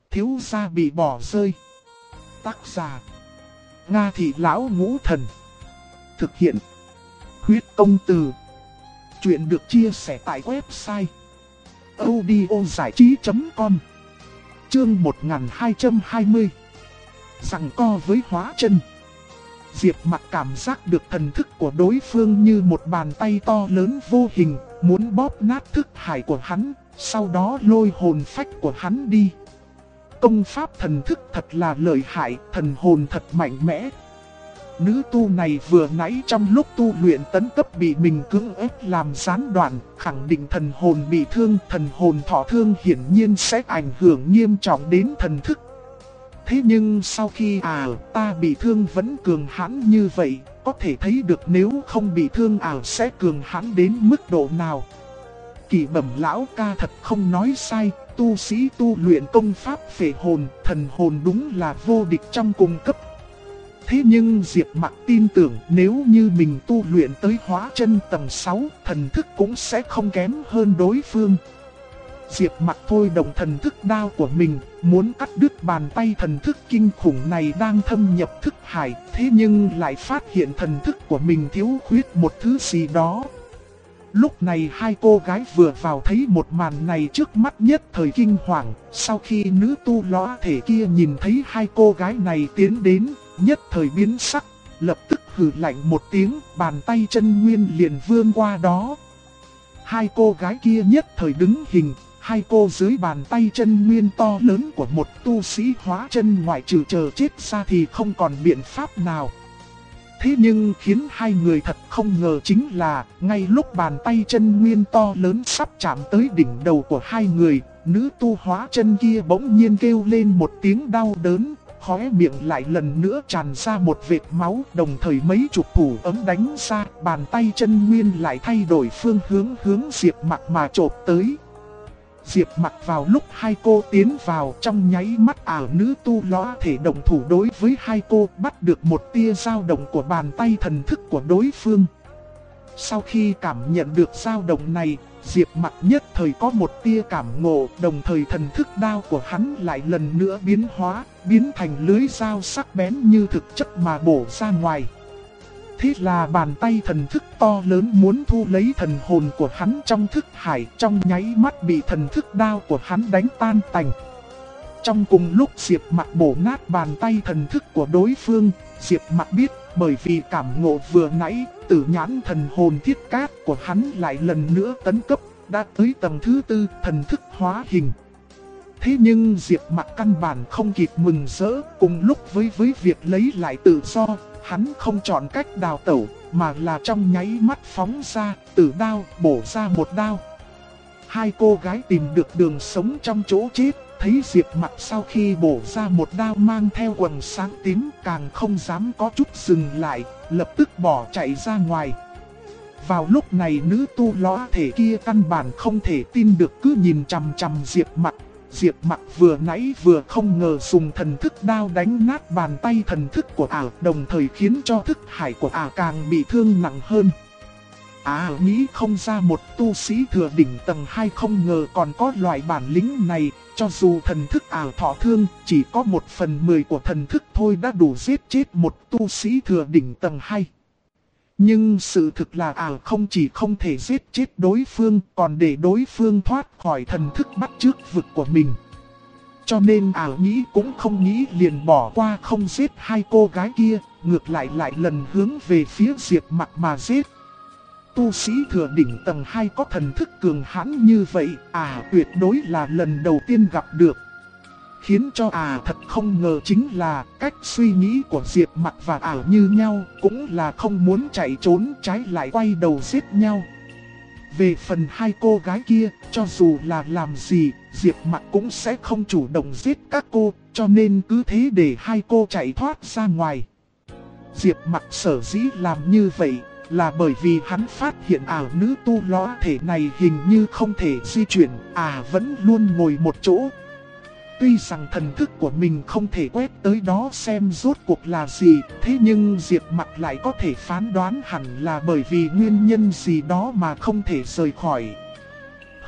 thiếu gia bị bỏ rơi. Tác giả Nga Thị Lão Ngũ Thần. Thực hiện Huyết Công Từ. Chuyện được chia sẻ tại website audiozảichí.com. Chương 1220. Giằng co với Hóa Chân. Diệp Mặc cảm giác được thần thức của đối phương như một bàn tay to lớn vô hình, muốn bóp nát thức hải của hắn, sau đó lôi hồn phách của hắn đi. Công pháp thần thức thật là lợi hại, thần hồn thật mạnh mẽ. Nữ tu này vừa nãy trong lúc tu luyện tấn cấp bị mình cưỡng ép làm gián đoạn, khẳng định thần hồn bị thương, thần hồn thọ thương hiển nhiên sẽ ảnh hưởng nghiêm trọng đến thần thức. Thế nhưng sau khi ta bị thương vẫn cường hãn như vậy, có thể thấy được nếu không bị thương sẽ cường hãn đến mức độ nào. Kỳ Bẩm lão ca thật không nói sai, tu sĩ tu luyện công pháp phệ hồn, thần hồn đúng là vô địch trong cùng cấp. Thế nhưng Diệp Mặc tin tưởng nếu như mình tu luyện tới Hóa Chân tầng 6, thần thức cũng sẽ không kém hơn đối phương. Diệp Mặc thôi động thần thức đao của mình, muốn cắt đứt bàn tay thần thức kinh khủng này đang thâm nhập thức hải, thế nhưng lại phát hiện thần thức của mình thiếu khuyết một thứ gì đó. Lúc này hai cô gái vừa vào thấy một màn này trước mắt nhất thời kinh hoàng, sau khi nữ tu lõa thể kia nhìn thấy hai cô gái này tiến đến, nhất thời biến sắc, lập tức hừ lạnh một tiếng, bàn tay chân nguyên liền vươn qua đó. Hai cô gái kia nhất thời đứng hình, hai cô dưới bàn tay chân nguyên to lớn của một tu sĩ Hóa Chân ngoại trừ chờ chết ra thì không còn biện pháp nào. Thế nhưng khiến hai người thật không ngờ chính là, ngay lúc bàn tay chân nguyên to lớn sắp chạm tới đỉnh đầu của hai người, nữ tu Hóa Chân kia bỗng nhiên kêu lên một tiếng đau đớn, khóe miệng lại lần nữa tràn ra một vệt máu, đồng thời mấy chục thủ ấm đánh ra, bàn tay chân nguyên lại thay đổi phương hướng Diệp Mặc mà chộp tới. Diệp Mặc vào lúc hai cô tiến vào, trong nháy mắt nữ tu lõa thể động thủ đối với hai cô, bắt được một tia dao động của bàn tay thần thức của đối phương. Sau khi cảm nhận được dao động này, Diệp Mặc nhất thời có một tia cảm ngộ, đồng thời thần thức đao của hắn lại lần nữa biến hóa, biến thành lưới dao sắc bén như thực chất mà bổ ra ngoài. Thế là bàn tay thần thức to lớn muốn thu lấy thần hồn của hắn trong thức hải, trong nháy mắt bị thần thức đao của hắn đánh tan tành. Trong cùng lúc Diệp Mặc bổ nát bàn tay thần thức của đối phương, Diệp Mặc biết bởi vì cảm ngộ vừa nãy, tử nhãn thần hồn thiết cát của hắn lại lần nữa tấn cấp, đã tới tầng thứ 4, thần thức hóa hình. Thế nhưng Diệp Mặc căn bản không kịp mừng rỡ, cùng lúc với việc lấy lại tự do, hắn không chọn cách đào tẩu, mà là trong nháy mắt phóng ra, tử đao, bổ ra một đao. Hai cô gái tìm được đường sống trong chỗ chết, thấy Diệp Mặc sau khi bổ ra một đao mang theo quầng sáng tím, càng không dám có chút dừng lại, lập tức bỏ chạy ra ngoài. Vào lúc này nữ tu lõa thể kia căn bản không thể tin được, cứ nhìn chằm chằm Diệp Mặc. Diệp Mặc vừa nãy vừa không ngờ dùng thần thức đao đánh nát bàn tay thần thức của đồng thời khiến cho thức hải của càng bị thương nặng hơn. Nghĩ không ra một tu sĩ thừa đỉnh tầng 2 không ngờ còn có loại bản lĩnh này, cho dù thần thức thọ thương, chỉ có 1/10 của thần thức thôi đã đủ giết chết một tu sĩ thừa đỉnh tầng 2. Nhưng sự thực là không chỉ không thể giết chết đối phương, còn để đối phương thoát khỏi thần thức bắt chước vực của mình. Cho nên nghĩ cũng không nghĩ liền bỏ qua không giết hai cô gái kia, ngược lại lần hướng về phía Diệp Mặc mà giết. Tu sĩ thừa đỉnh tầng 2 có thần thức cường hãn như vậy, tuyệt đối là lần đầu tiên gặp được. Khiến cho thật không ngờ chính là cách suy nghĩ của Diệp Mặc và như nhau, cũng là không muốn chạy trốn, trái lại quay đầu giết nhau. Về phần hai cô gái kia, cho dù là làm gì, Diệp Mặc cũng sẽ không chủ động giết các cô, cho nên cứ thế để hai cô chạy thoát ra ngoài. Diệp Mặc sở dĩ làm như vậy là bởi vì hắn phát hiện nữ tu lõa thể này hình như không thể di chuyển, vẫn luôn ngồi một chỗ. Tuy rằng thần thức của mình không thể quét tới đó xem rốt cuộc là gì, thế nhưng Diệp Mặc lại có thể phán đoán hẳn là bởi vì nguyên nhân gì đó mà không thể rời khỏi.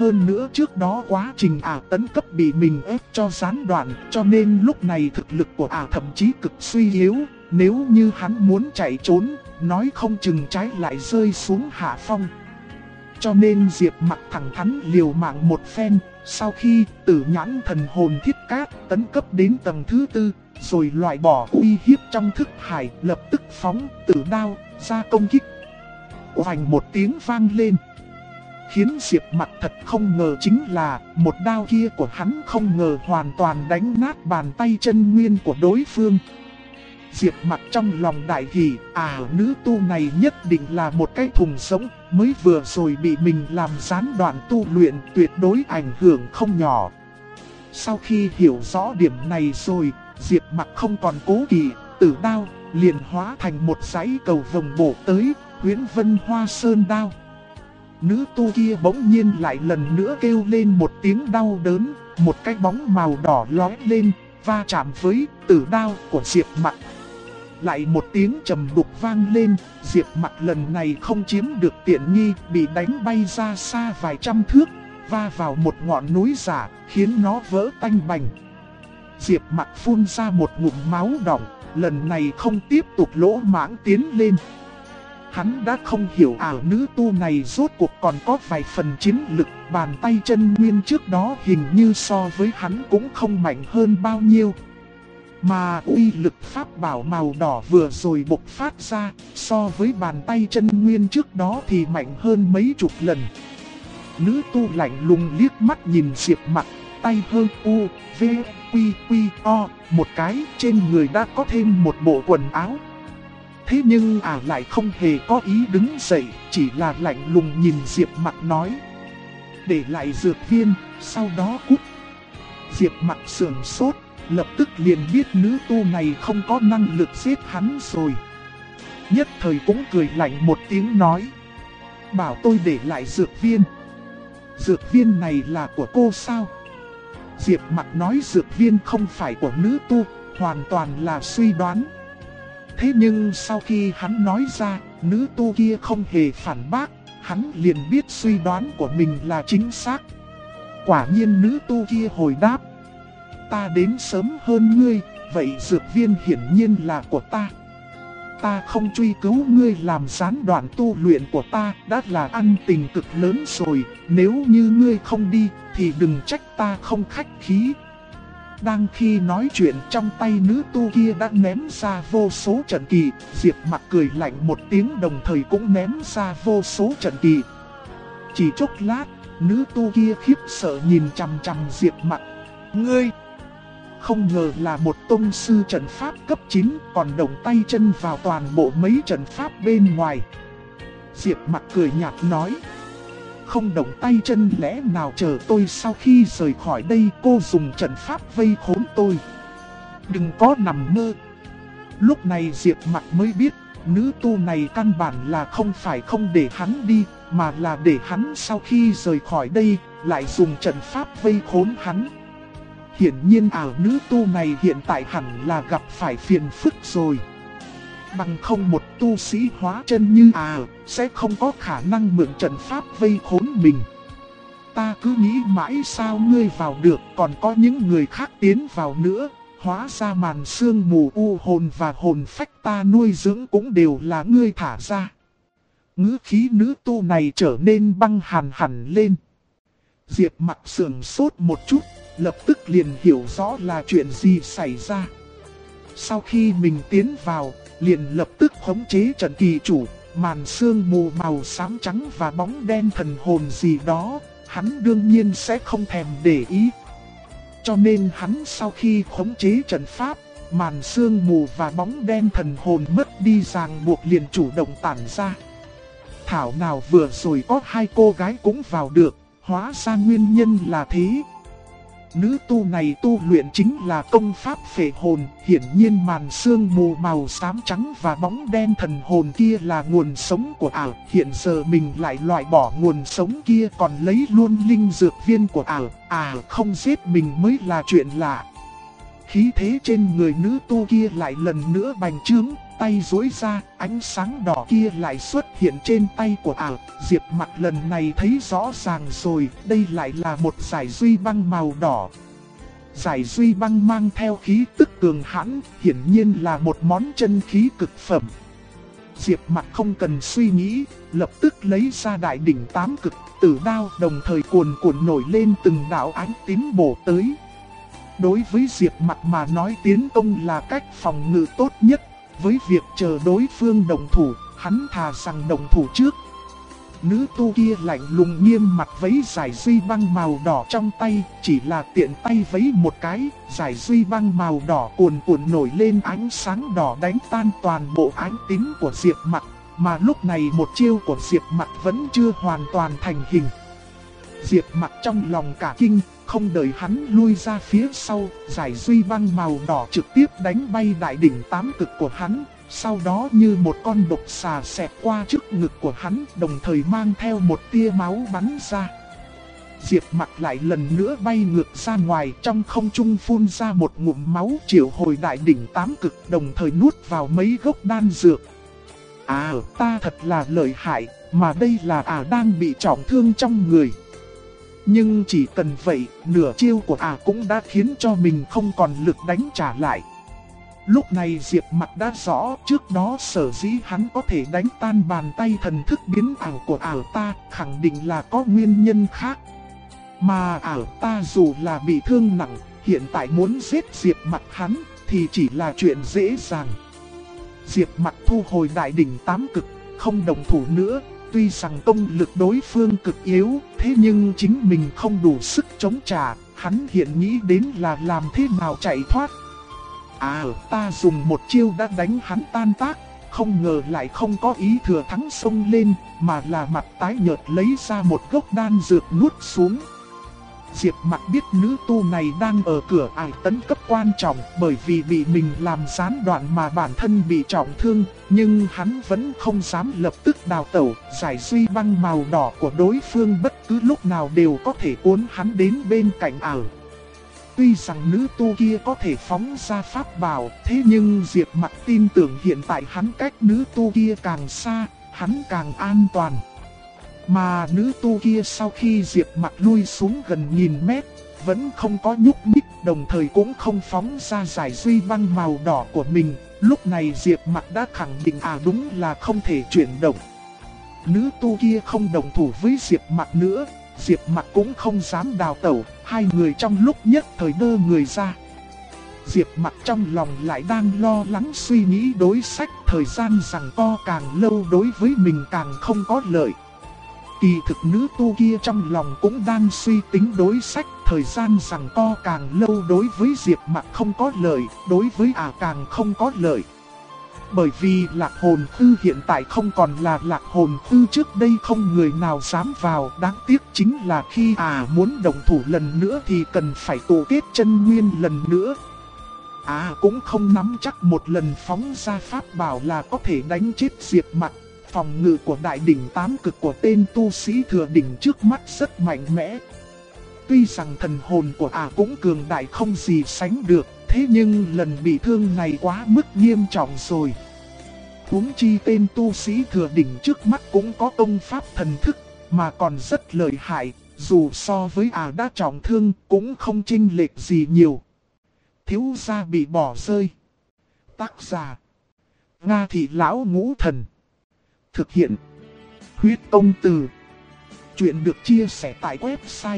Hơn nữa trước đó quá trình ả tấn cấp bị mình ép cho gián đoạn, cho nên lúc này thực lực của ả thậm chí cực suy yếu. Nếu như hắn muốn chạy trốn, nói không chừng trái lại rơi xuống hạ phong. Cho nên Diệp Mặc thẳng thắn liều mạng một phen. Sau khi Tử Nhãn Thần Hồn Thiết Cát tấn cấp đến tầng thứ 4, rồi loại bỏ uy hiếp trong thức hải, lập tức phóng Tử Đao ra công kích. Oành một tiếng vang lên, khiến Diệp Mặc thật không ngờ chính là một đao kia của hắn không ngờ hoàn toàn đánh nát bàn tay chân nguyên của đối phương. Diệp Mặc trong lòng đại hỉ, nữ tu này nhất định là một cái thùng sống, mới vừa rồi bị mình làm gián đoạn tu luyện, tuyệt đối ảnh hưởng không nhỏ. Sau khi hiểu rõ điểm này rồi, Diệp Mặc không còn cố kỵ, Tử Đao liền hóa thành một dãy cầu vồng bổ tới, Huyễn Vân Hoa Sơn Đao. Nữ tu kia bỗng nhiên lại lần nữa kêu lên một tiếng đau đớn, một cái bóng màu đỏ lóe lên, va chạm với Tử Đao của Diệp Mặc. Lại một tiếng trầm đục vang lên, Diệp Mặc lần này không chiếm được tiện nghi, bị đánh bay ra xa vài trăm thước, va vào một ngọn núi giả, khiến nó vỡ tanh bành. Diệp Mặc phun ra một ngụm máu đọng, lần này không tiếp tục lỗ mãng tiến lên. Hắn đã không hiểu nữ tu này rốt cuộc còn có vài phần chiến lực, bàn tay chân nguyên trước đó hình như so với hắn cũng không mạnh hơn bao nhiêu. Mà uy lực pháp bảo màu đỏ vừa rồi bộc phát ra, so với bàn tay chân nguyên trước đó thì mạnh hơn mấy chục lần. Nữ tu lạnh lùng liếc mắt nhìn Diệp Mặc, tay hơn u, v, quy, quy, o, một cái, trên người đã có thêm một bộ quần áo. Thế nhưng lại không hề có ý đứng dậy, chỉ là lạnh lùng nhìn Diệp Mặc nói: để lại dược viên, sau đó cút. Diệp Mặc sườn sốt, lập tức liền biết nữ tu này không có năng lực giết hắn rồi. Nhất thời cũng cười lạnh một tiếng nói: bảo tôi để lại dược viên. Dược viên này là của cô sao? Diệp Mặc nói dược viên không phải của nữ tu, hoàn toàn là suy đoán. Thế nhưng sau khi hắn nói ra, nữ tu kia không hề phản bác, hắn liền biết suy đoán của mình là chính xác. Quả nhiên nữ tu kia hồi đáp: ta đến sớm hơn ngươi, vậy dược viên hiển nhiên là của ta. Ta không truy cứu ngươi làm gián đoạn tu luyện của ta đã là ăn tình cực lớn rồi, nếu như ngươi không đi thì đừng trách ta không khách khí. Đang khi nói chuyện, trong tay nữ tu kia đã ném ra vô số trận kỳ. Diệp Mặc cười lạnh một tiếng, đồng thời cũng ném ra vô số trận kỳ. Chỉ chốc lát, nữ tu kia khiếp sợ nhìn chằm chằm Diệp Mặc. Ngươi! Không ngờ là một tông sư trận pháp cấp 9, còn động tay chân vào toàn bộ mấy trận pháp bên ngoài. Diệp Mặc cười nhạt nói: không động tay chân lẽ nào chờ tôi sau khi rời khỏi đây cô dùng trận pháp vây khốn tôi? Đừng có nằm mơ. Lúc này Diệp Mặc mới biết, nữ tu này căn bản là không phải không để hắn đi, mà là để hắn sau khi rời khỏi đây, lại dùng trận pháp vây khốn hắn. Hiển nhiên nữ tu này hiện tại hẳn là gặp phải phiền phức rồi. Bằng không một tu sĩ hóa chân như sẽ không có khả năng mượn trận pháp vây khốn mình. Ta cứ nghĩ mãi sao ngươi vào được, còn có những người khác tiến vào nữa. Hóa ra màn sương mù u hồn và hồn phách ta nuôi dưỡng cũng đều là ngươi thả ra. Ngữ khí nữ tu này trở nên băng hàn hẳn lên. Diệp Mặc sườn sốt một chút, lập tức liền hiểu rõ là chuyện gì xảy ra. Sau khi mình tiến vào, liền lập tức khống chế trận kỳ chủ, màn sương mù màu xám trắng và bóng đen thần hồn gì đó, hắn đương nhiên sẽ không thèm để ý. Cho nên hắn sau khi khống chế trận pháp, màn sương mù và bóng đen thần hồn mất đi ràng buộc liền chủ động tản ra. Thảo nào vừa rồi có hai cô gái cũng vào được, hóa ra nguyên nhân là thế. Nữ tu này tu luyện chính là công pháp phệ hồn, hiển nhiên màn sương mù màu xám trắng và bóng đen thần hồn kia là nguồn sống của ả. Hiện giờ mình lại loại bỏ nguồn sống kia còn lấy luôn linh dược viên của ả. Không giết mình mới là chuyện lạ. Khí thế trên người nữ tu kia lại lần nữa bành trướng, tay duỗi ra, ánh sáng đỏ kia lại xuất hiện trên tay của ả. Diệp Mặc lần này thấy rõ ràng rồi, đây lại là một giải duy băng màu đỏ. Giải duy băng mang theo khí tức cường hãn, hiển nhiên là một món chân khí cực phẩm. Diệp Mặc không cần suy nghĩ, lập tức lấy ra đại đỉnh tám cực tử đao, đồng thời cuồn cuộn nổi lên từng đạo ánh tím bổ tới. Đối với Diệp Mặc mà nói tiến công là cách phòng ngự tốt nhất, với việc chờ đối phương động thủ, hắn thà rằng động thủ trước. Nữ tu kia lạnh lùng nghiêm mặt vấy giải duy băng màu đỏ trong tay, chỉ là tiện tay vấy một cái, giải duy băng màu đỏ cuồn cuộn nổi lên ánh sáng đỏ đánh tan toàn bộ ánh tím của Diệp Mặc, mà lúc này một chiêu của Diệp Mặc vẫn chưa hoàn toàn thành hình. Diệp Mặc trong lòng cả kinh, không đợi hắn lui ra phía sau, giải duy băng màu đỏ trực tiếp đánh bay đại đỉnh tám cực của hắn. Sau đó như một con độc xà xẹt qua trước ngực của hắn, đồng thời mang theo một tia máu bắn ra. Diệp Mặc lại lần nữa bay ngược ra ngoài, trong không trung phun ra một ngụm máu, triệu hồi đại đỉnh tám cực, đồng thời nuốt vào mấy gốc đan dược. Ta thật là lợi hại, mà đây là đang bị trọng thương trong người. Nhưng chỉ cần vậy, nửa chiêu của cũng đã khiến cho mình không còn lực đánh trả lại. Lúc này Diệp Mặc đã rõ, trước đó sở dĩ hắn có thể đánh tan bàn tay thần thức biến ảo của ta, khẳng định là có nguyên nhân khác. Mà ta dù là bị thương nặng, hiện tại muốn giết Diệp Mặc hắn, thì chỉ là chuyện dễ dàng. Diệp Mặc thu hồi đại đỉnh tám cực, không đồng thủ nữa. Tuy rằng công lực đối phương cực yếu, thế nhưng chính mình không đủ sức chống trả, hắn hiện nghĩ đến là làm thế nào chạy thoát. Ta dùng một chiêu đã đánh hắn tan tác, không ngờ lại không có ý thừa thắng xông lên, mà là mặt tái nhợt lấy ra một gốc đan dược nuốt xuống. Diệp Mặc biết nữ tu này đang ở cửa ải tấn cấp quan trọng, bởi vì bị mình làm gián đoạn mà bản thân bị trọng thương, nhưng hắn vẫn không dám lập tức đào tẩu. Giải duy băng màu đỏ của đối phương bất cứ lúc nào đều có thể cuốn hắn đến bên cạnh ảo. Tuy rằng nữ tu kia có thể phóng ra pháp bảo, thế nhưng Diệp Mặc tin tưởng hiện tại hắn cách nữ tu kia càng xa, hắn càng an toàn. Mà nữ tu kia sau khi Diệp Mặc lui xuống gần 1000 mét, vẫn không có nhúc nhích, đồng thời cũng không phóng ra giải duy băng màu đỏ của mình. Lúc này Diệp Mặc đã khẳng định đúng là không thể chuyển động. Nữ tu kia không đồng thủ với Diệp Mặc nữa, Diệp Mặc cũng không dám đào tẩu, hai người trong lúc nhất thời đơ người ra. Diệp Mặc trong lòng lại đang lo lắng suy nghĩ đối sách, thời gian giằng co càng lâu đối với mình càng không có lợi. Kỳ thực nữ tu kia trong lòng cũng đang suy tính đối sách, thời gian giằng co càng lâu đối với Diệp Mặc không có lợi, đối với càng không có lợi. Bởi vì lạc hồn thư hiện tại không còn là lạc hồn thư trước đây không người nào dám vào. Đáng tiếc chính là khi muốn đồng thủ lần nữa thì cần phải tụ kết chân nguyên lần nữa. Cũng không nắm chắc một lần phóng ra pháp bảo là có thể đánh chết Diệp Mặc. Phòng ngự của đại đỉnh tám cực của tên tu sĩ thừa đỉnh trước mắt rất mạnh mẽ. Tuy rằng thần hồn của cũng cường đại không gì sánh được, thế nhưng lần bị thương này quá mức nghiêm trọng rồi. Huống chi tên tu sĩ thừa đỉnh trước mắt cũng có công pháp thần thức, mà còn rất lợi hại, dù so với đã trọng thương cũng không chênh lệch gì nhiều. Thiếu gia bị bỏ rơi. Tác giả: Nga Thị Lão Ngũ Thần. Thực hiện: Huyết Công Từ. Chuyện được chia sẻ tại website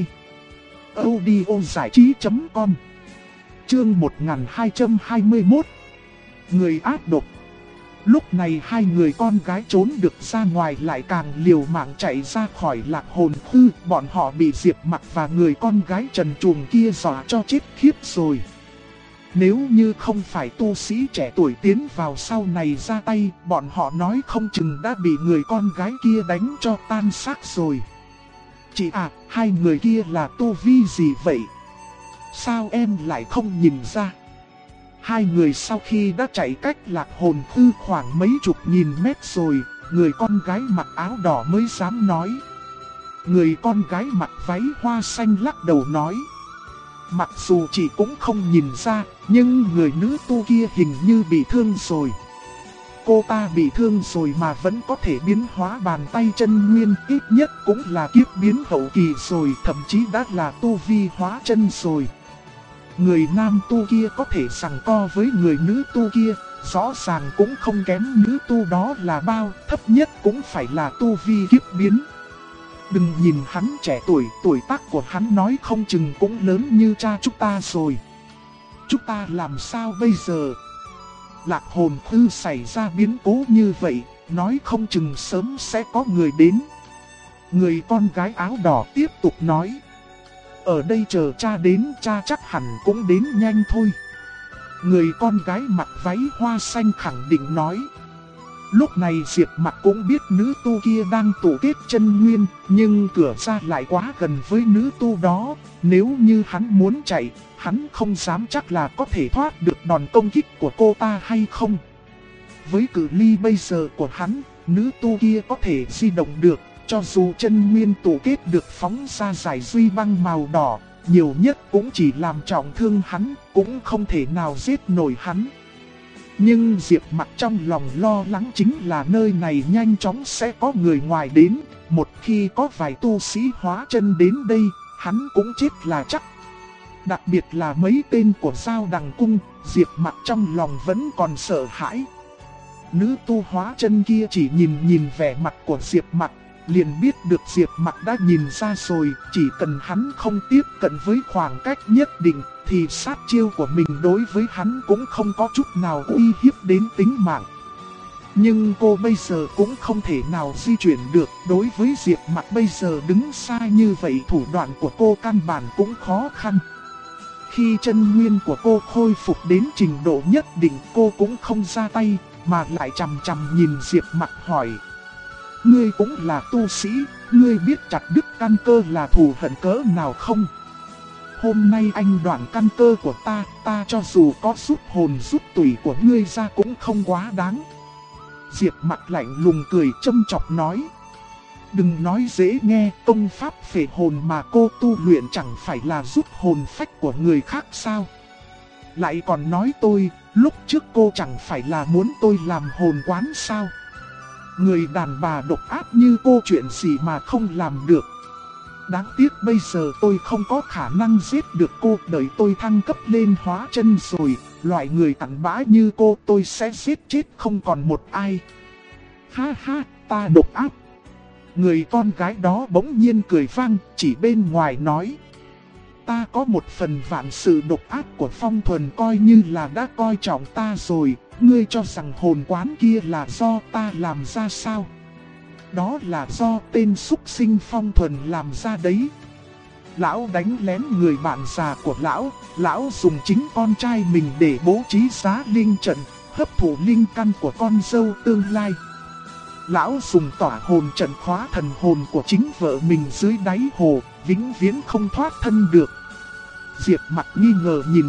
audiozảichí.com. Chương 1221. Người ác độc. Lúc này hai người con gái trốn được ra ngoài lại càng liều mạng chạy ra khỏi lạc hồn thư. Bọn họ bị Diệp Mặc và người con gái trần truồng kia dọa cho chết khiếp rồi. Nếu như không phải tu sĩ trẻ tuổi tiến vào sau này ra tay, bọn họ nói không chừng đã bị người con gái kia đánh cho tan xác rồi. Chị hai người kia là tu vi gì vậy? Sao em lại không nhìn ra? Hai người sau khi đã chạy cách lạc hồn thư khoảng mấy chục nghìn mét rồi, người con gái mặc áo đỏ mới dám nói. Người con gái mặc váy hoa xanh lắc đầu nói. Mặc dù chị cũng không nhìn ra, nhưng người nữ tu kia hình như bị thương rồi. cô ta bị thương rồi mà vẫn có thể biến hóa bàn tay chân nguyên, ít nhất cũng là kiếp biến hậu kỳ rồi, thậm chí đã là tu vi hóa chân rồi. Người nam tu kia có thể giằng co với người nữ tu kia, rõ ràng cũng không kém nữ tu đó là bao, thấp nhất cũng phải là tu vi kiếp biến. Đừng nhìn hắn trẻ tuổi, tuổi tác của hắn nói không chừng cũng lớn như cha chúng ta rồi. Chúng ta làm sao bây giờ? Lạc Hồn Thư xảy ra biến cố như vậy, nói không chừng sớm sẽ có người đến. Người con gái áo đỏ tiếp tục nói. Ở đây chờ cha đến, cha chắc hẳn cũng đến nhanh thôi. Người con gái mặc váy hoa xanh khẳng định nói. Lúc này Diệp Mặc cũng biết nữ tu kia đang tụ kết chân nguyên, nhưng cửa ra lại quá gần với nữ tu đó. Nếu như hắn muốn chạy, hắn không dám chắc là có thể thoát được đòn công kích của cô ta hay không. Với cự ly bây giờ của hắn, nữ tu kia có thể di động được, cho dù chân nguyên tụ kết được phóng ra giải duy băng màu đỏ, nhiều nhất cũng chỉ làm trọng thương hắn, cũng không thể nào giết nổi hắn. Nhưng Diệp Mặc trong lòng lo lắng chính là nơi này nhanh chóng sẽ có người ngoài đến, một khi có vài tu sĩ hóa chân đến đây, hắn cũng chết là chắc. Đặc biệt là mấy tên của Giao Đằng Cung, Diệp Mặc trong lòng vẫn còn sợ hãi. Nữ tu hóa chân kia chỉ nhìn vẻ mặt của Diệp Mặc, liền biết được Diệp Mặc đã nhìn ra rồi, chỉ cần hắn không tiếp cận với khoảng cách nhất định, thì sát chiêu của mình đối với hắn cũng không có chút nào uy hiếp đến tính mạng. Nhưng cô bây giờ cũng không thể nào di chuyển được, đối với Diệp Mặc bây giờ đứng xa như vậy, thủ đoạn của cô căn bản cũng khó khăn. Khi chân nguyên của cô khôi phục đến trình độ nhất định, cô cũng không ra tay, mà lại chằm chằm nhìn Diệp Mặc hỏi. Ngươi cũng là tu sĩ, ngươi biết chặt đứt căn cơ là thù hận cỡ nào không? Hôm nay anh đoạn căn cơ của ta cho dù có rút hồn rút tủy của ngươi ra cũng không quá đáng. Diệp Mặc lạnh lùng cười châm chọc nói. Đừng nói dễ nghe, công pháp phệ hồn mà cô tu luyện chẳng phải là rút hồn phách của người khác sao? Lại còn nói tôi, lúc trước cô chẳng phải là muốn tôi làm hồn quán sao? Người đàn bà độc ác như cô chuyện gì mà không làm được. Đáng tiếc bây giờ tôi không có khả năng giết được cô, đợi tôi thăng cấp lên hóa chân rồi, loại người cặn bã như cô tôi sẽ giết chết không còn một ai. Ha ha, ta độc ác. Người con gái đó bỗng nhiên cười vang, chỉ bên ngoài nói. Ta có một phần vạn sự độc ác của Phong Thuần coi như là đã coi trọng ta rồi, ngươi cho rằng hồn quán kia là do ta làm ra sao? Đó là do tên súc sinh Phong Thuần làm ra đấy. Lão đánh lén người bạn già của lão dùng chính con trai mình để bố trí giá linh trận, hấp thụ linh căn của con dâu tương lai. Lão dùng tỏa hồn trận khóa thần hồn của chính vợ mình dưới đáy hồ, vĩnh viễn không thoát thân được. Diệp Mặc nghi ngờ nhìn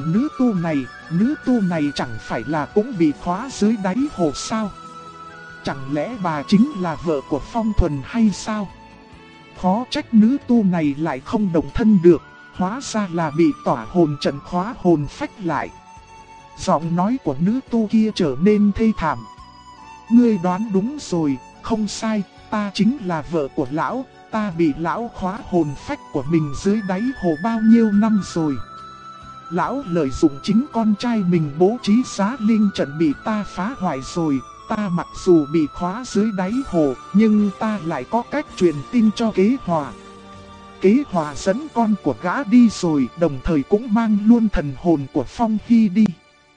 nữ tu này chẳng phải là cũng bị khóa dưới đáy hồ sao? Chẳng lẽ bà chính là vợ của Phong Thuần hay sao? Khó trách nữ tu này lại không đồng thân được, hóa ra là bị tỏa hồn trận khóa hồn phách lại. Giọng nói của nữ tu kia trở nên thê thảm. Ngươi đoán đúng rồi, không sai, ta chính là vợ của lão, ta bị lão khóa hồn phách của mình dưới đáy hồ bao nhiêu năm rồi. Lão lợi dụng chính con trai mình bố trí giá linh trận bị ta phá hoại rồi. Ta mặc dù bị khóa dưới đáy hồ, nhưng ta lại có cách truyền tin cho Kế Hòa. Kế Hòa dẫn con của gã đi rồi, đồng thời cũng mang luôn thần hồn của Phong Hy đi.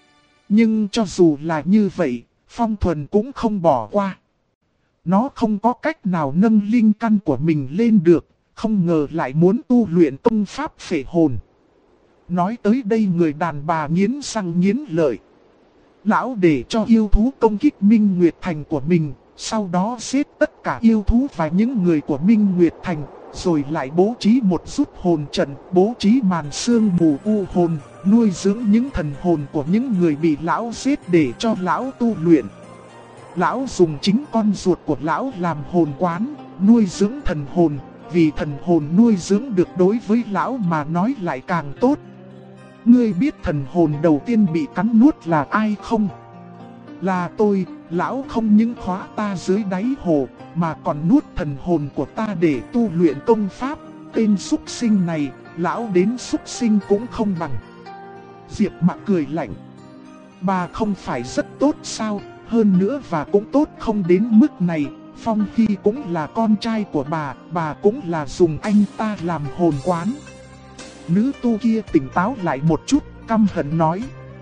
Nhưng cho dù là như vậy, Phong Thuần cũng không bỏ qua. Nó không có cách nào nâng linh căn của mình lên được, không ngờ lại muốn tu luyện công pháp phệ hồn. Nói tới đây người đàn bà nghiến răng nghiến lợi. Lão để cho yêu thú công kích Minh Nguyệt Thành của mình, sau đó giết tất cả yêu thú và những người của Minh Nguyệt Thành, rồi lại bố trí một rút hồn trận, bố trí màn sương mù u hồn, nuôi dưỡng những thần hồn của những người bị lão giết để cho lão tu luyện. Lão dùng chính con ruột của lão làm hồn quán, nuôi dưỡng thần hồn, vì thần hồn nuôi dưỡng được đối với lão mà nói lại càng tốt. Ngươi biết thần hồn đầu tiên bị cắn nuốt là ai không? Là lão không những khóa ta dưới đáy hồ, mà còn nuốt thần hồn của ta để tu luyện công pháp. Tên súc sinh này, lão đến súc sinh cũng không bằng. Diệp Mạc cười lạnh. Bà không phải rất tốt sao, hơn nữa và cũng tốt không đến mức này. Phong Hy cũng là con trai của bà cũng là dùng anh ta làm hồn quán. Nữ tu kia tỉnh táo lại một chút, căm hận nói.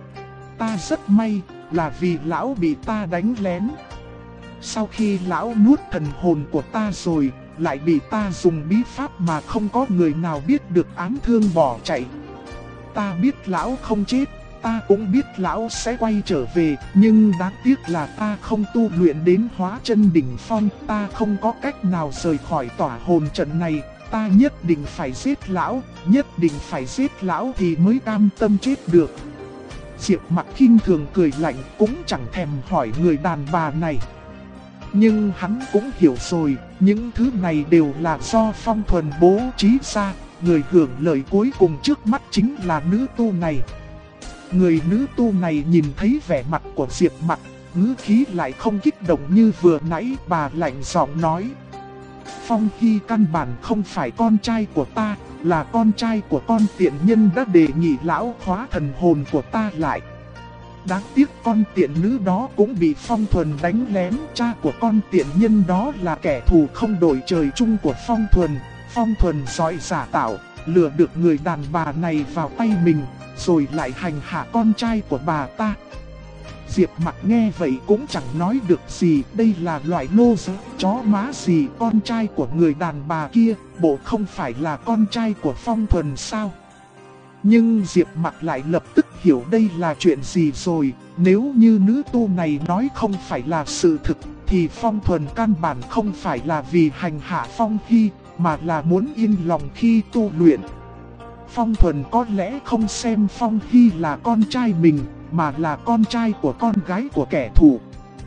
Ta rất may, là vì lão bị ta đánh lén. Sau khi lão nuốt thần hồn của ta rồi, lại bị ta dùng bí pháp mà không có người nào biết được ám thương bỏ chạy. Ta biết lão không chết, ta cũng biết lão sẽ quay trở về, nhưng đáng tiếc là ta không tu luyện đến hóa chân đỉnh phong, ta không có cách nào rời khỏi tỏa hồn trận này, ta nhất định phải giết lão, nhất định phải giết lão thì mới cam tâm chết được. Diệp Mạc khinh thường cười lạnh, cũng chẳng thèm hỏi người đàn bà này. Nhưng hắn cũng hiểu rồi, những thứ này đều là do Phong Thuần bố trí ra, người hưởng lợi cuối cùng trước mắt chính là nữ tu này. Người nữ tu này nhìn thấy vẻ mặt của Diệp Mạc, ngữ khí lại không kích động như vừa nãy, bà lạnh giọng nói. Phong Hy căn bản không phải con trai của ta, là con trai của con tiện nhân đã đề nghị lão khóa thần hồn của ta lại. Đáng tiếc con tiện nữ đó cũng bị Phong Thuần đánh lén, cha của con tiện nhân đó là kẻ thù không đổi trời chung của Phong Thuần. Phong Thuần giỏi giả tạo, lừa được người đàn bà này vào tay mình, rồi lại hành hạ con trai của bà ta. Diệp Mạc nghe vậy cũng chẳng nói được gì, đây là loại lô dớ, chó má gì, con trai của người đàn bà kia, bộ không phải là con trai của Phong Thuần sao? Nhưng Diệp Mạc lại lập tức hiểu đây là chuyện gì rồi, nếu như nữ tu này nói không phải là sự thực, thì Phong Thuần căn bản không phải là vì hành hạ Phong Hy, mà là muốn yên lòng khi tu luyện. Phong Thuần có lẽ không xem Phong Hy là con trai mình, mà là con trai của con gái của kẻ thù.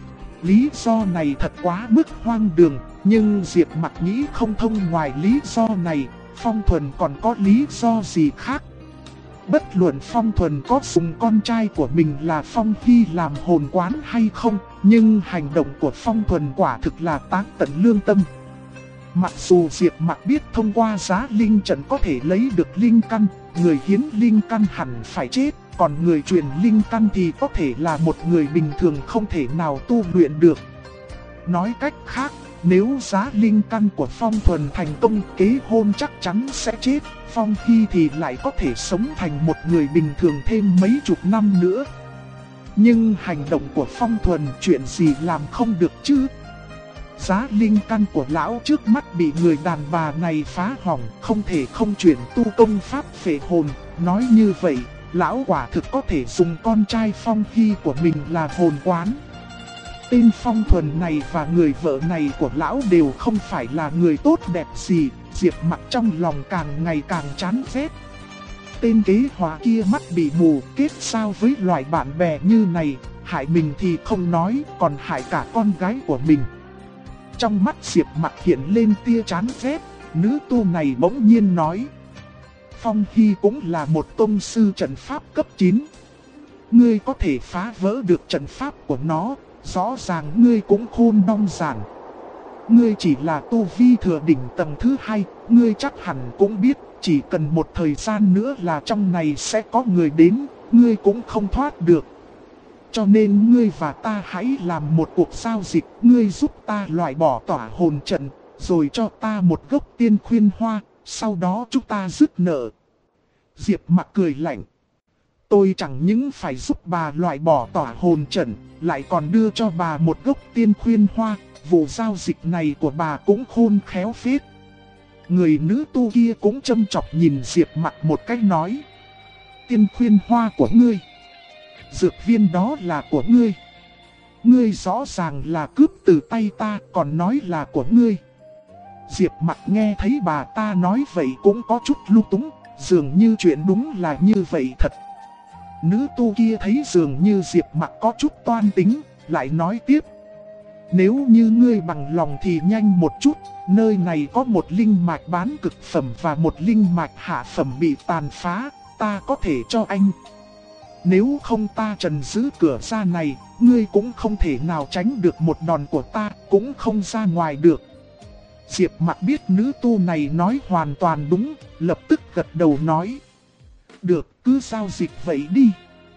Lý do này thật quá mức hoang đường, nhưng Diệp Mạc nghĩ không thông. Ngoài lý do này, Phong Thuần còn có lý do gì khác? Bất luận Phong Thuần có dùng con trai của mình là Phong Hy làm hồn quán hay không, nhưng hành động của Phong Thuần quả thực là táng tận lương tâm. Mặc dù Diệp Mạc biết thông qua giá linh trận có thể lấy được linh căn, người hiến linh căn hẳn phải chết, còn người truyền linh căn thì có thể là một người bình thường không thể nào tu luyện được. Nói cách khác, nếu giá linh căn của Phong Thuần thành công, kế hôn chắc chắn sẽ chết, Phong Hy thì lại có thể sống thành một người bình thường thêm mấy chục năm nữa. Nhưng hành động của Phong Thuần chuyện gì làm không được chứ? Giá linh căn của lão trước mắt bị người đàn bà này phá hỏng, không thể không chuyển tu công pháp phệ hồn. Nói như vậy, lão quả thực có thể dùng con trai Phong Hy của mình là hồn quán. Tên Phong Thuần này và người vợ này của lão đều không phải là người tốt đẹp gì, Diệp Mạc trong lòng càng ngày càng chán ghét. Tên kế hóa kia mắt bị mù, kết giao với loại bạn bè như này, hại mình thì không nói, còn hại cả con gái của mình. Trong mắt Diệp Mạc hiện lên tia chán ghét, nữ tu này bỗng nhiên nói. Phong Hy cũng là một tông sư trận pháp cấp 9. Ngươi có thể phá vỡ được trận pháp của nó, rõ ràng ngươi cũng khôn đong giản. Ngươi chỉ là tu vi thừa đỉnh tầng thứ 2, ngươi chắc hẳn cũng biết, chỉ cần một thời gian nữa là trong này sẽ có người đến, ngươi cũng không thoát được. Cho nên ngươi và ta hãy làm một cuộc giao dịch, ngươi giúp ta loại bỏ tỏa hồn trận, rồi cho ta một gốc tiên khuyên hoa, sau đó chúng ta dứt nợ. Diệp Mạc cười lạnh. Tôi chẳng những phải giúp bà loại bỏ tỏa hồn trận, lại còn đưa cho bà một gốc tiên khuyên hoa, vụ giao dịch này của bà cũng khôn khéo phết. Người nữ tu kia cũng châm chọc nhìn Diệp Mạc một cách nói. Tiên khuyên hoa của ngươi, dược viên đó là của ngươi. Ngươi rõ ràng là cướp từ tay ta, còn nói là của ngươi. Diệp Mạc nghe thấy bà ta nói vậy cũng có chút lung túng, dường như chuyện đúng là như vậy thật. Nữ tu kia thấy dường như Diệp Mạc có chút toan tính, lại nói tiếp. Nếu như ngươi bằng lòng thì nhanh một chút, nơi này có một linh mạch bán cực phẩm và một linh mạch hạ phẩm bị tàn phá, ta có thể cho anh. Nếu không ta trần giữ cửa ra này, ngươi cũng không thể nào tránh được một đòn của ta, cũng không ra ngoài được. Diệp Mặc biết nữ tu này nói hoàn toàn đúng, lập tức gật đầu nói. Được, cứ giao dịch vậy đi.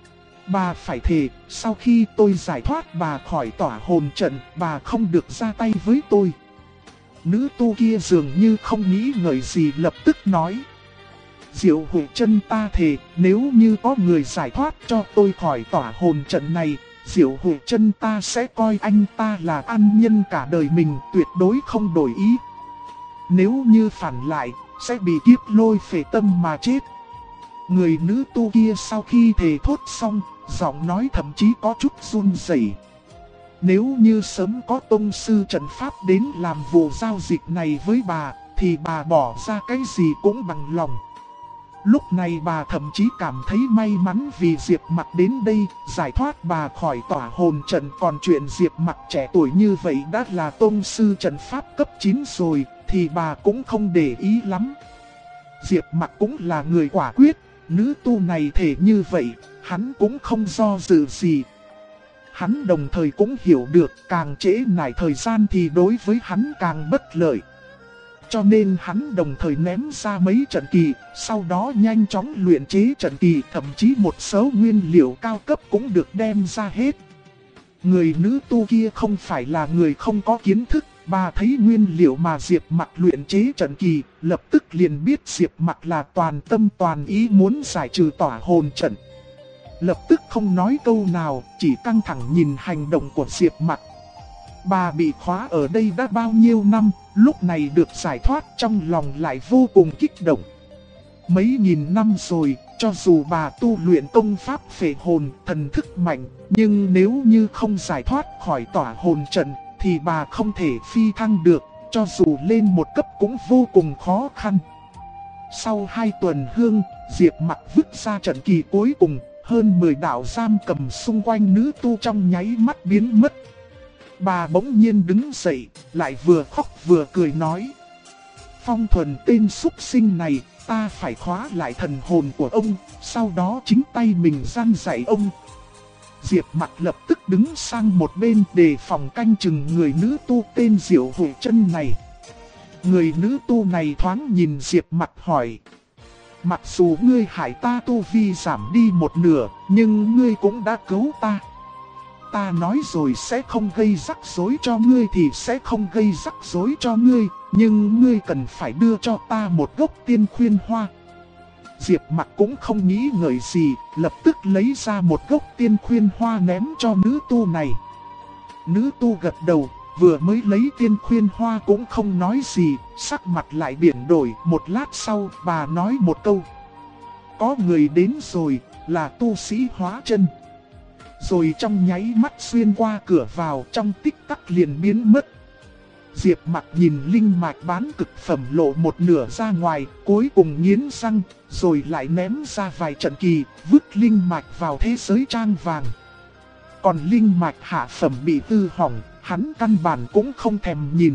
Bà phải thề, sau khi tôi giải thoát bà khỏi tỏa hồn trận, bà không được ra tay với tôi. Nữ tu kia dường như không nghĩ ngợi gì lập tức nói. Diệu Huệ Chân ta thề, nếu như có người giải thoát cho tôi khỏi tỏa hồn trận này, Diệu Huệ Chân ta sẽ coi anh ta là ân nhân cả đời mình, tuyệt đối không đổi ý. Nếu như phản lại, sẽ bị kiếp lôi phệ tâm mà chết. Người nữ tu kia sau khi thề thốt xong, giọng nói thậm chí có chút run rẩy. Nếu như sớm có tông sư trận pháp đến làm vụ giao dịch này với bà, thì bà bỏ ra cái gì cũng bằng lòng. Lúc này bà thậm chí cảm thấy may mắn vì Diệp Mặc đến đây, giải thoát bà khỏi tỏa hồn trận. Còn chuyện Diệp Mặc trẻ tuổi như vậy đã là tông sư trận pháp cấp 9 rồi, thì bà cũng không để ý lắm. Diệp Mặc cũng là người quả quyết, nữ tu này thể như vậy, hắn cũng không do dự gì. Hắn đồng thời cũng hiểu được càng trễ nải thời gian thì đối với hắn càng bất lợi. Cho nên hắn đồng thời ném ra mấy trận kỳ, sau đó nhanh chóng luyện chế trận kỳ, thậm chí một số nguyên liệu cao cấp cũng được đem ra hết. Người nữ tu kia không phải là người không có kiến thức, bà thấy nguyên liệu mà Diệp Mặc luyện chế trận kỳ, lập tức liền biết Diệp Mặc là toàn tâm toàn ý muốn giải trừ tỏa hồn trận. Lập tức không nói câu nào, chỉ căng thẳng nhìn hành động của Diệp Mặc. Bà bị khóa ở đây đã bao nhiêu năm, lúc này được giải thoát trong lòng lại vô cùng kích động. Mấy nghìn năm rồi, cho dù bà tu luyện công pháp phệ hồn, thần thức mạnh, nhưng nếu như không giải thoát khỏi tỏa hồn trận, thì bà không thể phi thăng được, cho dù lên một cấp cũng vô cùng khó khăn. Sau 2 tuần hương, Diệp Mặc vứt ra trận kỳ cuối cùng, hơn 10 đạo giam cầm xung quanh nữ tu trong nháy mắt biến mất. Bà bỗng nhiên đứng dậy, lại vừa khóc vừa cười nói. Phong Thuần tên súc sinh này, ta phải khóa lại thần hồn của ông, sau đó chính tay mình gian dạy ông. Diệp Mặc lập tức đứng sang một bên để phòng canh chừng người nữ tu tên Diệu Huệ Chân này. Người nữ tu này thoáng nhìn Diệp Mặc hỏi. Mặc dù ngươi hại ta tu vi giảm đi một nửa, nhưng ngươi cũng đã cứu ta. Ta nói rồi sẽ không gây rắc rối cho ngươi thì sẽ không gây rắc rối cho ngươi, nhưng ngươi cần phải đưa cho ta một gốc tiên khuyên hoa. Diệp Mặc cũng không nghĩ ngợi gì, lập tức lấy ra một gốc tiên khuyên hoa ném cho nữ tu này. Nữ tu gật đầu, vừa mới lấy tiên khuyên hoa cũng không nói gì, sắc mặt lại biển đổi. Một lát sau, bà nói một câu. Có người đến rồi, là tu sĩ Hóa Chân. Rồi trong nháy mắt xuyên qua cửa vào, trong tích tắc liền biến mất. Diệp Mặc nhìn linh mạch bán cực phẩm lộ một nửa ra ngoài, cuối cùng nghiến răng, rồi lại ném ra vài trận kỳ, vứt linh mạch vào thế giới trang vàng. Còn linh mạch hạ phẩm bị hư hỏng, hắn căn bản cũng không thèm nhìn.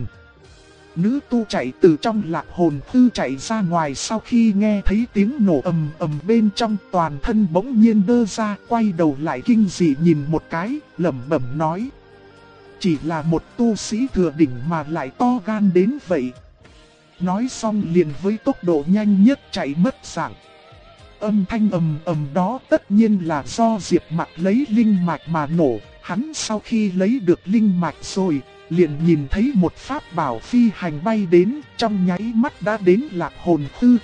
Nữ tu chạy từ trong lạc hồn thư chạy ra ngoài, sau khi nghe thấy tiếng nổ ầm ầm bên trong, toàn thân bỗng nhiên đơ ra, quay đầu lại kinh dị nhìn một cái, lẩm bẩm nói. Chỉ là một tu sĩ thừa đỉnh mà lại to gan đến vậy. Nói xong liền với tốc độ nhanh nhất chạy mất dạng. Âm thanh ầm ầm đó tất nhiên là do Diệp Mặc lấy linh mạch mà nổ. Hắn sau khi lấy được linh mạch rồi, liền nhìn thấy một pháp bảo phi hành bay đến, trong nháy mắt đã đến lạc hồn khư.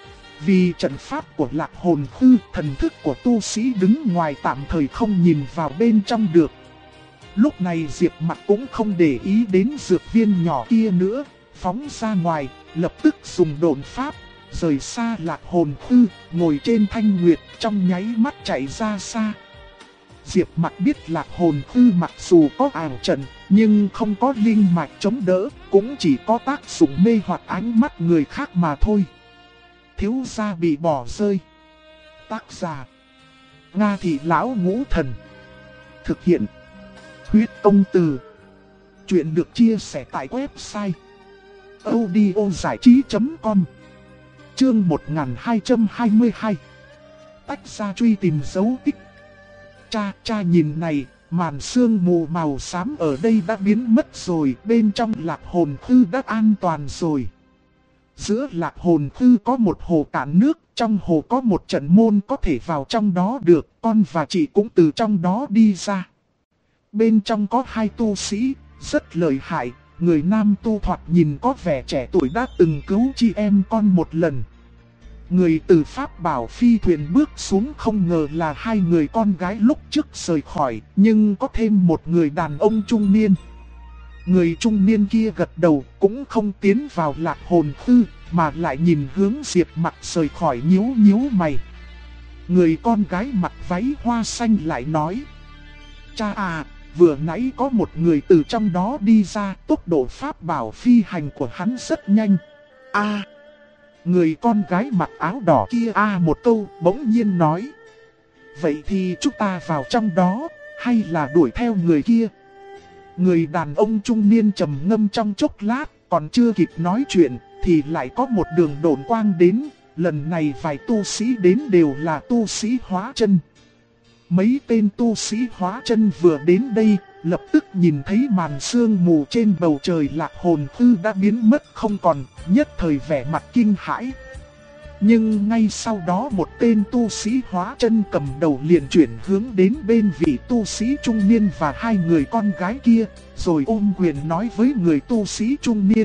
Vì trận pháp của lạc hồn khư, thần thức của tu sĩ đứng ngoài tạm thời không nhìn vào bên trong được. Lúc này Diệp Mặc cũng không để ý đến dược viên nhỏ kia nữa, phóng ra ngoài, lập tức dùng độn pháp, rời xa lạc hồn khư, ngồi trên thanh nguyệt, trong nháy mắt chạy ra xa. Diệp Mặc biết lạc hồn khư mặc dù có ảo trận, nhưng không có linh mạch chống đỡ, cũng chỉ có tác dụng mê hoặc ánh mắt người khác mà thôi. Thiếu gia bị bỏ rơi. Tác giả: Nga Thị Lão Ngũ Thần. Thực hiện: Huyết Công Từ. Chuyện được chia sẻ tại website audiozảichí.com. Chương 1222. Tách ra truy tìm dấu tích. Cha nhìn này, màn sương mù màu xám ở đây đã biến mất rồi, bên trong lạc hồn thư đã an toàn rồi. Giữa lạc hồn thư có một hồ cạn nước, trong hồ có một trận môn có thể vào trong đó được, con và chị cũng từ trong đó đi ra. Bên trong có hai tu sĩ, rất lợi hại, người nam tu thoạt nhìn có vẻ trẻ tuổi đã từng cứu chị em con một lần. Người từ Pháp bảo phi thuyền bước xuống không ngờ là hai người con gái lúc trước rời khỏi, nhưng có thêm một người đàn ông trung niên. Người trung niên kia gật đầu cũng không tiến vào lạc hồn thư, mà lại nhìn hướng Diệp Mặc rời khỏi nhíu nhíu mày. Người con gái mặc váy hoa xanh lại nói: Cha à, vừa nãy có một người từ trong đó đi ra, tốc độ pháp bảo phi hành của hắn rất nhanh. Người con gái mặc áo đỏ kia một câu bỗng nhiên nói: Vậy thì chúng ta vào trong đó, hay là đuổi theo người kia? Người đàn ông trung niên trầm ngâm trong chốc lát, còn chưa kịp nói chuyện, thì lại có một đường độn quang đến. Lần này vài tu sĩ đến đều là tu sĩ hóa chân. Mấy tên tu sĩ hóa chân vừa đến đây, lập tức nhìn thấy màn sương mù trên bầu trời lạc hồn thư đã biến mất không còn, nhất thời vẻ mặt kinh hãi. Nhưng ngay sau đó một tên tu sĩ hóa chân cầm đầu liền chuyển hướng đến bên vị tu sĩ trung niên và hai người con gái kia, rồi ôm quyền nói với người tu sĩ trung niên: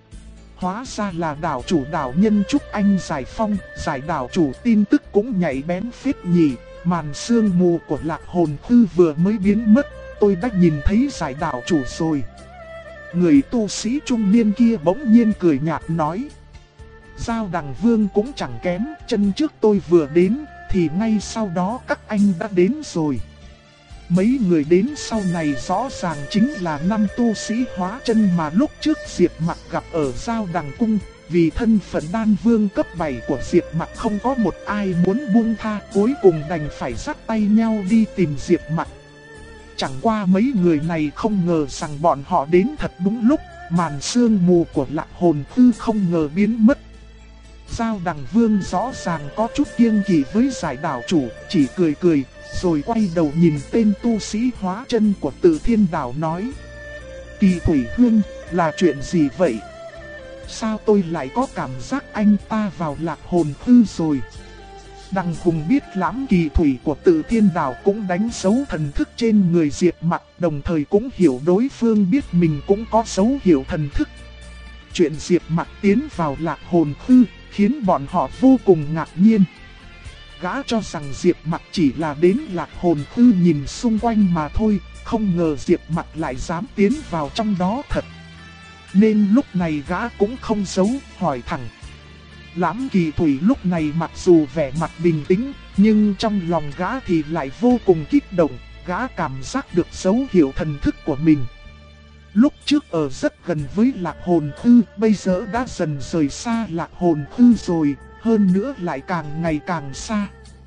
Hóa ra là đảo chủ đảo nhân Trúc Anh Giải Phong, giải đảo chủ tin tức cũng nhạy bén phết nhỉ. Màn sương mù của lạc hồn thư vừa mới biến mất, tôi đã nhìn thấy giải đảo chủ rồi. Người tu sĩ trung niên kia bỗng nhiên cười nhạt nói: Giao Đằng Vương cũng chẳng kém, chân trước tôi vừa đến, thì ngay sau đó các anh đã đến rồi. Mấy người đến sau này rõ ràng chính là 5 tu sĩ hóa chân mà lúc trước Diệp Mặc gặp ở Giao Đằng Cung. Vì thân phận đan vương cấp 7 của Diệp Mặc không có một ai muốn buông tha, cuối cùng đành phải dắt tay nhau đi tìm Diệp Mặc. Chẳng qua mấy người này không ngờ rằng bọn họ đến thật đúng lúc, màn sương mù của lạc hồn thư không ngờ biến mất. Giao Đằng Vương rõ ràng có chút kiêng kỵ với giải đảo chủ, chỉ cười cười, rồi quay đầu nhìn tên tu sĩ hóa chân của Tự Thiên Đảo nói: Kỳ Thủy Hương, là chuyện gì vậy? Sao tôi lại có cảm giác anh ta vào lạc hồn thư rồi? Đằng Hùng biết lãm kỳ thủy của Tự Thiên Đảo cũng đánh dấu thần thức trên người Diệp Mặc, đồng thời cũng hiểu đối phương biết mình cũng có dấu hiệu thần thức. Chuyện Diệp Mặc tiến vào lạc hồn thư khiến bọn họ vô cùng ngạc nhiên. Gã cho rằng Diệp Mặc chỉ là đến lạc hồn thư nhìn xung quanh mà thôi, không ngờ Diệp Mặc lại dám tiến vào trong đó thật. Nên lúc này gã cũng không giấu, hỏi thẳng. Lãm Kỳ Thủy lúc này mặc dù vẻ mặt bình tĩnh, nhưng trong lòng gã thì lại vô cùng kích động, gã cảm giác được dấu hiệu thần thức của mình. Lúc trước ở rất gần với lạc hồn thư, bây giờ đã dần rời xa lạc hồn thư rồi, hơn nữa lại càng ngày càng xa.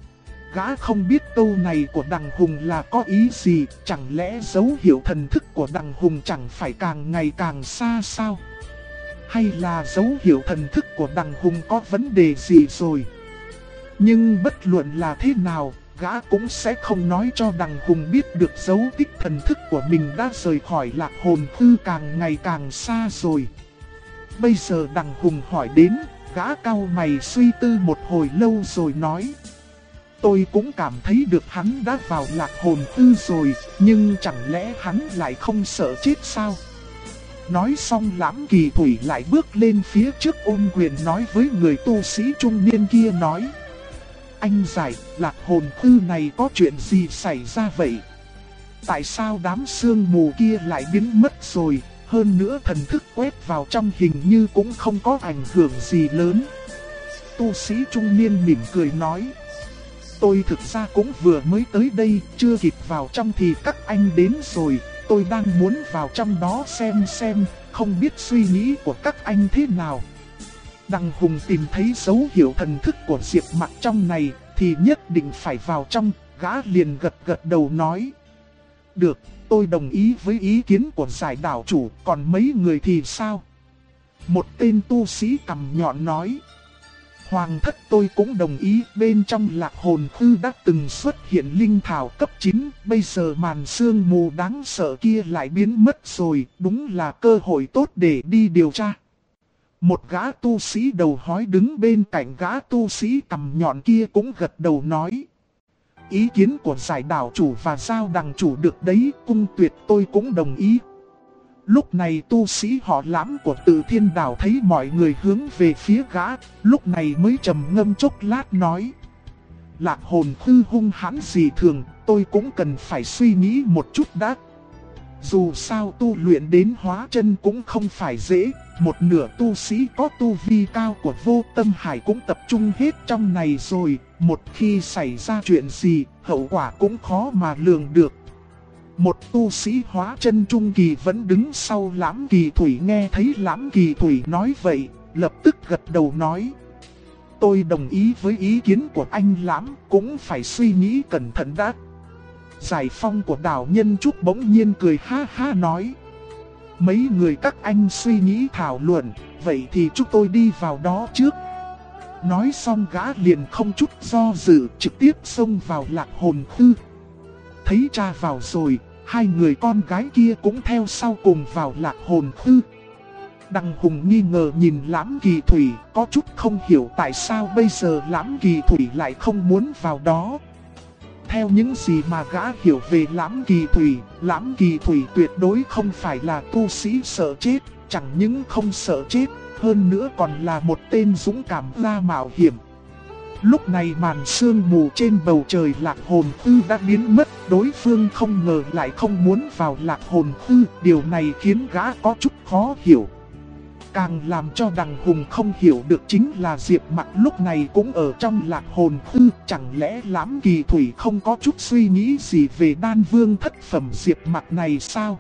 Gã không biết câu này của Đằng Hùng là có ý gì, chẳng lẽ dấu hiệu thần thức của Đằng Hùng chẳng phải càng ngày càng xa sao? Hay là dấu hiệu thần thức của Đằng Hùng có vấn đề gì rồi? Nhưng bất luận là thế nào, gã cũng sẽ không nói cho Đằng Hùng biết được dấu tích thần thức của mình đã rời khỏi lạc hồn thư càng ngày càng xa rồi. Bây giờ Đằng Hùng hỏi đến, gã cau mày suy tư một hồi lâu rồi nói: Tôi cũng cảm thấy được hắn đã vào lạc hồn thư rồi, nhưng chẳng lẽ hắn lại không sợ chết sao? Nói xong Lãm Kỳ Thủy lại bước lên phía trước ôm quyền nói với người tu sĩ trung niên kia nói: Anh giải, lạc hồn thư này có chuyện gì xảy ra vậy? Tại sao đám sương mù kia lại biến mất rồi? Hơn nữa thần thức quét vào trong hình như cũng không có ảnh hưởng gì lớn. Tu sĩ trung niên mỉm cười nói: Tôi thực ra cũng vừa mới tới đây, chưa kịp vào trong thì các anh đến rồi. Tôi đang muốn vào trong đó xem, không biết suy nghĩ của các anh thế nào. Đằng Hùng tìm thấy dấu hiệu thần thức của Diệp Mặc trong này, thì nhất định phải vào trong, gã liền gật đầu nói: Được, tôi đồng ý với ý kiến của giải đảo chủ, còn mấy người thì sao? Một tên tu sĩ cằm nhọn nói: Hoàng thất tôi cũng đồng ý, bên trong lạc hồn thư đã từng xuất hiện linh thảo cấp 9, bây giờ màn sương mù đáng sợ kia lại biến mất rồi, đúng là cơ hội tốt để đi điều tra. Một gã tu sĩ đầu hói đứng bên cạnh gã tu sĩ cằm nhọn kia cũng gật đầu nói. Ý kiến của giải đảo chủ và giao đằng chủ được đấy, Cung Tuyệt tôi cũng đồng ý. Lúc này tu sĩ họ Lãm của Từ Thiên Đảo thấy mọi người hướng về phía gã, lúc này mới trầm ngâm chốc lát nói. Lạc hồn thư hung hãn gì thường, tôi cũng cần phải suy nghĩ một chút đã. Dù sao tu luyện đến hóa chân cũng không phải dễ, một nửa tu sĩ có tu vi cao của Vô Tâm Hải cũng tập trung hết trong này rồi, một khi xảy ra chuyện gì, hậu quả cũng khó mà lường được. Một tu sĩ hóa chân trung kỳ vẫn đứng sau Lãm Kỳ Thủy, nghe thấy Lãm Kỳ Thủy nói vậy, lập tức gật đầu nói. Tôi đồng ý với ý kiến của anh Lãm, cũng phải suy nghĩ cẩn thận đã. Giải Phong của đảo Nhân Trúc bỗng nhiên cười ha ha nói. Mấy người các anh suy nghĩ thảo luận, vậy thì chúng tôi đi vào đó trước. Nói xong gã liền không chút do dự trực tiếp xông vào lạc hồn thư. Thấy cha vào rồi, hai người con gái kia cũng theo sau cùng vào lạc hồn thư. Đằng Hùng nghi ngờ nhìn Lãm Kỳ Thủy, có chút không hiểu tại sao bây giờ Lãm Kỳ Thủy lại không muốn vào đó. Theo những gì mà gã hiểu về Lãm Kỳ Thủy tuyệt đối không phải là tu sĩ sợ chết, chẳng những không sợ chết, hơn nữa còn là một tên dũng cảm ra mạo hiểm. Lúc này màn sương mù trên bầu trời lạc hồn thư đã biến mất, đối phương không ngờ lại không muốn vào lạc hồn thư, điều này khiến gã có chút khó hiểu. Càng làm cho đằng Hùng không hiểu được chính là Diệp Mặc lúc này cũng ở trong lạc hồn thư, chẳng lẽ Lãm Kỳ Thủy không có chút suy nghĩ gì về đan vương thất phẩm Diệp Mặc này sao?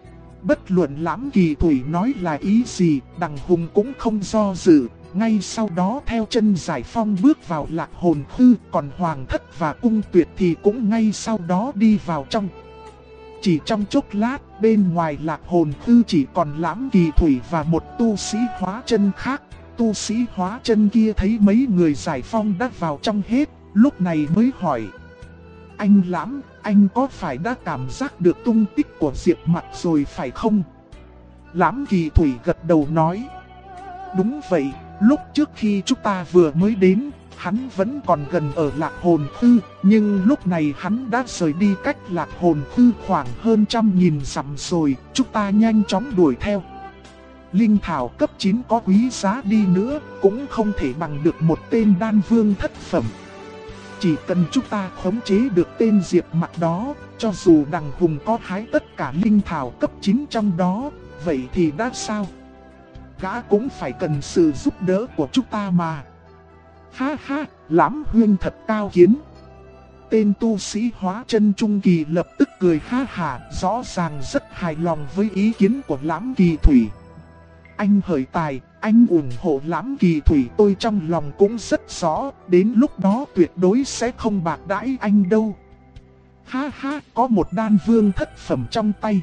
Bất luận Lãm Kỳ Thủy nói là ý gì, đằng Hùng cũng không do dự, ngay sau đó theo chân Giải Phong bước vào lạc hồn thư, còn Hoàng Thất và Cung Tuyệt thì cũng ngay sau đó đi vào trong. Chỉ trong chốc lát, bên ngoài lạc hồn thư chỉ còn Lãm Kỳ Thủy và một tu sĩ hóa chân khác. Tu sĩ hóa chân kia thấy mấy người Giải Phong đã vào trong hết, lúc này mới hỏi. Anh Lãm, anh có phải đã cảm giác được tung tích của Diệp Mặc rồi phải không? Lãm Kỳ Thủy gật đầu nói. Đúng vậy, lúc trước khi chúng ta vừa mới đến, hắn vẫn còn gần ở lạc hồn thư, nhưng lúc này hắn đã rời đi cách lạc hồn thư khoảng hơn 100.000 dặm rồi, chúng ta nhanh chóng đuổi theo. Linh thảo cấp 9 có quý giá đi nữa, cũng không thể bằng được một tên đan vương thất phẩm. Chỉ cần chúng ta khống chế được tên Diệp Mặc đó, cho dù đằng Hùng có hái tất cả linh thảo cấp 9 trong đó, vậy thì đã sao? Gã cũng phải cần sự giúp đỡ của chúng ta mà. Ha ha, Lãm huynh thật cao kiến. Tên tu sĩ hóa chân trung kỳ lập tức cười ha hả, rõ ràng rất hài lòng với ý kiến của Lãm Kỳ Thủy. Anh hời tài, anh ủng hộ Lãm Kỳ Thủy, tôi trong lòng cũng rất rõ, đến lúc đó tuyệt đối sẽ không bạc đãi anh đâu. Ha ha, có một đan vương thất phẩm trong tay.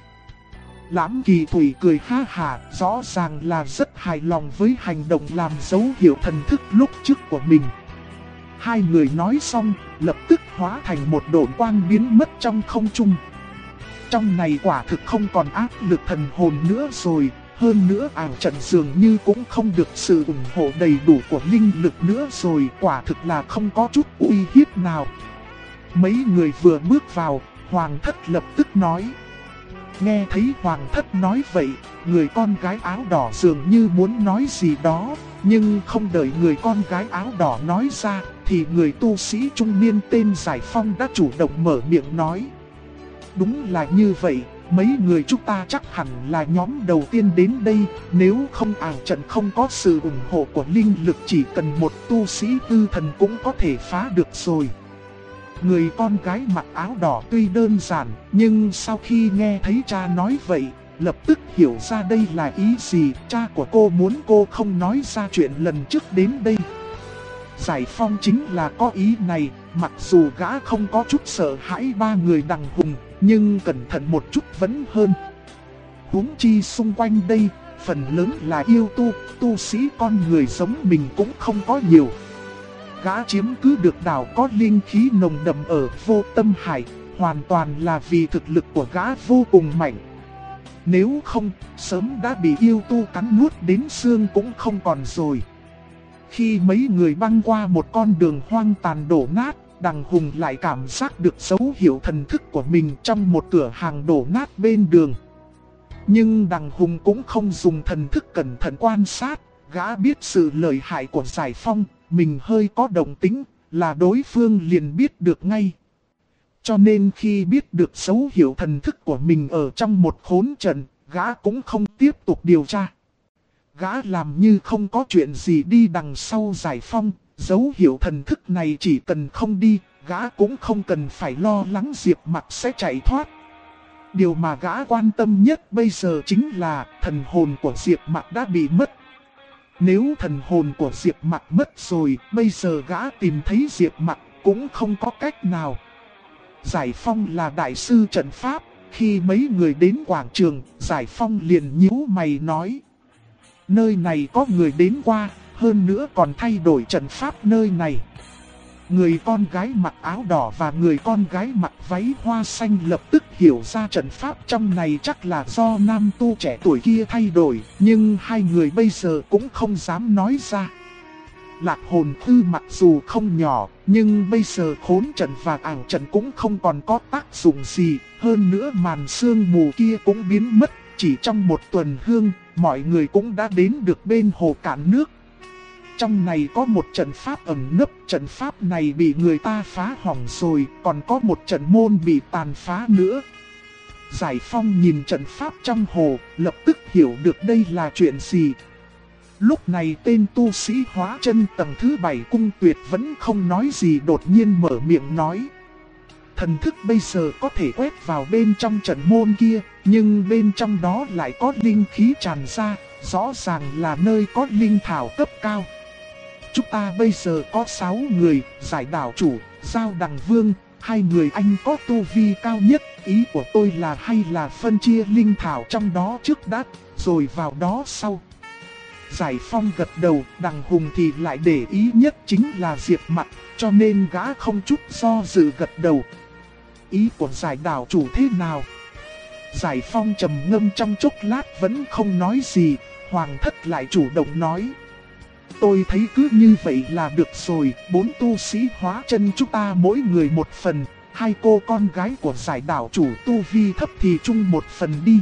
Lãm Kỳ Thủy cười ha hả, rõ ràng là rất hài lòng với hành động làm dấu hiệu thần thức lúc trước của mình. Hai người nói xong, lập tức hóa thành một độn quang biến mất trong không trung. Trong này quả thực không còn áp lực thần hồn nữa rồi, hơn nữa ảo trận dường như cũng không được sự ủng hộ đầy đủ của linh lực nữa rồi, quả thực là không có chút uy hiếp nào. Mấy người vừa bước vào, Hoàng Thất lập tức nói. Nghe thấy Hoàng Thất nói vậy, người con gái áo đỏ dường như muốn nói gì đó, nhưng không đợi người con gái áo đỏ nói ra, thì người tu sĩ trung niên tên Giải Phong đã chủ động mở miệng nói. Đúng là như vậy, mấy người chúng ta chắc hẳn là nhóm đầu tiên đến đây, nếu không ảo trận không có sự ủng hộ của linh lực chỉ cần một tu sĩ hư thần cũng có thể phá được rồi. Người con gái mặc áo đỏ tuy đơn giản, nhưng sau khi nghe thấy cha nói vậy, lập tức hiểu ra đây là ý gì. Cha của cô muốn cô không nói ra chuyện lần trước đến đây. Giải Phong chính là có ý này, mặc dù gã không có chút sợ hãi ba người đằng Hùng, nhưng cẩn thận một chút vẫn hơn. Huống chi xung quanh đây, phần lớn là yêu tu sĩ con người giống mình cũng không có nhiều. Gã chiếm cứ được đảo có linh khí nồng đậm ở Vô Tâm Hải, hoàn toàn là vì thực lực của gã vô cùng mạnh. Nếu không, sớm đã bị yêu tu cắn nuốt đến xương cũng không còn rồi. Khi mấy người băng qua một con đường hoang tàn đổ nát, Đằng Hùng lại cảm giác được dấu hiệu thần thức của mình trong một cửa hàng đổ nát bên đường. Nhưng Đằng Hùng cũng không dùng thần thức cẩn thận quan sát, gã biết sự lợi hại của Giải Phong, mình hơi có động tính là đối phương liền biết được ngay. Cho nên khi biết được dấu hiệu thần thức của mình ở trong một khốn trận, gã cũng không tiếp tục điều tra. Gã làm như không có chuyện gì đi đằng sau Giải Phong, dấu hiệu thần thức này chỉ cần không đi, gã cũng không cần phải lo lắng Diệp Mặc sẽ chạy thoát. Điều mà gã quan tâm nhất bây giờ chính là thần hồn của Diệp Mặc đã bị mất. Nếu thần hồn của Diệp Mặc mất rồi, bây giờ gã tìm thấy Diệp Mặc cũng không có cách nào. Giải Phong là đại sư trận pháp, khi mấy người đến quảng trường, Giải Phong liền nhíu mày nói. Nơi này có người đến qua, hơn nữa còn thay đổi trận pháp nơi này. Người con gái mặc áo đỏ và người con gái mặc váy hoa xanh lập tức hiểu ra trận pháp trong này chắc là do nam tu trẻ tuổi kia thay đổi, nhưng hai người bây giờ cũng không dám nói ra. Lạc hồn thư mặc dù không nhỏ, nhưng bây giờ khốn trận và ảo trận cũng không còn có tác dụng gì, hơn nữa màn sương mù kia cũng biến mất, chỉ trong một tuần hương, mọi người cũng đã đến được bên hồ cạn nước. Trong này có một trận pháp ẩn nấp, trận pháp này bị người ta phá hỏng rồi, còn có một trận môn bị tàn phá nữa. Giải Phong nhìn trận pháp trong hồ, lập tức hiểu được đây là chuyện gì. Lúc này tên tu sĩ hóa chân tầng thứ 7 Cung Tuyệt vẫn không nói gì, đột nhiên mở miệng nói. Thần thức bây giờ có thể quét vào bên trong trận môn kia, nhưng bên trong đó lại có linh khí tràn ra, rõ ràng là nơi có linh thảo cấp cao. Chúng ta bây giờ có 6 người, Giải đảo chủ, Giao Đằng Vương, hai người anh có tu vi cao nhất. Ý của tôi là hay là phân chia linh thảo trong đó trước đã, rồi vào đó sau. Giải Phong gật đầu, Đằng Hùng thì lại để ý nhất chính là Diệp Mặc, cho nên gã không chút do dự gật đầu. Ý của Giải đảo chủ thế nào? Giải Phong trầm ngâm trong chốc lát vẫn không nói gì, Hoàng Thất lại chủ động nói. Tôi thấy cứ như vậy là được rồi, 4 tu sĩ hóa chân chúng ta mỗi người một phần, hai cô con gái của Giải đảo chủ tu vi thấp thì chung một phần đi.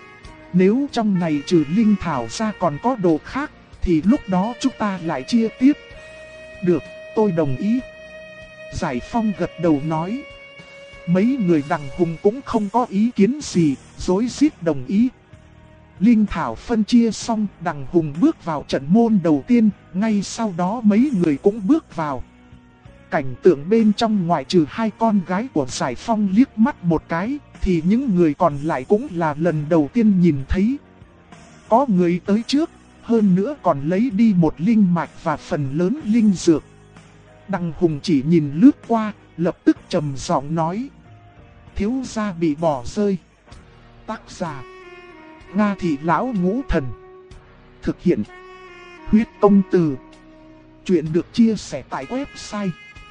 Nếu trong này trừ linh thảo ra còn có đồ khác, thì lúc đó chúng ta lại chia tiếp. Được, tôi đồng ý. Giải Phong gật đầu nói. Mấy người Đằng Hùng cũng không có ý kiến gì, rối rít đồng ý. Linh thảo phân chia xong, Đằng Hùng bước vào trận môn đầu tiên, ngay sau đó mấy người cũng bước vào. Cảnh tượng bên trong ngoại trừ hai con gái của Giải Phong liếc mắt một cái, thì những người còn lại cũng là lần đầu tiên nhìn thấy. Có người tới trước, hơn nữa còn lấy đi một linh mạch và phần lớn linh dược. Đằng Hùng chỉ nhìn lướt qua, lập tức trầm giọng nói. Thiếu gia bị bỏ rơi. Tác giả Nga Thị Lão Ngũ Thần. Thực hiện Huyết Công Từ. Chuyện được chia sẻ tại website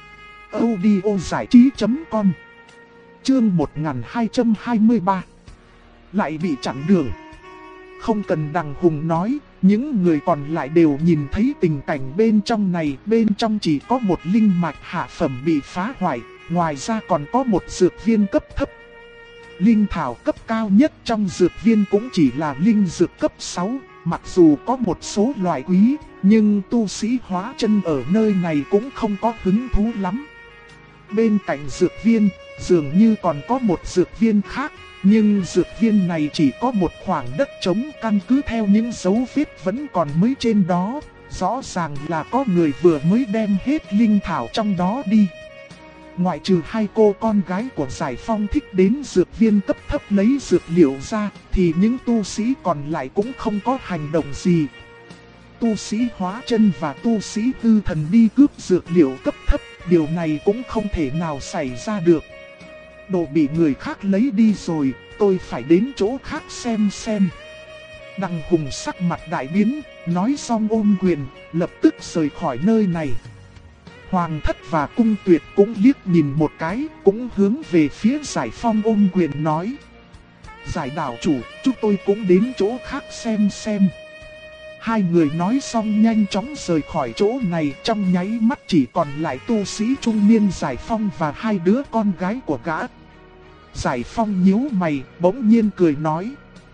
audiozảichí.com. Chương 1223. Lại bị chặn đường. Không cần Đằng Hùng nói, những người còn lại đều nhìn thấy tình cảnh bên trong này. Bên trong chỉ có một linh mạch hạ phẩm bị phá hoại, ngoài ra còn có một dược viên cấp thấp. Linh thảo cấp cao nhất trong dược viên cũng chỉ là linh dược cấp 6, mặc dù có một số loại quý, nhưng tu sĩ hóa chân ở nơi này cũng không có hứng thú lắm. Bên cạnh dược viên, dường như còn có một dược viên khác, nhưng dược viên này chỉ có một khoảng đất trống, căn cứ theo những dấu vết vẫn còn mới trên đó, rõ ràng là có người vừa mới đem hết linh thảo trong đó đi. Ngoại trừ hai cô con gái của Giải Phong thích đến dược viên cấp thấp lấy dược liệu ra, thì những tu sĩ còn lại cũng không có hành động gì. Tu sĩ hóa chân và tu sĩ hư thần đi cướp dược liệu cấp thấp, điều này cũng không thể nào xảy ra được. Đồ bị người khác lấy đi rồi, tôi phải đến chỗ khác xem. Đằng Hùng sắc mặt đại biến, nói xong ôm quyền, lập tức rời khỏi nơi này. Hoàng thất và cung tuyệt cũng liếc nhìn một cái, cũng hướng về phía Giải Phong ôm quyền nói. Giải đảo chủ, chúng tôi cũng đến chỗ khác xem. Hai người nói xong nhanh chóng rời khỏi chỗ này, trong nháy mắt chỉ còn lại tu sĩ trung niên Giải Phong và hai đứa con gái của gã. Giải Phong nhíu mày, bỗng nhiên cười nói.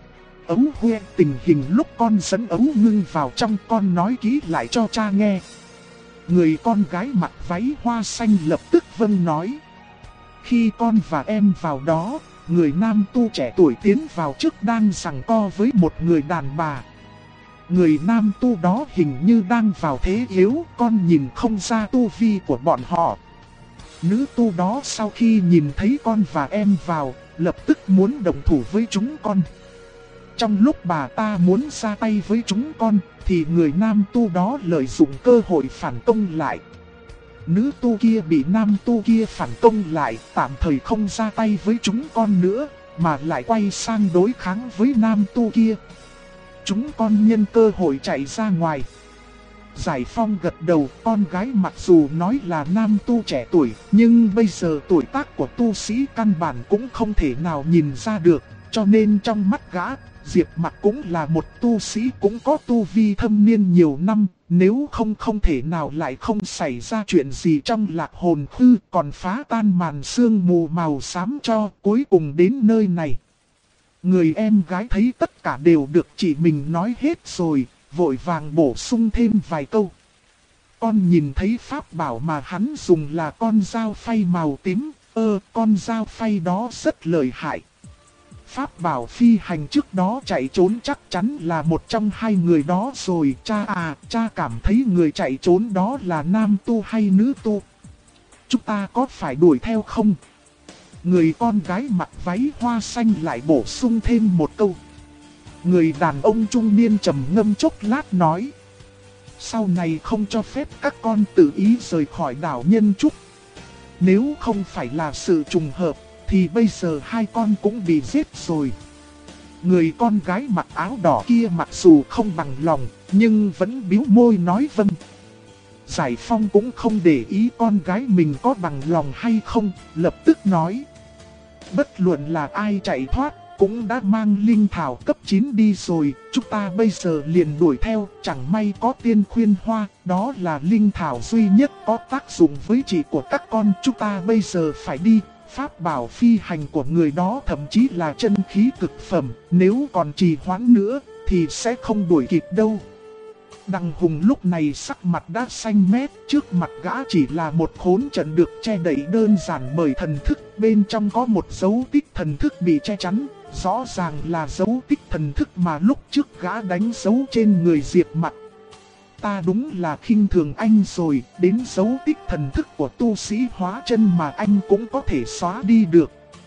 Ấu Huệ, tình hình lúc con dẫn Ấu Ngưng vào trong, con nói kỹ lại cho cha nghe. Người con gái mặc váy hoa xanh lập tức vâng nói. Khi con và em vào đó, người nam tu trẻ tuổi tiến vào trước đang giằng co với một người đàn bà. Người nam tu đó hình như đang vào thế yếu, con nhìn không ra tu vi của bọn họ. Nữ tu đó sau khi nhìn thấy con và em vào, lập tức muốn đồng thủ với chúng con. Trong lúc bà ta muốn ra tay với chúng con, thì người nam tu đó lợi dụng cơ hội phản công lại. Nữ tu kia bị nam tu kia phản công lại, tạm thời không ra tay với chúng con nữa, mà lại quay sang đối kháng với nam tu kia. Chúng con nhân cơ hội chạy ra ngoài. Giải Phong gật đầu, con gái mặc dù nói là nam tu trẻ tuổi, nhưng bây giờ tuổi tác của tu sĩ căn bản cũng không thể nào nhìn ra được, cho nên trong mắt gã, Diệp Mặc cũng là một tu sĩ cũng có tu vi thâm niên nhiều năm, nếu không thể nào lại không xảy ra chuyện gì trong Lạc Hồn Khư, còn phá tan màn sương mù màu xám cho cuối cùng đến nơi này. Người em gái thấy tất cả đều được chị mình nói hết rồi, vội vàng bổ sung thêm vài câu. Con nhìn thấy pháp bảo mà hắn dùng là con dao phay màu tím, con dao phay đó rất lợi hại. Pháp bảo phi hành trước đó chạy trốn chắc chắn là một trong hai người đó rồi. Cha cảm thấy người chạy trốn đó là nam tu hay nữ tu? Chúng ta có phải đuổi theo không? Người con gái mặc váy hoa xanh lại bổ sung thêm một câu. Người đàn ông trung niên trầm ngâm chốc lát nói. Sau này không cho phép các con tự ý rời khỏi đảo Nhân Trúc. Nếu không phải là sự trùng hợp, thì bây giờ hai con cũng bị giết rồi. Người con gái mặc áo đỏ kia mặc dù không bằng lòng, nhưng vẫn bĩu môi nói vâng. Giải Phong cũng không để ý con gái mình có bằng lòng hay không, lập tức nói. Bất luận là ai chạy thoát, cũng đã mang linh thảo cấp 9 đi rồi, chúng ta bây giờ liền đuổi theo, chẳng may có tiên khuyên hoa, đó là linh thảo duy nhất có tác dụng với chị của các con, chúng ta bây giờ phải đi. Pháp bảo phi hành của người đó thậm chí là chân khí cực phẩm, nếu còn trì hoãn nữa thì sẽ không đuổi kịp đâu. Đằng Hùng lúc này sắc mặt đã xanh mét, trước mặt gã chỉ là một khốn trận được che đậy đơn giản bởi thần thức, bên trong có một dấu tích thần thức bị che chắn, rõ ràng là dấu tích thần thức mà lúc trước gã đánh dấu trên người Diệp Mặc. Ta đúng là khinh thường anh rồi, đến dấu tích thần thức của tu sĩ hóa chân mà anh cũng có thể xóa đi được.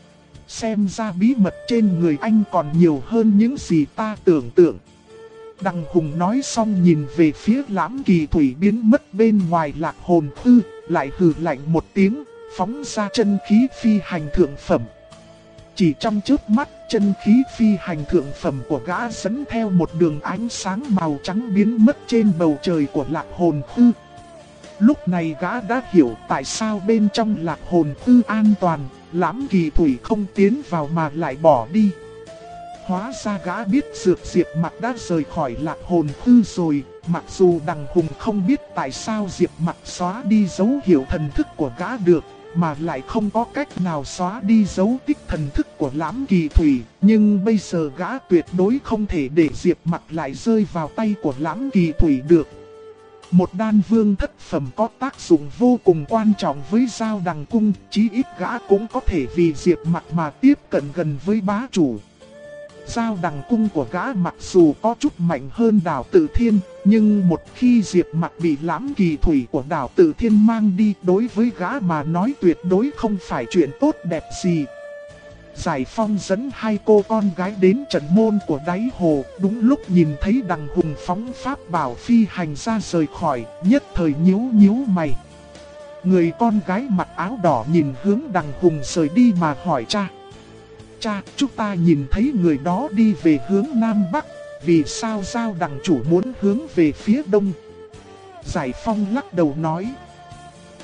Xem ra bí mật trên người anh còn nhiều hơn những gì ta tưởng tượng. Đằng Hùng nói xong nhìn về phía Lãm Kỳ Thủy biến mất bên ngoài Lạc Hồn Khư, lại hừ lạnh một tiếng, phóng ra chân khí phi hành thượng phẩm. Chỉ trong chớp mắt, chân khí phi hành thượng phẩm của gã dẫn theo một đường ánh sáng màu trắng biến mất trên bầu trời của Lạc Hồn Khư. Lúc này gã đã hiểu tại sao bên trong Lạc Hồn Khư an toàn, Lãm Kỳ Thủy không tiến vào mà lại bỏ đi. Hóa ra gã biết Diệp Mặc đã rời khỏi Lạc Hồn Khư rồi, mặc dù Đằng Hùng không biết tại sao Diệp Mặc xóa đi dấu hiệu thần thức của gã được, mà lại không có cách nào xóa đi dấu tích thần thức của Lãm Kỳ Thủy, nhưng bây giờ gã tuyệt đối không thể để Diệp Mặc lại rơi vào tay của Lãm Kỳ Thủy được. Một đan vương thất phẩm có tác dụng vô cùng quan trọng với Giao Đằng Cung, chí ít gã cũng có thể vì Diệp Mặc mà tiếp cận gần với bá chủ. Giao Đằng Cung của gã mặc dù có chút mạnh hơn Đảo Tự Thiên, nhưng một khi Diệp Mặc bị Lãm Kỳ Thủy của Đảo Tự Thiên mang đi, đối với gã mà nói tuyệt đối không phải chuyện tốt đẹp gì. Giải Phong dẫn hai cô con gái đến trận môn của đáy hồ, đúng lúc nhìn thấy Đằng Hùng phóng pháp bảo phi hành ra rời khỏi, nhất thời nhíu mày. Người con gái mặc áo đỏ nhìn hướng Đằng Hùng rời đi mà hỏi cha. Cha, chúng ta nhìn thấy người đó đi về hướng Nam Bắc, vì sao Giao Đằng chủ muốn hướng về phía Đông? Giải Phong lắc đầu nói.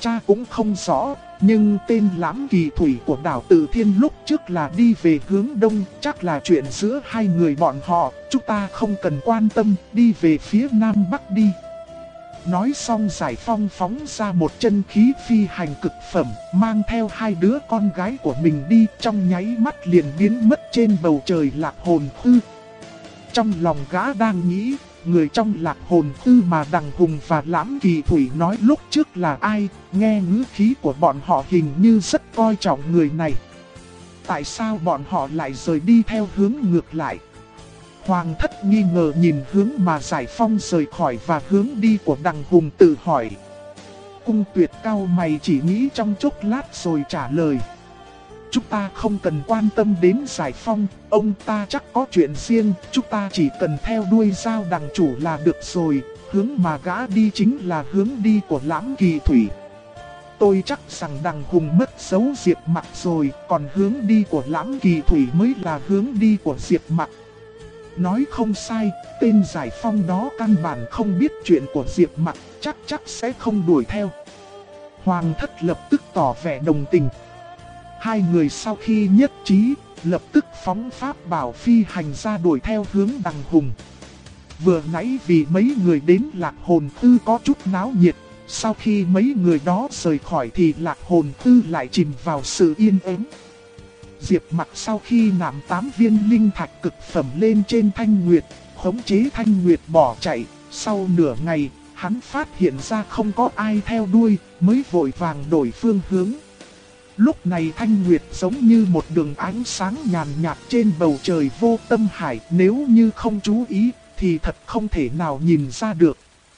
cha cũng không rõ. Nhưng tên Lãm Kỳ Thủy của đảo Từ Thiên lúc trước là đi về hướng đông, chắc là chuyện giữa hai người bọn họ, chúng ta không cần quan tâm, đi về phía nam bắc đi. Nói xong Giải Phong phóng ra một chân khí phi hành cực phẩm, mang theo hai đứa con gái của mình đi, trong nháy mắt liền biến mất trên bầu trời Lạc Hồn Tư. Trong lòng gã đang nghĩ, người trong Lạc Hồn Tư mà Đằng Hùng và Lãm Kỳ Thủy nói lúc trước là ai, nghe ngữ khí của bọn họ hình như rất coi trọng người này. Tại sao bọn họ lại rời đi theo hướng ngược lại? Hoàng thất nghi ngờ nhìn hướng mà Giải Phong rời khỏi và hướng đi của Đằng Hùng tự hỏi. Cung Tuyệt cau mày chỉ nghĩ trong chốc lát rồi trả lời. Chúng ta không cần quan tâm đến Giải Phong, ông ta chắc có chuyện riêng, chúng ta chỉ cần theo đuôi Giao Đằng chủ là được rồi, hướng mà gã đi chính là hướng đi của Lãm Kỳ Thủy. Tôi chắc rằng Đằng Hùng mất dấu Diệp Mặc rồi, còn hướng đi của Lãm Kỳ Thủy mới là hướng đi của Diệp Mặc. Nói không sai, tên Giải Phong đó căn bản không biết chuyện của Diệp Mặc, chắc sẽ không đuổi theo. Hoàng thất lập tức tỏ vẻ đồng tình. Hai người sau khi nhất trí, lập tức phóng pháp bảo phi hành ra đuổi theo hướng Đằng Hùng. Vừa nãy vì mấy người đến Lạc Hồn Tư có chút náo nhiệt, sau khi mấy người đó rời khỏi thì Lạc Hồn Tư lại chìm vào sự yên ắng. Diệp Mặc sau khi nạm 8 viên linh thạch cực phẩm lên trên Thanh Nguyệt, khống chế Thanh Nguyệt bỏ chạy, sau nửa ngày, hắn phát hiện ra không có ai theo đuôi, mới vội vàng đổi phương hướng. Lúc này Thanh Nguyệt giống như một đường ánh sáng nhàn nhạt trên bầu trời vô tâm hải, nếu như không chú ý thì thật không thể nào nhìn ra được.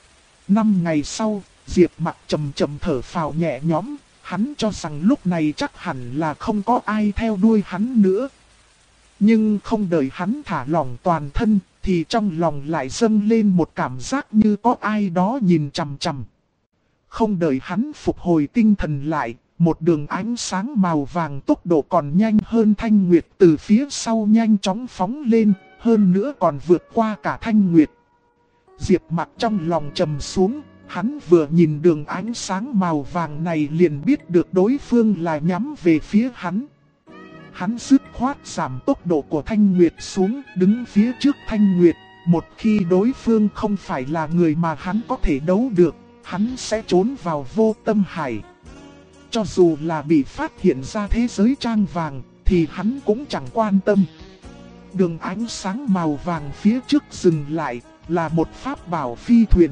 5 ngày sau, Diệp Mặc chậm thở phào nhẹ nhõm, hắn cho rằng lúc này chắc hẳn là không có ai theo đuôi hắn nữa. Nhưng không đợi hắn thả lỏng toàn thân, thì trong lòng lại dâng lên một cảm giác như có ai đó nhìn chằm chằm. Không đợi hắn phục hồi tinh thần lại, một đường ánh sáng màu vàng tốc độ còn nhanh hơn Thanh Nguyệt từ phía sau nhanh chóng phóng lên, hơn nữa còn vượt qua cả Thanh Nguyệt. Diệp Mặc trong lòng trầm xuống, hắn vừa nhìn đường ánh sáng màu vàng này liền biết được đối phương là nhắm về phía hắn. Hắn dứt khoát giảm tốc độ của Thanh Nguyệt xuống, đứng phía trước Thanh Nguyệt. Một khi đối phương không phải là người mà hắn có thể đấu được, hắn sẽ trốn vào vô tâm hải. Cho dù là bị phát hiện ra thế giới trang vàng, thì hắn cũng chẳng quan tâm. Đường ánh sáng màu vàng phía trước dừng lại, là một pháp bảo phi thuyền.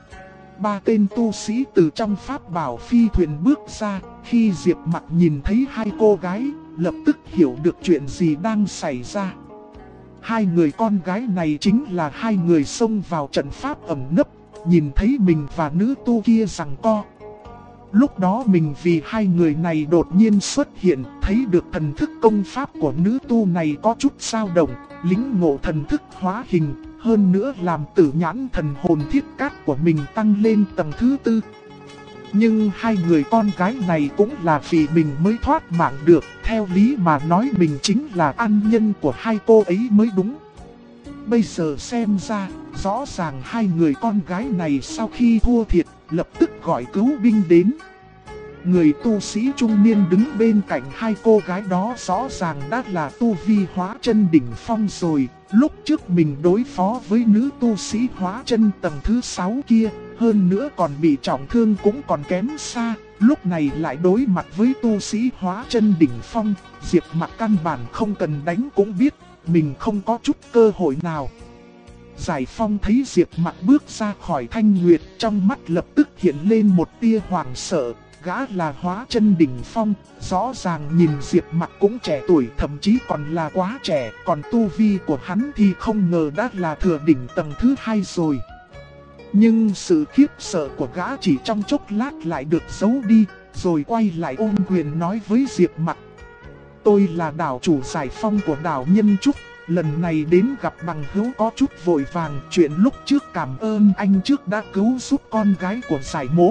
3 tên tu sĩ từ trong pháp bảo phi thuyền bước ra, khi Diệp Mặc nhìn thấy hai cô gái, lập tức hiểu được chuyện gì đang xảy ra. Hai người con gái này chính là hai người xông vào trận pháp ẩn nấp, nhìn thấy mình và nữ tu kia giằng co. Lúc đó mình vì hai người này đột nhiên xuất hiện, thấy được thần thức công pháp của nữ tu này có chút dao động, lĩnh ngộ thần thức hóa hình, hơn nữa làm tử nhãn thần hồn thiết cát của mình tăng lên tầng thứ 4. Nhưng hai người con gái này cũng là vì mình mới thoát mạng được, theo lý mà nói mình chính là ân nhân của hai cô ấy mới đúng. Bây giờ xem ra, rõ ràng hai người con gái này sau khi thua thiệt, lập tức gọi cứu binh đến. Người tu sĩ trung niên đứng bên cạnh hai cô gái đó rõ ràng đã là tu vi hóa chân đỉnh phong rồi. Lúc trước mình đối phó với nữ tu sĩ hóa chân tầng thứ 6 kia, hơn nữa còn bị trọng thương cũng còn kém xa. Lúc này lại đối mặt với tu sĩ hóa chân đỉnh phong, Diệp Mặc căn bản không cần đánh cũng biết, mình không có chút cơ hội nào. Giải Phong thấy Diệp Mặc bước ra khỏi Thanh Nguyệt, trong mắt lập tức hiện lên một tia hoảng sợ. Gã là hóa chân đỉnh phong, rõ ràng nhìn Diệp Mặc cũng trẻ tuổi, thậm chí còn là quá trẻ, còn tu vi của hắn thì không ngờ đã là thừa đỉnh tầng thứ 2 rồi. Nhưng sự khiếp sợ của gã chỉ trong chốc lát lại được giấu đi, rồi quay lại ôm quyền nói với Diệp Mặc. Tôi là đảo chủ Giải Phong của đảo Nhân Trúc, lần này đến gặp bằng hữu có chút vội vàng, chuyện lúc trước cảm ơn anh trước đã cứu giúp con gái của Giải Mỗ.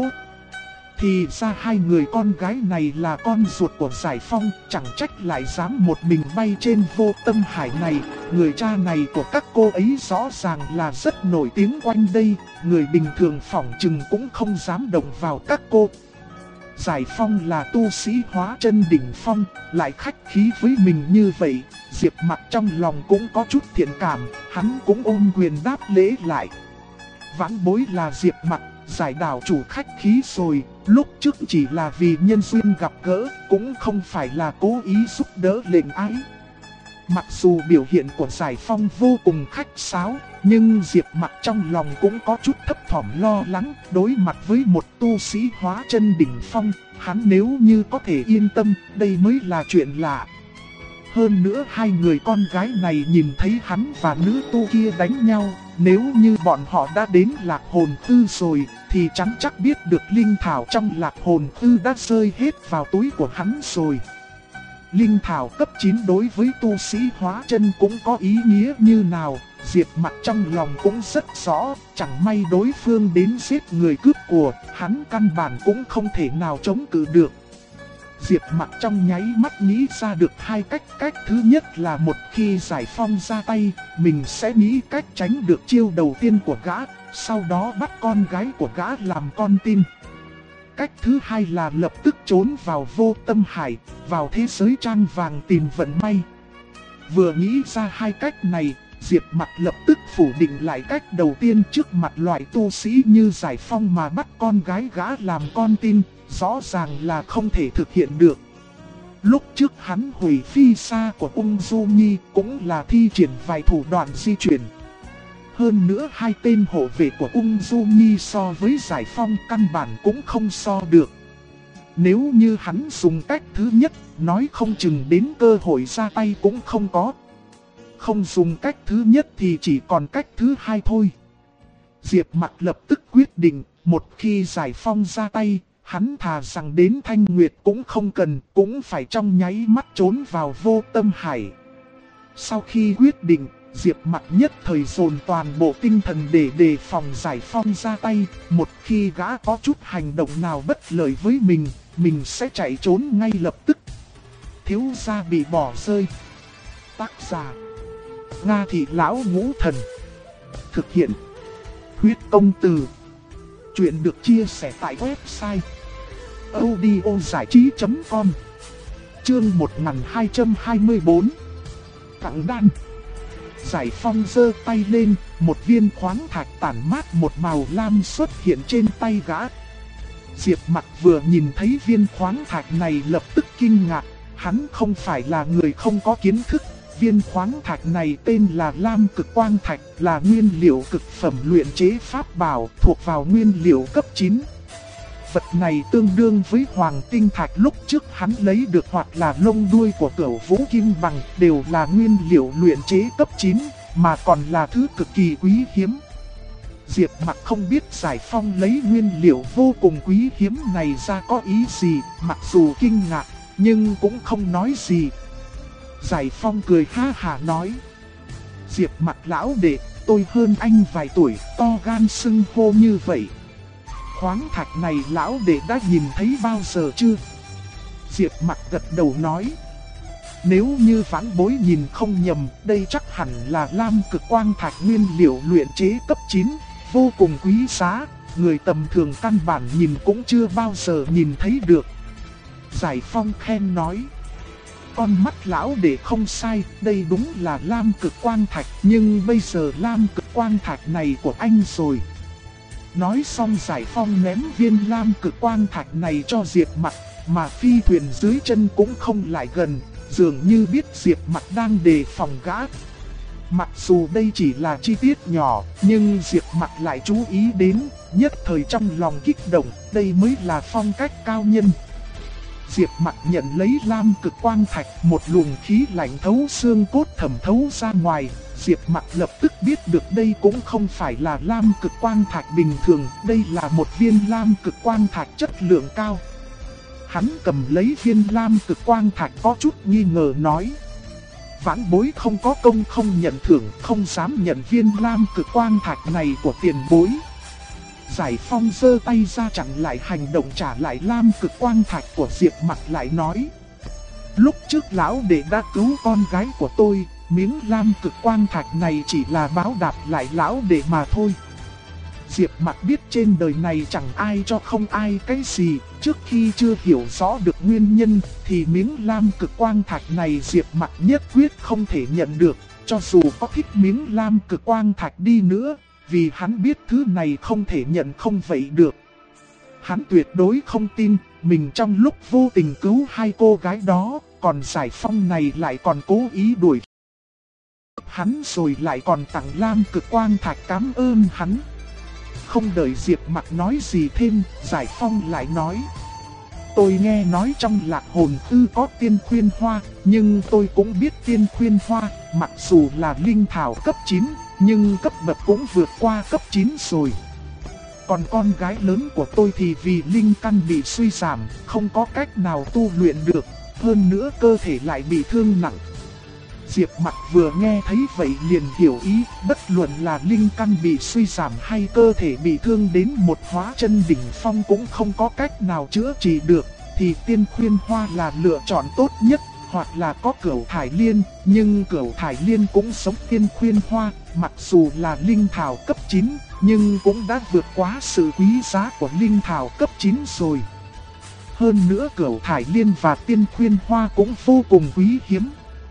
Thì ra hai người con gái này là con ruột của Giải Phong, chẳng trách lại dám một mình bay trên vô tâm hải này. Người cha này của các cô ấy rõ ràng là rất nổi tiếng quanh đây, người bình thường phỏng chừng cũng không dám động vào các cô. Giải Phong là tu sĩ hóa chân đỉnh phong, lại khách khí với mình như vậy, Diệp Mặc trong lòng cũng có chút thiện cảm, hắn cũng ôm quyền đáp lễ lại. Vãn bối là Diệp Mặc, Giải đảo chủ khách khí rồi, lúc trước chỉ là vì nhân duyên gặp gỡ, cũng không phải là cố ý giúp đỡ lệnh ái. Mặc dù biểu hiện của Giải Phong vô cùng khách sáo, nhưng Diệp Mặc trong lòng cũng có chút thấp thỏm lo lắng. Đối mặt với một tu sĩ hóa chân đỉnh phong, hắn nếu như có thể yên tâm, đây mới là chuyện lạ. Hơn nữa hai người con gái này nhìn thấy hắn và nữ tu kia đánh nhau, nếu như bọn họ đã đến Lạc Hồn Tư rồi, thì chắc biết được linh thảo trong Lạc Hồn Tư đã rơi hết vào túi của hắn rồi. Linh thảo cấp 9 đối với tu sĩ hóa chân cũng có ý nghĩa như nào, Diệp Mặc trong lòng cũng rất rõ, chẳng may đối phương đến giết người cướp của, hắn căn bản cũng không thể nào chống cự được. Diệp Mặc trong nháy mắt nghĩ ra được hai cách. Cách thứ nhất là một khi Giải Phong ra tay, mình sẽ nghĩ cách tránh được chiêu đầu tiên của gã, sau đó bắt con gái của gã làm con tin. Cách thứ hai là lập tức trốn vào Vô Tâm Hải, vào thế giới trang vàng tìm vận may. Vừa nghĩ ra hai cách này, Diệp Mặc lập tức phủ định lại cách đầu tiên trước mặt loại tu sĩ như Giải Phong mà bắt con gái gã làm con tin, rõ ràng là không thể thực hiện được. Lúc trước hắn hủy phi sa của Ung Du Nhi cũng là thi triển vài thủ đoạn di chuyển. Hơn nữa hai tên hộ vệ của Ung Du Nhi so với Giải Phong căn bản cũng không so được. Nếu như hắn dùng cách thứ nhất, nói không chừng đến cơ hội ra tay cũng không có. Không dùng cách thứ nhất thì chỉ còn cách thứ hai thôi. Diệp Mặc lập tức quyết định, một khi Giải Phong ra tay, hắn thà rằng đến Thanh Nguyệt cũng không cần, cũng phải trong nháy mắt trốn vào Vô Tâm Hải. Sau khi quyết định, Diệp Mặc nhất thời dồn toàn bộ tinh thần để đề phòng Giải Phong ra tay. Một khi gã có chút hành động nào bất lợi với mình sẽ chạy trốn ngay lập tức. Thiếu gia bị bỏ rơi. Tác giả: Nga Thị Lão Ngũ Thần. Thực hiện: Huyết Công Từ. Chuyện được chia sẻ tại website audiozảichí.com. Chương 1224. Cặng đan. Giải Phong giơ tay lên, một viên khoáng thạch tản mát một màu lam xuất hiện trên tay gã. Diệp Mặc vừa nhìn thấy viên khoáng thạch này lập tức kinh ngạc, hắn không phải là người không có kiến thức. Viên khoáng thạch này tên là Lam Cực Quang Thạch, là nguyên liệu cực phẩm luyện chế pháp bảo, thuộc vào nguyên liệu cấp 9. Vật này tương đương với Hoàng Tinh Thạch lúc trước hắn lấy được, hoặc là lông đuôi của Cửu Vũ Kim Bằng, đều là nguyên liệu luyện chế cấp 9, mà còn là thứ cực kỳ quý hiếm. Diệp Mặc không biết Giải Phong lấy nguyên liệu vô cùng quý hiếm này ra có ý gì, mặc dù kinh ngạc, nhưng cũng không nói gì. Giải Phong cười ha hả nói: Diệp Mặc lão đệ, tôi hơn anh vài tuổi, to gan xưng hô như vậy. Khoáng thạch này lão đệ đã nhìn thấy bao giờ chưa? Diệp Mặc gật đầu nói: Nếu như vãn bối nhìn không nhầm, đây chắc hẳn là Lam Cực Quang Thạch, nguyên liệu luyện chế cấp 9, vô cùng quý giá, người tầm thường căn bản nhìn cũng chưa bao giờ nhìn thấy được. Giải Phong khen nói: Con mắt lão đệ không sai, đây đúng là Lam Cực Quang Thạch, nhưng bây giờ Lam Cực Quang Thạch này của anh rồi. Nói xong Giải Phong ném viên Lam Cực Quang Thạch này cho Diệp Mặc, mà phi thuyền dưới chân cũng không lại gần, dường như biết Diệp Mặc đang đề phòng gã. Mặc dù đây chỉ là chi tiết nhỏ, nhưng Diệp Mặc lại chú ý đến, nhất thời trong lòng kích động, đây mới là phong cách cao nhân. Diệp Mặc nhận lấy Lam Cực Quang Thạch, một luồng khí lạnh thấu xương cốt thẩm thấu ra ngoài. Diệp Mặc lập tức biết được đây cũng không phải là Lam Cực Quang Thạch bình thường, đây là một viên Lam Cực Quang Thạch chất lượng cao. Hắn cầm lấy viên Lam Cực Quang Thạch có chút nghi ngờ nói: Vãn bối không có công không nhận thưởng, không dám nhận viên Lam Cực Quang Thạch này của tiền bối. Giải Phong giơ tay ra chặn lại hành động trả lại Lam Cực Quang Thạch của Diệp Mặc, lại nói: Lúc trước lão đệ đã cứu con gái của tôi, miếng Lam Cực Quang Thạch này chỉ là báo đáp lại lão đệ mà thôi. Diệp Mặc biết trên đời này chẳng ai cho không ai cái gì, trước khi chưa hiểu rõ được nguyên nhân thì miếng lam cực quang thạch này Diệp Mặc nhất quyết không thể nhận được, cho dù có thích miếng lam cực quang thạch đi nữa, vì hắn biết thứ này không thể nhận không vậy được. Hắn tuyệt đối không tin mình trong lúc vô tình cứu hai cô gái đó, còn Giải Phong này lại còn cố ý đuổi hắn rồi lại còn tặng lam cực quang thạch cảm ơn hắn. Không đợi Diệp Mặc nói gì thêm, Giải Phong lại nói: tôi nghe nói trong Lạc Hồn Tư có tiên khuyên hoa, nhưng tôi cũng biết tiên khuyên hoa, mặc dù là linh thảo cấp 9, nhưng cấp bậc cũng vượt qua cấp 9 rồi. Còn con gái lớn của tôi thì vì linh căn bị suy giảm, không có cách nào tu luyện được, hơn nữa cơ thể lại bị thương nặng. Diệp Mặc vừa nghe thấy vậy liền hiểu ý, bất luận là linh căn bị suy giảm hay cơ thể bị thương đến một hóa chân đỉnh phong cũng không có cách nào chữa trị được, thì tiên khuyên hoa là lựa chọn tốt nhất, hoặc là có cửu thải liên, nhưng cửu thải liên cũng giống tiên khuyên hoa, mặc dù là linh thảo cấp 9, nhưng cũng đã vượt quá sự quý giá của linh thảo cấp 9 rồi. Hơn nữa cửu thải liên và tiên khuyên hoa cũng vô cùng quý hiếm.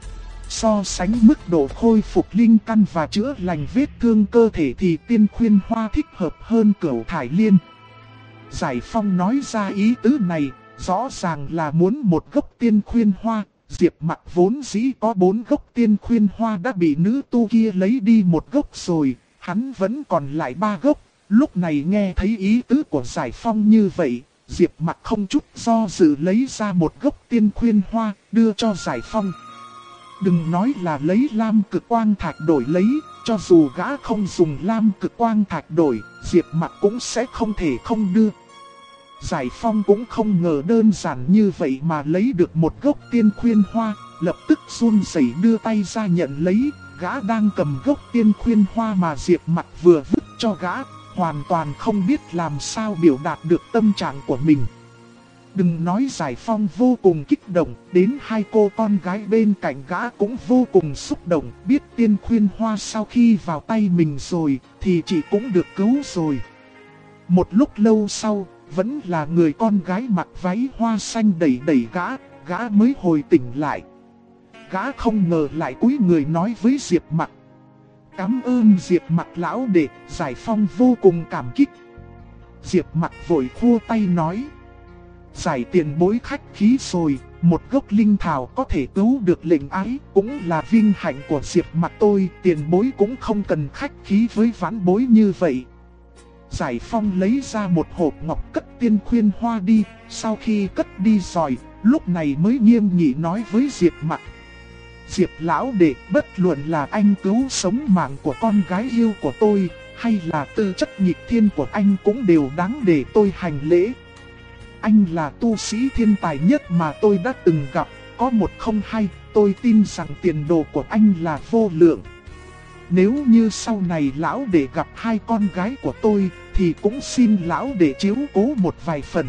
So sánh mức độ khôi phục linh căn và chữa lành vết thương cơ thể thì tiên khuyên hoa thích hợp hơn cửu thải liên. Giải Phong nói ra ý tứ này, rõ ràng là muốn một gốc tiên khuyên hoa. Diệp Mặc vốn dĩ có 4 gốc tiên khuyên hoa đã bị nữ tu kia lấy đi một gốc rồi, hắn vẫn còn lại 3 gốc. Lúc này nghe thấy ý tứ của Giải Phong như vậy, Diệp Mặc không chút do dự lấy ra một gốc tiên khuyên hoa, đưa cho Giải Phong. Đừng nói là lấy lam cực quang thạch đổi lấy, cho dù gã không dùng lam cực quang thạch đổi, Diệp Mặc cũng sẽ không thể không đưa. Giải Phong cũng không ngờ đơn giản như vậy mà lấy được một gốc tiên khuyên hoa, lập tức run rẩy đưa tay ra nhận lấy. Gã đang cầm gốc tiên khuyên hoa mà Diệp Mặc vừa vứt cho gã, hoàn toàn không biết làm sao biểu đạt được tâm trạng của mình. Đừng nói Giải Phong vô cùng kích động, đến hai cô con gái bên cạnh gã cũng vô cùng xúc động, biết tiên khuyên hoa sau khi vào tay mình rồi, thì chị cũng được cứu rồi. Một lúc lâu sau, vẫn là người con gái mặc váy hoa xanh đẩy gã mới hồi tỉnh lại. Gã không ngờ lại cúi người nói với Diệp Mặc: cảm ơn Diệp Mặc lão đệ. Giải Phong vô cùng cảm kích. Diệp Mặc vội khua tay nói: Giải tiền bối khách khí rồi, một gốc linh thảo có thể cứu được lệnh ái, cũng là vinh hạnh của Diệp Mặc tôi, tiền bối cũng không cần khách khí với vãn bối như vậy. Giải Phong lấy ra một hộp ngọc cất tiên khuyên hoa đi, sau khi cất đi rồi, lúc này mới nghiêm nghị nói với Diệp Mặc: Diệp lão đệ, bất luận là anh cứu sống mạng của con gái yêu của tôi, hay là tư chất nghịch thiên của anh cũng đều đáng để tôi hành lễ. Anh là tu sĩ thiên tài nhất mà tôi đã từng gặp, có một không hai, tôi tin rằng tiền đồ của anh là vô lượng. Nếu như sau này lão đệ gặp hai con gái của tôi, thì cũng xin lão đệ chiếu cố một vài phần.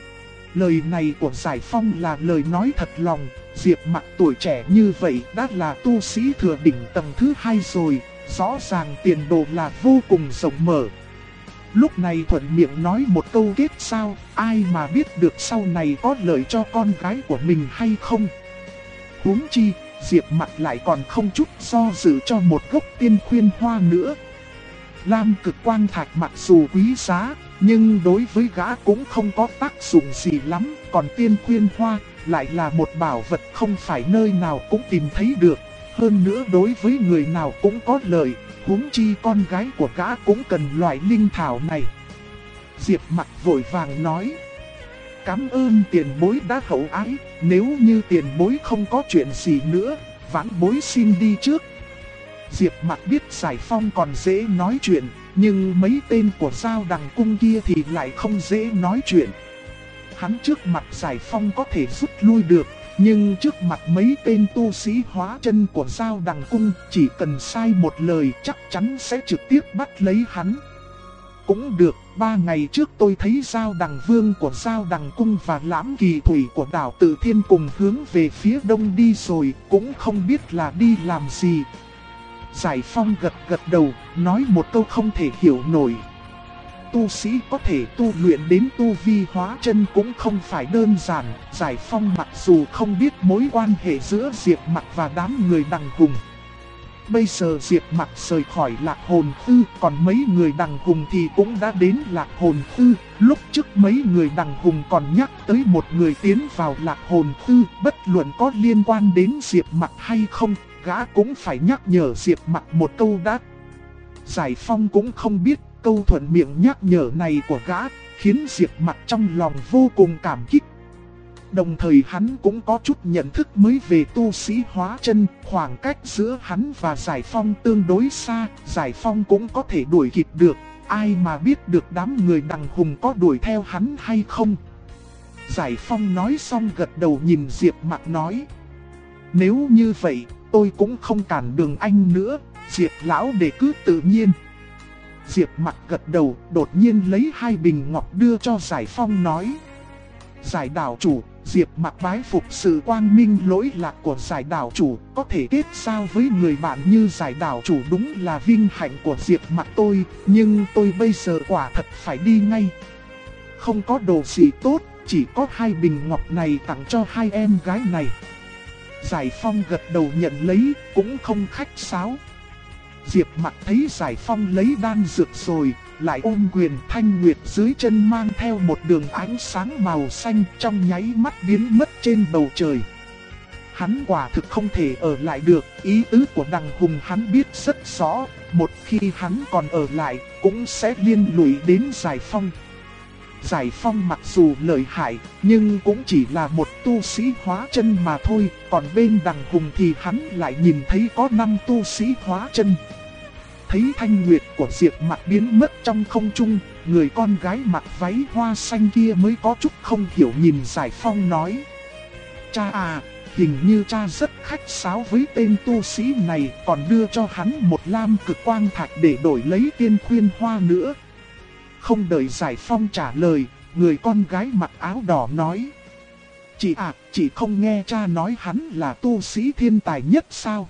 Lời này của Giải Phong là lời nói thật lòng, Diệp Mặc tuổi trẻ như vậy đã là tu sĩ thừa đỉnh tầng thứ 2 rồi, rõ ràng tiền đồ là vô cùng rộng mở. Lúc này thuận miệng nói một câu kết sao, ai mà biết được sau này có lợi cho con gái của mình hay không. Huống chi, Diệp Mặc lại còn không chút do dự cho một gốc tiên khuyên hoa nữa. Lam cực quang thạch mặc dù quý giá, nhưng đối với gã cũng không có tác dụng gì lắm, còn tiên khuyên hoa lại là một bảo vật không phải nơi nào cũng tìm thấy được, hơn nữa đối với người nào cũng có lợi. Huống chi con gái của gã cũng cần loại linh thảo này. Diệp Mặc vội vàng nói: cảm ơn tiền bối đã hậu ái, nếu như tiền bối không có chuyện gì nữa, vãn bối xin đi trước. Diệp Mặc biết Giải Phong còn dễ nói chuyện, nhưng mấy tên của Giao Đằng Cung kia thì lại không dễ nói chuyện. Hắn trước mặt Giải Phong có thể rút lui được, nhưng trước mặt mấy tên tu sĩ hóa chân của Giao Đằng Cung, chỉ cần sai một lời chắc chắn sẽ trực tiếp bắt lấy hắn. Cũng được, 3 ngày trước tôi thấy Giao Đằng Vương của Giao Đằng Cung và Lãm Kỳ Thủy của đảo Tự Thiên cùng hướng về phía đông đi rồi, cũng không biết là đi làm gì. Giải Phong gật gật đầu, nói một câu không thể hiểu nổi. tu sĩ có thể tu luyện đến tu vi hóa chân cũng không phải đơn giản. Giải Phong mặc dù không biết mối quan hệ giữa Diệp Mặc và đám người Đằng Hùng. Bây giờ Diệp Mặc rời khỏi Lạc Hồn Tư, còn mấy người Đằng Hùng thì cũng đã đến Lạc Hồn Tư. Lúc trước mấy người Đằng Hùng còn nhắc tới một người tiến vào Lạc Hồn Tư, bất luận có liên quan đến Diệp Mặc hay không, gã cũng phải nhắc nhở Diệp Mặc một câu đã. Giải Phong cũng không biết câu thuận miệng nhắc nhở này của gã khiến Diệp Mặc trong lòng vô cùng cảm kích. Đồng thời hắn cũng có chút nhận thức mới về tu sĩ hóa chân, khoảng cách giữa hắn và Giải Phong tương đối xa, Giải Phong cũng có thể đuổi kịp được, ai mà biết được đám người Đằng Hùng có đuổi theo hắn hay không. Giải Phong nói xong gật đầu nhìn Diệp Mặc nói: nếu như vậy, tôi cũng không cản đường anh nữa, Diệp lão để cứ tự nhiên. Diệp Mặc gật đầu, đột nhiên lấy 2 bình ngọc đưa cho Giải Phong nói: Giải đảo chủ, Diệp Mặc bái phục sự quang minh lỗi lạc của Giải đảo chủ, có thể kết giao với người bạn như Giải đảo chủ đúng là vinh hạnh của Diệp Mặc tôi, nhưng tôi bây giờ quả thật phải đi ngay. Không có đồ gì tốt, chỉ có 2 bình ngọc này tặng cho 2 em gái này. Giải Phong gật đầu nhận lấy, cũng không khách sáo. Diệp Mặc thấy Giải Phong lấy đan dược rồi, lại ôm quyền. Thanh nguyệt dưới chân mang theo một đường ánh sáng màu xanh trong nháy mắt biến mất trên bầu trời. Hắn quả thực không thể ở lại được, ý tứ của Đằng Hùng hắn biết rất rõ, một khi hắn còn ở lại cũng sẽ liên lụy đến Giải Phong. Giải Phong mặc dù lợi hại, nhưng cũng chỉ là một tu sĩ hóa chân mà thôi, còn bên Đằng Hùng thì hắn lại nhìn thấy có 5 tu sĩ hóa chân. Thấy thanh nguyệt của Diệp Mặc biến mất trong không trung, người con gái mặc váy hoa xanh kia mới có chút không hiểu nhìn Giải Phong nói: cha à, hình như cha rất khách sáo với tên tu sĩ này, còn đưa cho hắn một lam cực quang thạch để đổi lấy tiên khuyên hoa nữa. Không đợi Giải Phong trả lời, người con gái mặc áo đỏ nói: chị à, chị không nghe cha nói hắn là tu sĩ thiên tài nhất sao?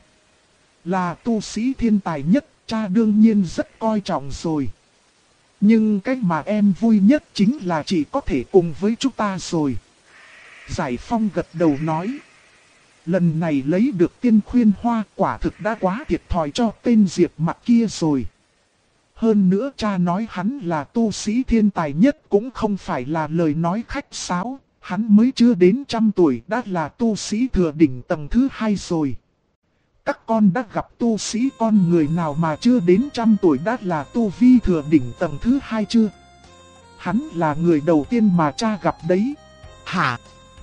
Là tu sĩ thiên tài nhất, cha đương nhiên rất coi trọng rồi. Nhưng cái mà em vui nhất chính là chị có thể cùng với chúng ta rồi. Giải Phong gật đầu nói: lần này lấy được tiên khuyên hoa quả thực đã quá thiệt thòi cho tên Diệp Mặc kia rồi. Hơn nữa cha nói hắn là tu sĩ thiên tài nhất cũng không phải là lời nói khách sáo, hắn mới chưa đến 100 tuổi đã là tu sĩ thừa đỉnh tầng thứ 2 rồi. Các con đã gặp tu sĩ con người nào mà chưa đến 100 tuổi đã là tu vi thừa đỉnh tầng thứ 2 chưa? Hắn là người đầu tiên mà cha gặp đấy. Hả?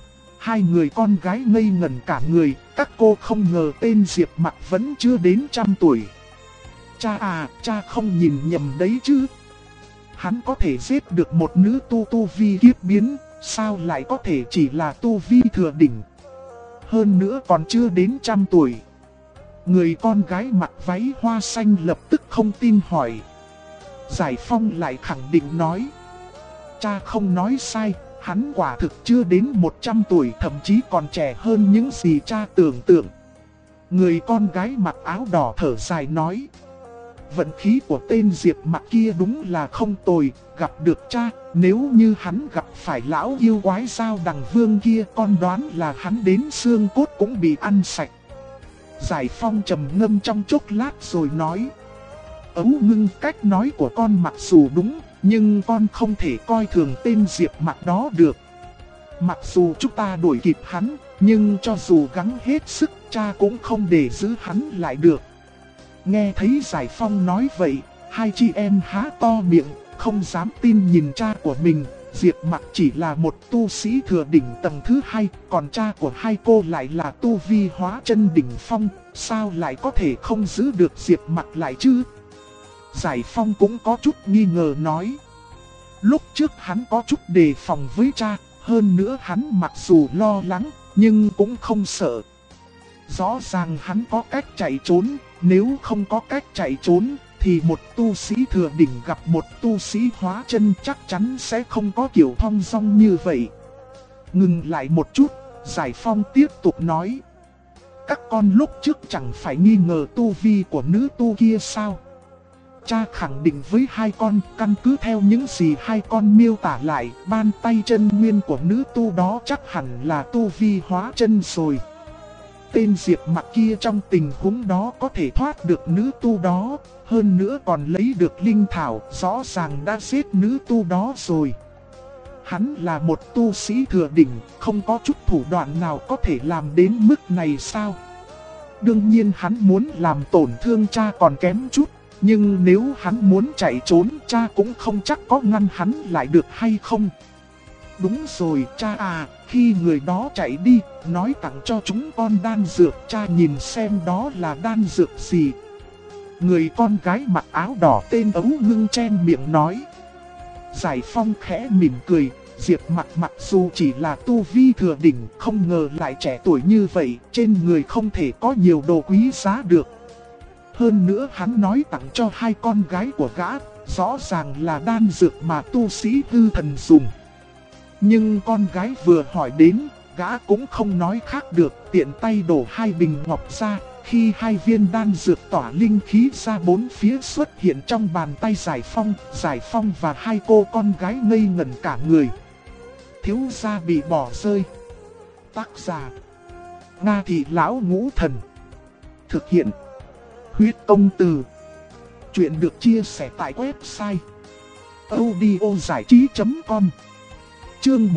2 người con gái ngây ngẩn cả người, các cô không ngờ tên Diệp Mặc vẫn chưa đến 100 tuổi. Cha à, cha không nhìn nhầm đấy chứ. Hắn có thể giết được một nữ tu vi kiếp biến, sao lại có thể chỉ là tu vi thừa đỉnh? Hơn nữa còn chưa đến 100 tuổi. Người con gái mặc váy hoa xanh lập tức không tin hỏi. Giải Phong lại khẳng định nói: cha không nói sai, hắn quả thực chưa đến 100 tuổi, thậm chí còn trẻ hơn những gì cha tưởng tượng. Người con gái mặc áo đỏ thở dài nói: vận khí của tên Diệp Mặc kia đúng là không tồi, gặp được cha, nếu như hắn gặp phải lão yêu quái Dao Đằng Vương kia, con đoán là hắn đến xương cốt cũng bị ăn sạch. Giải Phong trầm ngâm trong chốc lát rồi nói: Ấu Ngưng, cách nói của con mặc dù đúng, nhưng con không thể coi thường tên Diệp Mặc đó được. Mặc dù chúng ta đuổi kịp hắn, nhưng cho dù gắng hết sức, cha cũng không để giữ hắn lại được. Nghe thấy Giải Phong nói vậy, 2 chị em há to miệng, không dám tin nhìn cha của mình. Diệp Mặc chỉ là một tu sĩ thừa đỉnh tầng thứ 2, còn cha của 2 cô lại là tu vi hóa chân đỉnh phong, sao lại có thể không giữ được Diệp Mặc lại chứ? Giải Phong cũng có chút nghi ngờ nói: lúc trước hắn có chút đề phòng với cha, hơn nữa hắn mặc dù lo lắng, nhưng cũng không sợ. Rõ ràng hắn có cách chạy trốn, nếu không có cách chạy trốn, thì một tu sĩ thừa đỉnh gặp một tu sĩ hóa chân chắc chắn sẽ không có kiểu thong dong như vậy. Ngừng lại một chút, Giải Phong tiếp tục nói: các con lúc trước chẳng phải nghi ngờ tu vi của nữ tu kia sao? cha khẳng định với hai con, căn cứ theo những gì hai con miêu tả lại, ban tay chân nguyên của nữ tu đó chắc hẳn là tu vi hóa chân rồi. Tên Diệp Mặc kia trong tình huống đó có thể thoát được nữ tu đó, hơn nữa còn lấy được linh thảo, rõ ràng đã giết nữ tu đó rồi. Hắn là một tu sĩ thừa đỉnh, không có chút thủ đoạn nào có thể làm đến mức này sao? Đương nhiên hắn muốn làm tổn thương cha còn kém chút, nhưng nếu hắn muốn chạy trốn, cha cũng không chắc có ngăn hắn lại được hay không. Đúng rồi cha à, khi người đó chạy đi, nói tặng cho chúng con đan dược, cha nhìn xem đó là đan dược gì. Người con gái mặc áo đỏ tên Ấu Ngưng chen miệng nói. Giải Phong khẽ mỉm cười, Diệp Mặc mặc dù chỉ là tu vi thừa đỉnh, không ngờ lại trẻ tuổi như vậy, trên người không thể có nhiều đồ quý giá được. Hơn nữa hắn nói tặng cho hai con gái của gã, rõ ràng là đan dược mà tu sĩ hư thần dùng. Nhưng con gái vừa hỏi đến, gã cũng không nói khác được, tiện tay đổ hai bình ngọc ra. Khi hai viên đan dược tỏa linh khí ra bốn phía xuất hiện trong bàn tay Giải Phong và hai cô con gái ngây ngẩn cả người. Thiếu gia bị bỏ rơi. Tác giả: Nga Thị Lão Ngũ Thần. Thực hiện: Huyết Công Từ. Chuyện được chia sẻ tại website audiozảichí.com. Chương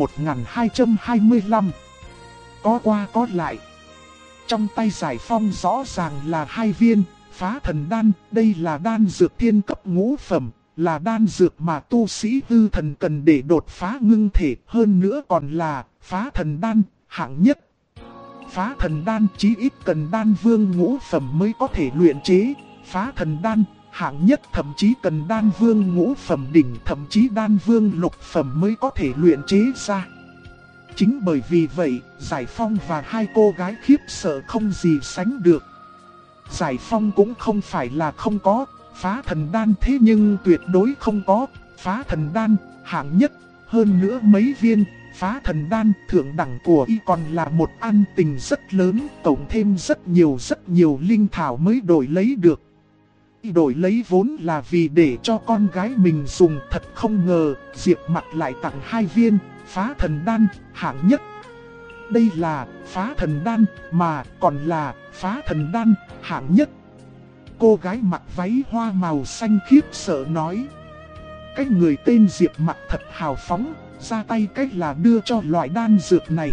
1225. Có qua có lại. Trong tay Giải Phong rõ ràng là hai viên phá thần đan, đây là đan dược thiên cấp ngũ phẩm, là đan dược mà tu sĩ hư thần cần để đột phá ngưng thể, hơn nữa còn là phá thần đan hạng nhất. Phá thần đan chí ít cần đan vương ngũ phẩm mới có thể luyện chế, phá thần đan hạng nhất thậm chí cần đan vương ngũ phẩm đỉnh, thậm chí đan vương lục phẩm mới có thể luyện chế ra. Chính bởi vì vậy, Giải Phong và hai cô gái khiếp sợ không gì sánh được. Giải Phong cũng không phải là không có phá thần đan, thế nhưng tuyệt đối không có phá thần đan hạng nhất. Hơn nữa mấy viên phá thần đan thượng đẳng của y còn là một ân tình rất lớn, cộng thêm rất nhiều linh thảo mới đổi lấy được. Y đổi lấy vốn là vì để cho con gái mình dùng, thật không ngờ Diệp Mặc lại tặng hai viên phá thần đan hạng nhất. Đây là phá thần đan mà còn là phá thần đan hạng nhất. Cô gái mặc váy hoa màu xanh khiếp sợ nói. Cái người tên Diệp Mặc thật hào phóng, ra tay cách là đưa cho loại đan dược này.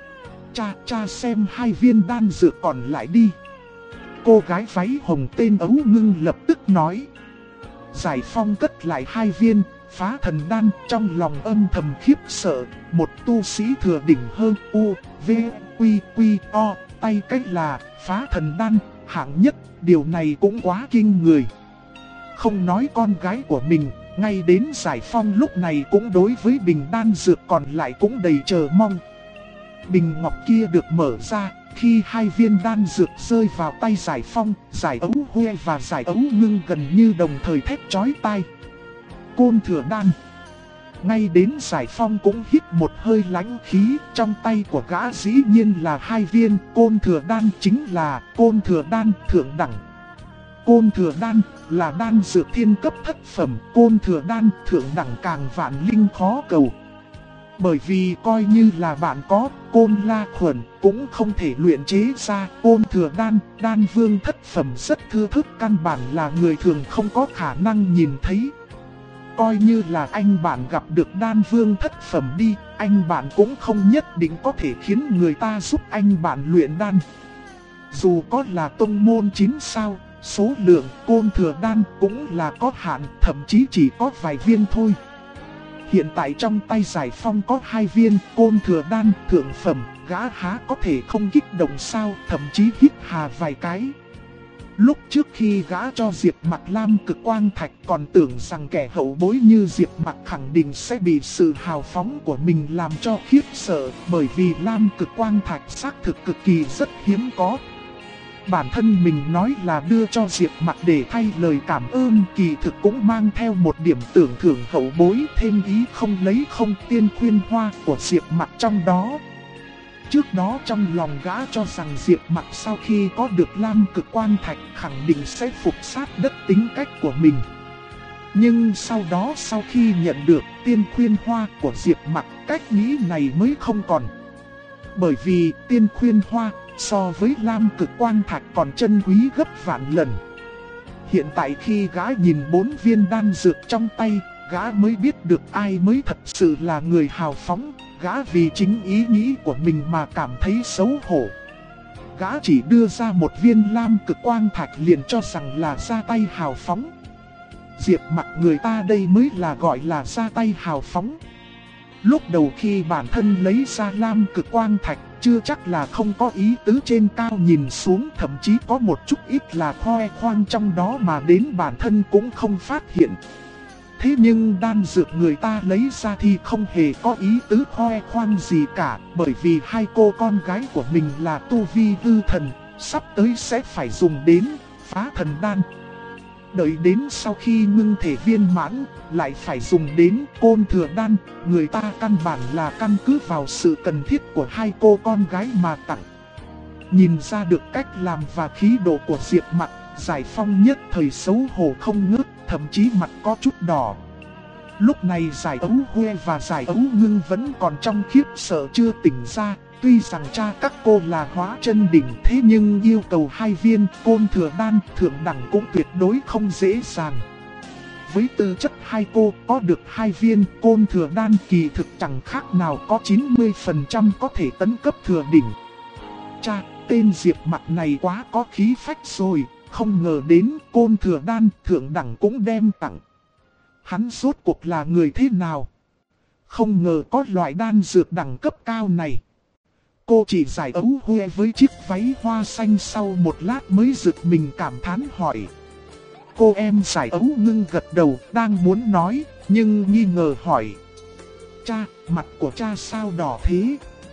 Cha xem hai viên đan dược còn lại đi. Cô gái váy hồng tên Ấu Ngưng lập tức nói. Giải Phong cất lại hai viên phá thần đan, trong lòng âm thầm khiếp sợ. Một tu sĩ thừa đỉnh hơn U, V, Quy, O, tay cách là phá thần đan hạng nhất, điều này cũng quá kinh người. Không nói con gái của mình, ngay đến Giải Phong lúc này cũng đối với bình đan dược còn lại cũng đầy chờ mong. Bình ngọc kia được mở ra, khi hai viên đan dược rơi vào tay Giải Phong, Giải Ấu Huê và Giải Ấu Ngưng gần như đồng thời thét chói tai. Côn thừa đan. Ngay đến Giải Phong cũng hít một hơi lãnh khí, trong tay của gã dĩ nhiên là hai viên côn thừa đan, chính là côn thừa đan thượng đẳng. Côn thừa đan là đan dược thiên cấp thất phẩm, côn thừa đan thượng đẳng càng vạn linh khó cầu. Bởi vì coi như là bạn có côn la khuẩn cũng không thể luyện chế ra côn thừa đan, đan vương thất phẩm rất thưa thức, căn bản là người thường không có khả năng nhìn thấy. Coi như là anh bạn gặp được đan vương thất phẩm đi, anh bạn cũng không nhất định có thể khiến người ta giúp anh bạn luyện đan. Dù có là tông môn 9 sao, số lượng côn thừa đan cũng là có hạn, thậm chí chỉ có vài viên thôi. Hiện tại trong tay Giải Phong có hai viên côn thừa đan thượng phẩm, gã há có thể không kích động sao, thậm chí hít hà vài cái. Lúc trước khi gã cho Diệp Mặc Lam Cực Quang Thạch còn tưởng rằng kẻ hậu bối như Diệp Mặc khẳng định sẽ bị sự hào phóng của mình làm cho khiếp sợ, bởi vì Lam Cực Quang Thạch xác thực cực kỳ rất hiếm có. Bản thân mình nói là đưa cho Diệp Mặc để thay lời cảm ơn, kỳ thực cũng mang theo một điểm tưởng thưởng hậu bối, thêm ý không lấy không tiên khuyên hoa của Diệp Mặc trong đó. Trước đó trong lòng gã cho rằng Diệp Mặc sau khi có được Lam Cực Quang Thạch khẳng định sẽ phục sát đất tính cách của mình. Nhưng sau đó sau khi nhận được tiên khuyên hoa của Diệp Mặc, cách nghĩ này mới không còn. Bởi vì tiên khuyên hoa so với lam cực quang thạch còn chân quý gấp vạn lần. Hiện tại khi gã nhìn 4 viên đan dược trong tay, gã mới biết được ai mới thật sự là người hào phóng. Gã vì chính ý nghĩ của mình mà cảm thấy xấu hổ. Gã chỉ đưa ra một viên lam cực quang thạch liền cho rằng là ra tay hào phóng. Diệp Mặc người ta đây mới là gọi là ra tay hào phóng. Lúc đầu khi bản thân lấy ra lam cực quang thạch, chưa chắc là không có ý tứ trên cao nhìn xuống, thậm chí có một chút ít là khoe khoang trong đó mà đến bản thân cũng không phát hiện. Thế nhưng đan dược người ta lấy ra thì không hề có ý tứ khoe khoang gì cả, bởi vì hai cô con gái của mình là tu vi hư thần, sắp tới sẽ phải dùng đến phá thần đan. Đợi đến sau khi ngưng thể viên mãn, lại phải dùng đến côn thừa đan, người ta căn bản là căn cứ vào sự cần thiết của hai cô con gái mà tặng. Nhìn ra được cách làm và khí độ của Diệp Mặc, Giải Phong nhất thời xấu hổ không ngớt, thậm chí mặt có chút đỏ. Lúc này Giải Ấu Huê và Giải Ấu Ngưng vẫn còn trong khiếp sợ chưa tỉnh ra. Tuy rằng cha các cô là hóa chân đỉnh, thế nhưng yêu cầu 2 viên côn thừa đan thượng đẳng cũng tuyệt đối không dễ dàng. Với tư chất hai cô có được 2 viên côn thừa đan kỳ thực chẳng khác nào có 90% có thể tấn cấp thừa đỉnh. Cha, tên Diệp Mặc này quá có khí phách rồi, không ngờ đến côn thừa đan thượng đẳng cũng đem tặng. Hắn rốt cuộc là người thế nào? Không ngờ có loại đan dược đẳng cấp cao này. Cô chỉ Giải Ấu Huê với chiếc váy hoa xanh sau một lát mới giật mình cảm thán hỏi. Cô em Giải Ấu Ngưng gật đầu đang muốn nói, nhưng nghi ngờ hỏi. Cha, mặt của cha sao đỏ thế?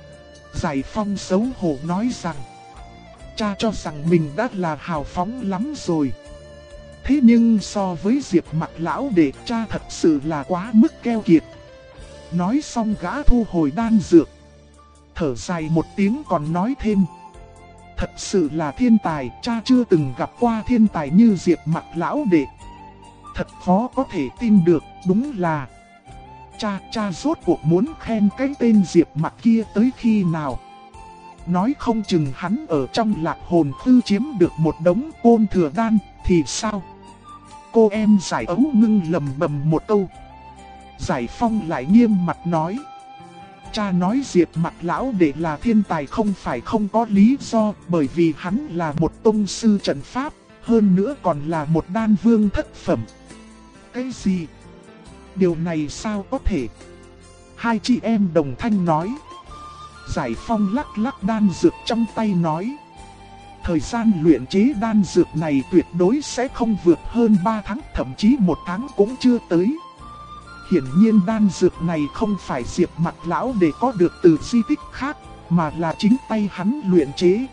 Giải Phong xấu hổ nói rằng. Cha cho rằng mình đã là hào phóng lắm rồi. Thế nhưng so với Diệp Mặc lão đệ, cha thật sự là quá mức keo kiệt. Nói xong gã thu hồi đan dược, thở dài một tiếng còn nói thêm. Thật sự là thiên tài, cha chưa từng gặp qua thiên tài như Diệp Mặc lão đệ. Thật khó có thể tin được, đúng là cha rốt cuộc muốn khen cái tên Diệp Mặc kia tới khi nào. Nói không chừng hắn ở trong Lạc Hồn Thư chiếm được một đống côn thừa đan thì sao? Cô em Giải Ấu Ngưng lầm bầm một câu. Giải Phong lại nghiêm mặt nói. Cha nói Diệp Mặc lão đệ là thiên tài không phải không có lý do, bởi vì hắn là một tông sư trận pháp, hơn nữa còn là một đan vương thất phẩm. Cái gì? Điều này sao có thể? Hai chị em đồng thanh nói. Giải Phong lắc lắc đan dược trong tay nói. Thời gian luyện chế đan dược này tuyệt đối sẽ không vượt hơn 3 tháng, thậm chí 1 tháng cũng chưa tới. Hiển nhiên đan dược này không phải Diệp Mặc lão để có được từ di tích khác, mà là chính tay hắn luyện chế.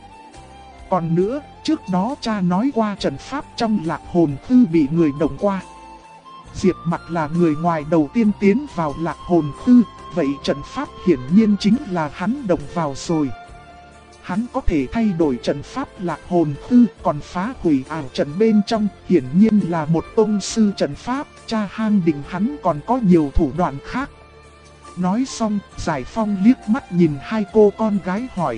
Còn nữa, trước đó cha nói qua trận pháp trong Lạc Hồn Thư bị người động qua. Diệp Mặc là người ngoài đầu tiên tiến vào Lạc Hồn Thư, vậy trận pháp hiển nhiên chính là hắn động vào rồi. Hắn có thể thay đổi trận pháp Lạc Hồn Thư, còn phá hủy ảo trận bên trong, hiển nhiên là một tông sư trận pháp, cha Hang Đình hắn còn có nhiều thủ đoạn khác. Nói xong, Giải Phong liếc mắt nhìn hai cô con gái hỏi.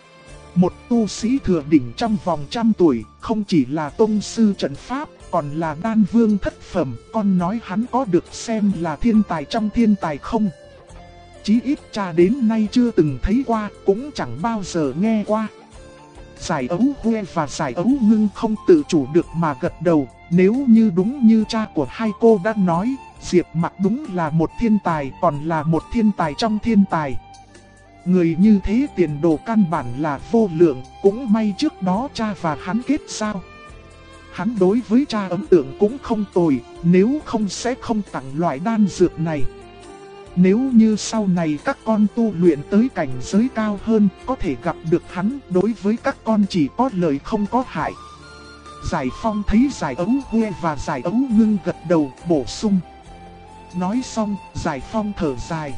Một tu sĩ thừa đỉnh trong vòng 100 tuổi, không chỉ là tông sư trận pháp, còn là đan vương thất phẩm, con nói hắn có được xem là thiên tài trong thiên tài không? Chí ít cha đến nay chưa từng thấy qua, cũng chẳng bao giờ nghe qua. Giải Ấu Huê và Giải Ấu Ngưng không tự chủ được mà gật đầu. Nếu như đúng như cha của hai cô đã nói, Diệp Mặc đúng là một thiên tài, còn là một thiên tài trong thiên tài. Người như thế tiền đồ căn bản là vô lượng, cũng may trước đó cha và hắn kết giao. Hắn đối với cha ấn tượng cũng không tồi, nếu không sẽ không tặng loại đan dược này. Nếu như sau này các con tu luyện tới cảnh giới cao hơn, có thể gặp được hắn, đối với các con chỉ có lợi không có hại. Giải Phong thấy Giải Ấu Huê và Giải Ấu Ngưng gật đầu, bổ sung. Nói xong, Giải Phong thở dài.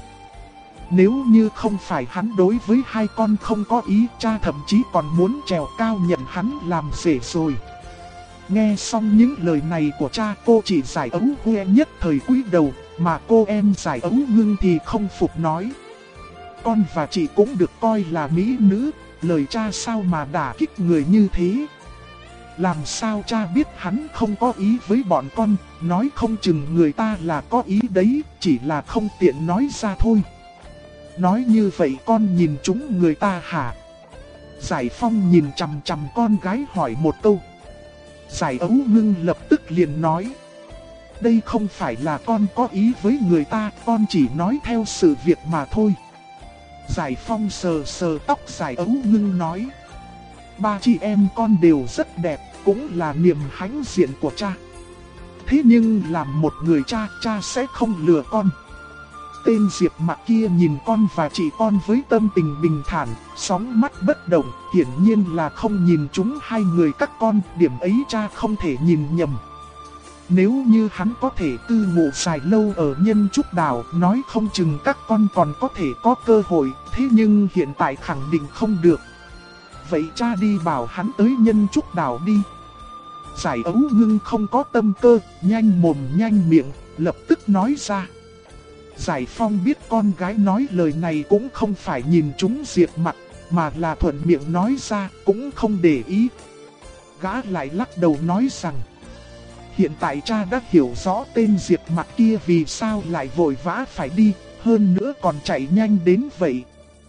Nếu như không phải hắn đối với hai con không có ý, cha thậm chí còn muốn trèo cao nhận hắn làm rể rồi. Nghe xong những lời này của cha, cô chỉ Giải Ấu Huê nhất thời cúi đầu, mà cô em Giải Ấu Ngưng thì không phục nói. Con và chị cũng được coi là mỹ nữ, lời cha sao mà đả kích người như thế. Làm sao cha biết hắn không có ý với bọn con, nói không chừng người ta là có ý đấy, chỉ là không tiện nói ra thôi. Nói như vậy con nhìn chúng người ta hả? Giải Phong nhìn chằm chằm con gái hỏi một câu. Giải Ấu Ngưng lập tức liền nói. Đây không phải là con có ý với người ta, con chỉ nói theo sự việc mà thôi. Giải Phong sờ sờ tóc Giải Ấu Ngưng nói. Ba chị em con đều rất đẹp, cũng là niềm hãnh diện của cha. Thế nhưng làm một người cha, cha sẽ không lừa con. Tên Diệp Mặc kia nhìn con và chị con với tâm tình bình thản, sóng mắt bất động, hiển nhiên là không nhìn chúng hai người các con, điểm ấy cha không thể nhìn nhầm. Nếu như hắn có thể cư ngụ dài lâu ở Nhân Trúc Đảo, nói không chừng các con còn có thể có cơ hội, thế nhưng hiện tại khẳng định không được. Vậy cha đi bảo hắn tới Nhân Trúc Đảo đi. Giải Ấu Ngưng không có tâm cơ, nhanh mồm nhanh miệng, lập tức nói ra. Giải Phong biết con gái nói lời này cũng không phải nhìn chúng Diệp Mặc, mà là thuận miệng nói ra, cũng không để ý. Gã lại lắc đầu nói rằng, hiện tại cha đã hiểu rõ tên Diệp Mặc kia vì sao lại vội vã phải đi, hơn nữa còn chạy nhanh đến vậy.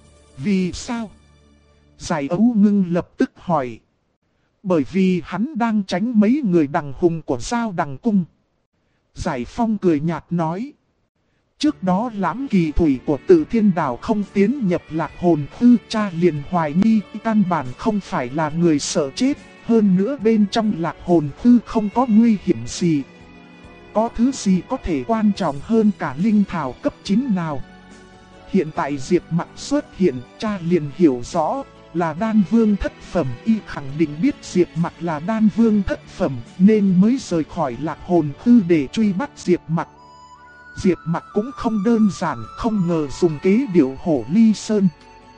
Vì sao? Giải Ấu Ngưng lập tức hỏi. Bởi vì hắn đang tránh mấy người đằng hùng của Giao Đằng Cung. Giải Phong cười nhạt nói. Trước đó Lãm Kỳ Thủy của Tử Thiên Đảo không tiến nhập Lạc Hồn Thư, cha liền hoài nghi căn bản không phải là người sợ chết. Hơn nữa bên trong Lạc Hồn Thư không có nguy hiểm gì. Có thứ gì có thể quan trọng hơn cả linh thảo cấp 9 nào? Hiện tại Diệp Mặc xuất hiện, cha liền hiểu rõ là đan vương thất phẩm, y khẳng định biết Diệp Mặc là đan vương thất phẩm nên mới rời khỏi Lạc Hồn Thư để truy bắt Diệp Mặc. Diệp Mặc cũng không đơn giản, không ngờ dùng kế điệu hổ ly sơn.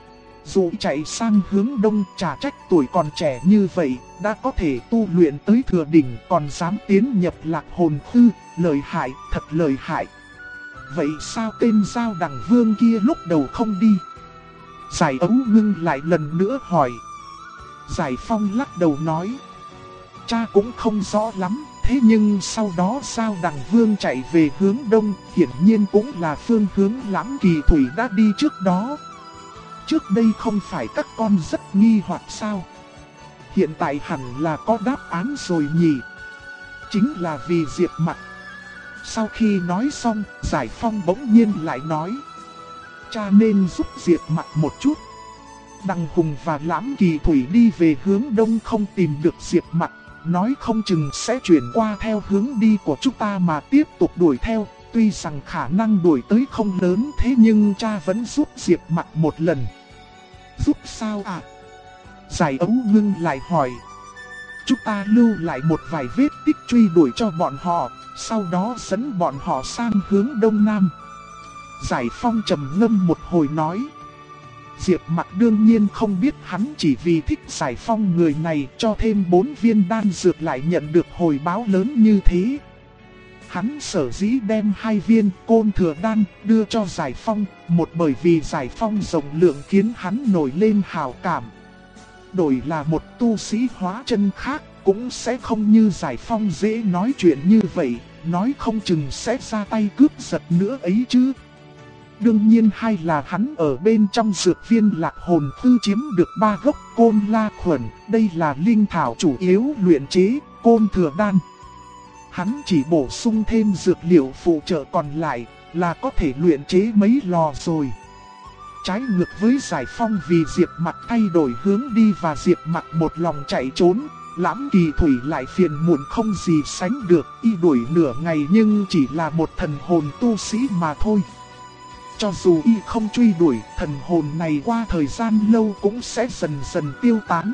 Dù chạy sang hướng đông, chả trách tuổi còn trẻ như vậy, đã có thể tu luyện tới thừa đỉnh, còn dám tiến nhập Lạc Hồn Thư, lợi hại, thật lợi hại. Vậy sao tên Giao Đằng Vương kia lúc đầu không đi? Giải Ấu Ngưng lại lần nữa hỏi. Giải Phong lắc đầu nói. Cha cũng không rõ lắm, thế nhưng sau đó Giao Đằng Vương chạy về hướng đông, hiển nhiên cũng là phương hướng Lãm Kỳ Thủy đã đi trước đó. Trước đây không phải các con rất nghi hoặc sao? Hiện tại hẳn là có đáp án rồi nhỉ? Chính là vì Diệp Mặc. Sau khi nói xong, Giải Phong bỗng nhiên lại nói. Cha nên giúp Diệp Mặc một chút. Đằng Hùng và Lãm Kỳ Thủy đi về hướng đông không tìm được Diệp Mặc, nói không chừng sẽ chuyển qua theo hướng đi của chúng ta mà tiếp tục đuổi theo. Tuy rằng khả năng đuổi tới không lớn, thế nhưng cha vẫn giúp Diệp Mặc một lần. Giúp sao ạ? Giải Ấu Ngưng lại hỏi. Chúng ta lưu lại một vài vết tích truy đuổi cho bọn họ, sau đó dẫn bọn họ sang hướng đông nam. Giải Phong trầm ngâm một hồi nói. Diệp Mặc đương nhiên không biết hắn chỉ vì thích Giải Phong người này cho thêm 4 viên đan dược lại nhận được hồi báo lớn như thế. Hắn sở dĩ đem 2 viên Côn Thừa Đan đưa cho Giải Phong, một bởi vì Giải Phong rộng lượng khiến hắn nổi lên hảo cảm. Đổi là một tu sĩ hóa chân khác cũng sẽ không như Giải Phong dễ nói chuyện như vậy, nói không chừng sẽ ra tay cướp giật nữa ấy chứ. Đương nhiên hay là hắn ở bên trong dược viên Lạc Hồn Thư chiếm được 3 gốc Côn La Khuẩn, đây là linh thảo chủ yếu luyện chế Côn Thừa Đan. Hắn chỉ bổ sung thêm dược liệu phụ trợ còn lại là có thể luyện chế mấy lò rồi. Trái ngược với Giải Phong vì Diệp Mặc thay đổi hướng đi và Diệp Mặc một lòng chạy trốn, Lãm Kỳ Thủy lại phiền muộn không gì sánh được, y đuổi nửa ngày nhưng chỉ là một thần hồn tu sĩ mà thôi. Cho dù y không truy đuổi, thần hồn này qua thời gian lâu cũng sẽ dần dần tiêu tán.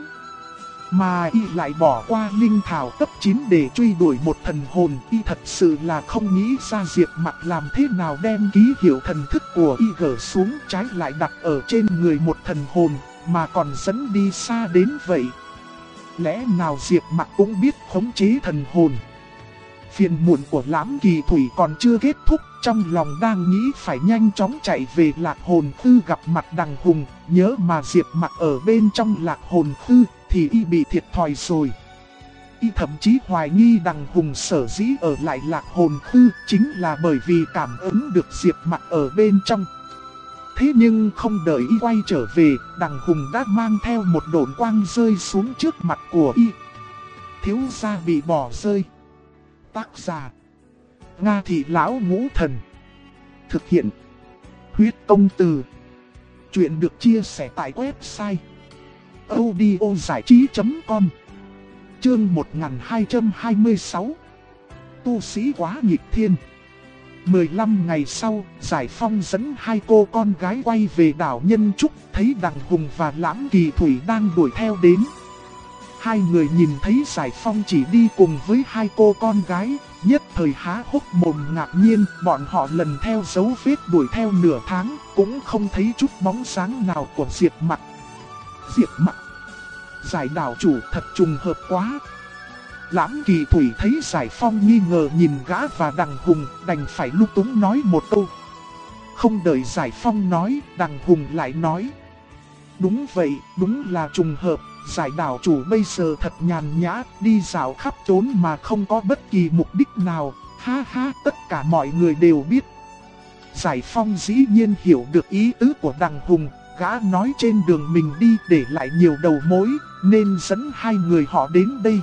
Mà y lại bỏ qua linh thảo cấp 9 để truy đuổi một thần hồn, y thật sự là không nghĩ ra Diệp Mặc làm thế nào đem ký hiệu thần thức của y gỡ xuống, trái lại đặt ở trên người một thần hồn, mà còn dẫn đi xa đến vậy. lẽ nào Diệp Mặc cũng biết khống chế thần hồn. Phiền muộn của Lãm Kỳ Thủy còn chưa kết thúc, trong lòng đang nghĩ phải nhanh chóng chạy về Lạc Hồn Khư gặp mặt Đằng Hùng, nhớ mà Diệp Mặc ở bên trong Lạc Hồn Khư thì y bị thiệt thòi rồi. Y thậm chí hoài nghi Đằng Hùng sở dĩ ở lại Lạc Hồn Khư chính là bởi vì cảm ứng được Diệp Mặc ở bên trong. Thế nhưng không đợi y quay trở về, Đằng Hùng đã mang theo một độn quang rơi xuống trước mặt của y. Thiếu gia bị bỏ rơi. Tác giả: Nga Thị Lão Ngũ Thần. Thực hiện: Huyết Công Từ. Chuyện được chia sẻ tại website audiozảichí.com. Chương 1226. Tu sĩ quá nghịch thiên. 15 ngày sau, Giải Phong dẫn hai cô con gái quay về đảo Nhân Trúc, thấy Đằng Hùng và Lãm Kỳ Thủy đang đuổi theo đến. Hai người nhìn thấy Giải Phong chỉ đi cùng với hai cô con gái, nhất thời há hốc mồm ngạc nhiên. Bọn họ lần theo dấu vết đuổi theo nửa tháng, cũng không thấy chút bóng dáng nào của Diệp Mặc. Diệp Mặc, Giải đảo chủ thật trùng hợp quá. Lãm Kỳ Thủy thấy Giải Phong nghi ngờ nhìn gã và Đằng Hùng, đành phải lúng túng nói một câu. Không đợi Giải Phong nói, Đằng Hùng lại nói. Đúng vậy, đúng là trùng hợp. Giải đảo chủ bây giờ thật nhàn nhã, đi dạo khắp trốn mà không có bất kỳ mục đích nào. Ha ha, tất cả mọi người đều biết. Giải Phong dĩ nhiên hiểu được ý tứ của Đằng Hùng. Gã nói trên đường mình đi để lại nhiều đầu mối, nên dẫn hai người họ đến đây.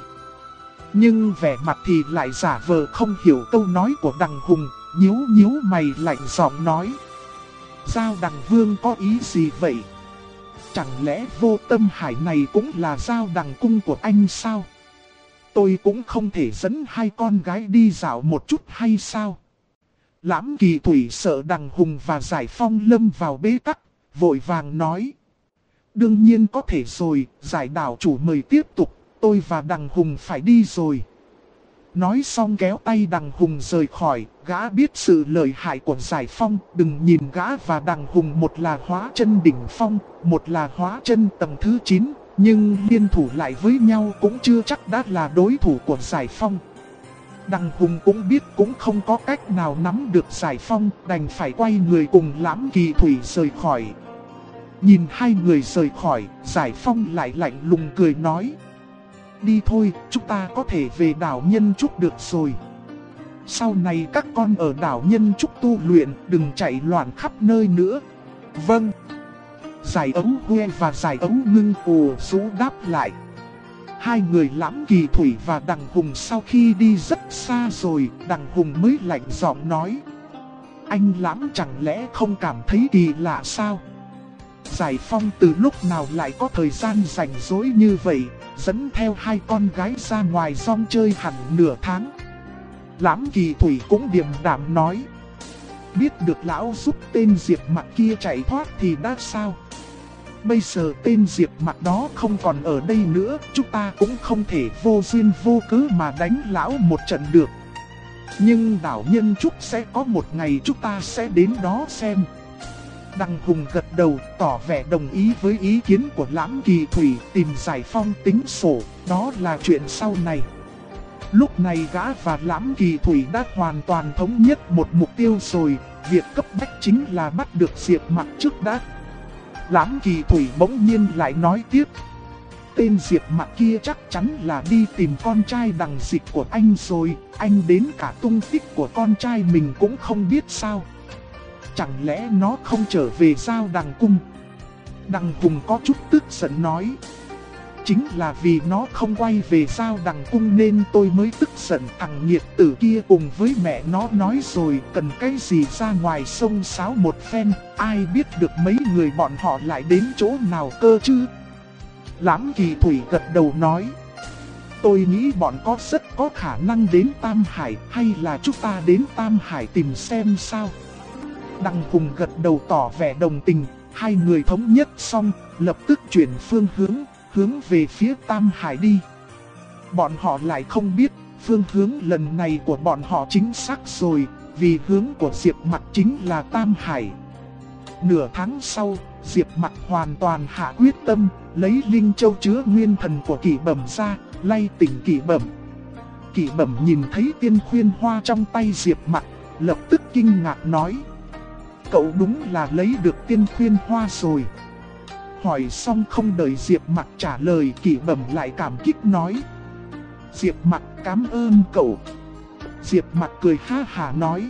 Nhưng vẻ mặt thì lại giả vờ không hiểu câu nói của Đằng Hùng, nhíu nhíu mày lạnh giọng nói. Giao Đằng Vương có ý gì vậy? Chẳng lẽ Vô Tâm Hải này cũng là Giao Đằng cung của anh sao? Tôi cũng không thể dẫn hai con gái đi dạo một chút hay sao? Lãm Kỳ Thủy sợ Đằng Hùng và Giải Phong lâm vào bế tắc, vội vàng nói. Đương nhiên có thể rồi, Giải đảo chủ mời tiếp tục, tôi và Đằng Hùng phải đi rồi. Nói xong kéo tay Đằng Hùng rời khỏi, gã biết sự lợi hại của Giải Phong. Đừng nhìn gã và Đằng Hùng, một là hóa chân đỉnh phong, một là hóa chân tầng thứ 9, nhưng liên thủ lại với nhau cũng chưa chắc đã là đối thủ của Giải Phong. Đằng Hùng cũng biết cũng không có cách nào nắm được Giải Phong, đành phải quay người cùng Lãm Kỳ Thủy rời khỏi. Nhìn hai người rời khỏi, Giải Phong lại lạnh lùng cười nói. Đi thôi, chúng ta có thể về đảo Nhân Trúc được rồi. Sau này các con ở đảo Nhân Trúc tu luyện, đừng chạy loạn khắp nơi nữa. Vâng. Giải Ấu Huê và Giải Ấu Ngưng ồ rú đáp lại. Hai người Lãm Kỳ Thủy và Đằng Hùng sau khi đi rất xa rồi, Đằng Hùng mới lạnh giọng nói. Anh Lãm chẳng lẽ không cảm thấy kỳ lạ sao? Giải Phong từ lúc nào lại có thời gian rảnh rỗi như vậy, dẫn theo hai con gái ra ngoài rong chơi hẳn nửa tháng. Lãm Kỳ Thủy cũng điềm đạm nói. Biết được lão giúp tên Diệp Mặc kia chạy thoát thì đã sao? Bây giờ tên Diệp Mặc đó không còn ở đây nữa, chúng ta cũng không thể vô duyên vô cớ mà đánh lão một trận được. Nhưng đảo Nhân Trúc sẽ có một ngày chúng ta sẽ đến đó xem. Đằng Hùng gật đầu tỏ vẻ đồng ý với ý kiến của Lãm Kỳ Thủy, tìm Giải Phong tính sổ, đó là chuyện sau này. Lúc này gã và Lãm Kỳ Thủy đã hoàn toàn thống nhất một mục tiêu rồi, việc cấp bách chính là bắt được Diệp Mặc trước đã. Lãm Kỳ Thủy bỗng nhiên lại nói tiếp. Tên Diệp Mặc kia chắc chắn là đi tìm con trai Đằng Dịch của anh rồi, anh đến cả tung tích của con trai mình cũng không biết sao. Chẳng lẽ nó không trở về Giao Đằng cung? Đằng Hùng có chút tức giận nói. Chính là vì nó không quay về Giao Đằng cung nên tôi mới tức giận. Thằng nghiệt tử kia cùng với mẹ nó nói rồi, cần cái gì ra ngoài sông sáo một phen, ai biết được mấy người bọn họ lại đến chỗ nào cơ chứ? Lãm Kỳ Thủy gật đầu nói. Tôi nghĩ bọn có rất có khả năng đến Tam Hải, hay là chúng ta đến Tam Hải tìm xem sao? Đằng Hùng gật đầu tỏ vẻ đồng tình, hai người thống nhất xong, lập tức chuyển phương hướng về phía Tam Hải đi. Bọn họ lại không biết, phương hướng lần này của bọn họ chính xác rồi, vì hướng của Diệp Mặc chính là Tam Hải. Nửa tháng sau, Diệp Mặc hoàn toàn hạ quyết tâm, lấy linh châu chứa nguyên thần của Kỷ Bẩm ra, lay tỉnh Kỷ Bẩm. Kỷ Bẩm nhìn thấy tiên khuyên hoa trong tay Diệp Mặc, lập tức kinh ngạc nói: cậu đúng là lấy được tiên khuyên hoa rồi. Hỏi xong không đợi Diệp Mặc trả lời, Kỷ Bẩm lại cảm kích nói: Diệp Mặc cảm ơn cậu. Diệp Mặc cười ha hả nói: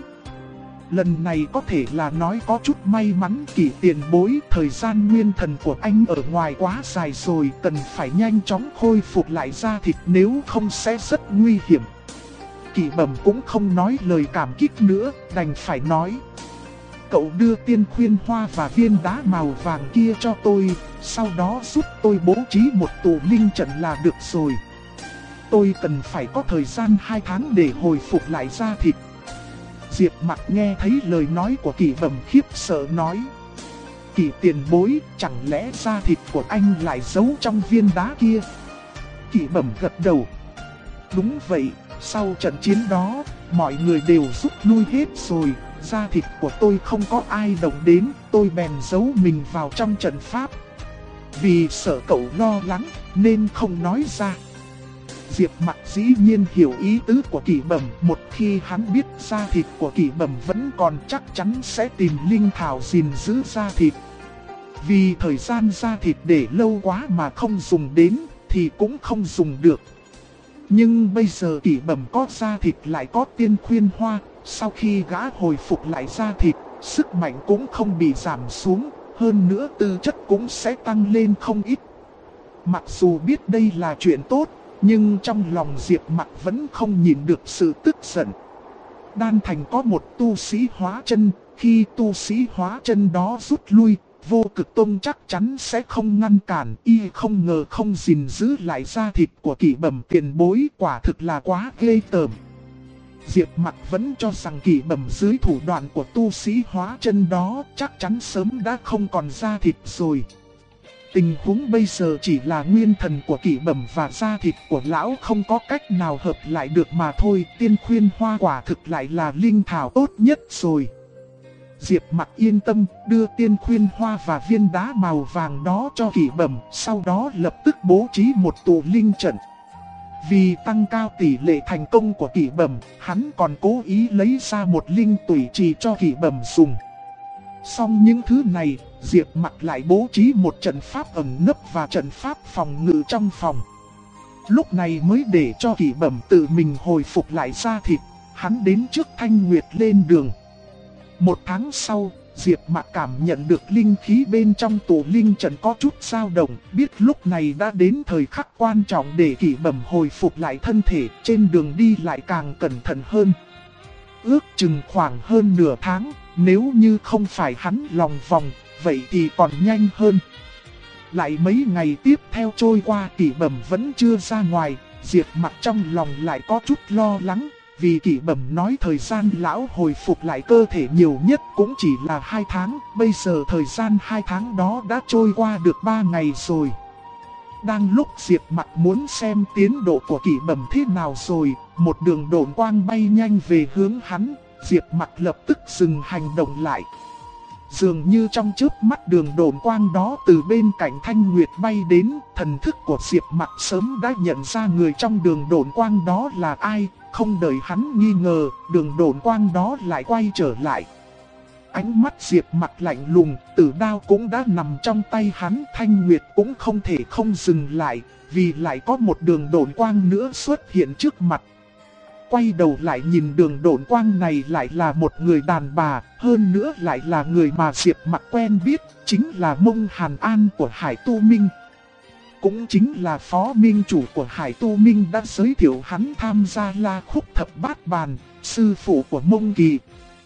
lần này có thể là nói có chút may mắn Kỷ tiền bối, thời gian nguyên thần của anh ở ngoài quá dài rồi, cần phải nhanh chóng khôi phục lại da thịt, nếu không sẽ rất nguy hiểm. Kỷ Bẩm cũng không nói lời cảm kích nữa, đành phải nói: cậu đưa tiên khuyên hoa và viên đá màu vàng kia cho tôi, sau đó giúp tôi bố trí một tụ linh trận là được rồi. Tôi cần phải có thời gian 2 tháng để hồi phục lại da thịt. Diệp Mặc nghe thấy lời nói của Kỷ Bẩm khiếp sợ nói: Kỷ tiền bối, chẳng lẽ da thịt của anh lại giấu trong viên đá kia? Kỷ Bẩm gật đầu: đúng vậy, sau trận chiến đó, mọi người đều rút lui hết rồi, da thịt của tôi không có ai động đến, tôi bèn giấu mình vào trong trận pháp. Vì sợ cậu lo lắng, nên không nói ra. Diệp Mặc dĩ nhiên hiểu ý tứ của Kỷ Bẩm, một khi hắn biết da thịt của Kỷ Bẩm vẫn còn, chắc chắn sẽ tìm linh thảo gìn giữ da thịt. Vì thời gian da thịt để lâu quá mà không dùng đến, thì cũng không dùng được. Nhưng bây giờ Kỷ Bẩm có da thịt lại có tiên khuyên hoa, sau khi gã hồi phục lại da thịt, sức mạnh cũng không bị giảm xuống, hơn nữa tư chất cũng sẽ tăng lên không ít. Mặc dù biết đây là chuyện tốt, nhưng trong lòng Diệp Mặc vẫn không nhìn được sự tức giận. Đan thành có một tu sĩ hóa chân, khi tu sĩ hóa chân đó rút lui, Vô Cực Tông chắc chắn sẽ không ngăn cản. Y không ngờ không gìn giữ lại da thịt của Kỷ Bẩm tiền bối, quả thực là quá ghê tởm. Diệp Mặc vẫn cho rằng Kỷ Bẩm dưới thủ đoạn của tu sĩ hóa chân đó chắc chắn sớm đã không còn da thịt rồi. Tình huống bây giờ chỉ là nguyên thần của Kỷ Bẩm và da thịt của lão không có cách nào hợp lại được mà thôi. Tiên khuyên hoa quả thực lại là linh thảo tốt nhất rồi. Diệp Mặc yên tâm, đưa tiên khuyên hoa và viên đá màu vàng đó cho Kỷ Bẩm, sau đó lập tức bố trí một tụ linh trận. Vì tăng cao tỷ lệ thành công của Kỷ Bẩm, hắn còn cố ý lấy ra một linh tủy trì cho Kỷ Bẩm dùng. Xong những thứ này, Diệp Mặc lại bố trí một trận pháp ẩn nấp và trận pháp phòng ngự trong phòng. Lúc này mới để cho Kỷ Bẩm tự mình hồi phục lại da thịt, hắn đến trước Thanh Nguyệt lên đường. 1 tháng sau, Diệp Mặc cảm nhận được linh khí bên trong tụ linh trận có chút dao động, biết lúc này đã đến thời khắc quan trọng để Kỷ Bẩm hồi phục lại thân thể, trên đường đi lại càng cẩn thận hơn. Ước chừng khoảng hơn nửa tháng, nếu như không phải hắn lòng vòng, vậy thì còn nhanh hơn. Lại mấy ngày tiếp theo trôi qua, Kỷ Bẩm vẫn chưa ra ngoài, Diệp Mặc trong lòng lại có chút lo lắng. Vì Kỷ Bẩm nói thời gian lão hồi phục lại cơ thể nhiều nhất cũng chỉ là 2 tháng, bây giờ thời gian 2 tháng đó đã trôi qua được 3 ngày rồi. Đang lúc Diệp Mặc muốn xem tiến độ của Kỷ Bẩm thế nào rồi, một đường độn quang bay nhanh về hướng hắn, Diệp Mặc lập tức dừng hành động lại. Dường như trong chớp mắt đường độn quang đó từ bên cạnh Thanh Nguyệt bay đến, thần thức của Diệp Mặc sớm đã nhận ra người trong đường độn quang đó là ai. Không đợi hắn nghi ngờ, đường độn quang đó lại quay trở lại. Ánh mắt Diệp Mặc lạnh lùng, tử đao cũng đã nằm trong tay hắn. Thanh Nguyệt cũng không thể không dừng lại, vì lại có một đường độn quang nữa xuất hiện trước mặt. Quay đầu lại nhìn đường độn quang này lại là một người đàn bà, hơn nữa lại là người mà Diệp Mặc quen biết, chính là Mông Hàn An của Hải Tu Minh. Cũng chính là phó minh chủ của Hải Tu Minh đã giới thiệu hắn tham gia La Khúc Thập Bát Bàn, sư phụ của Mông Kỳ.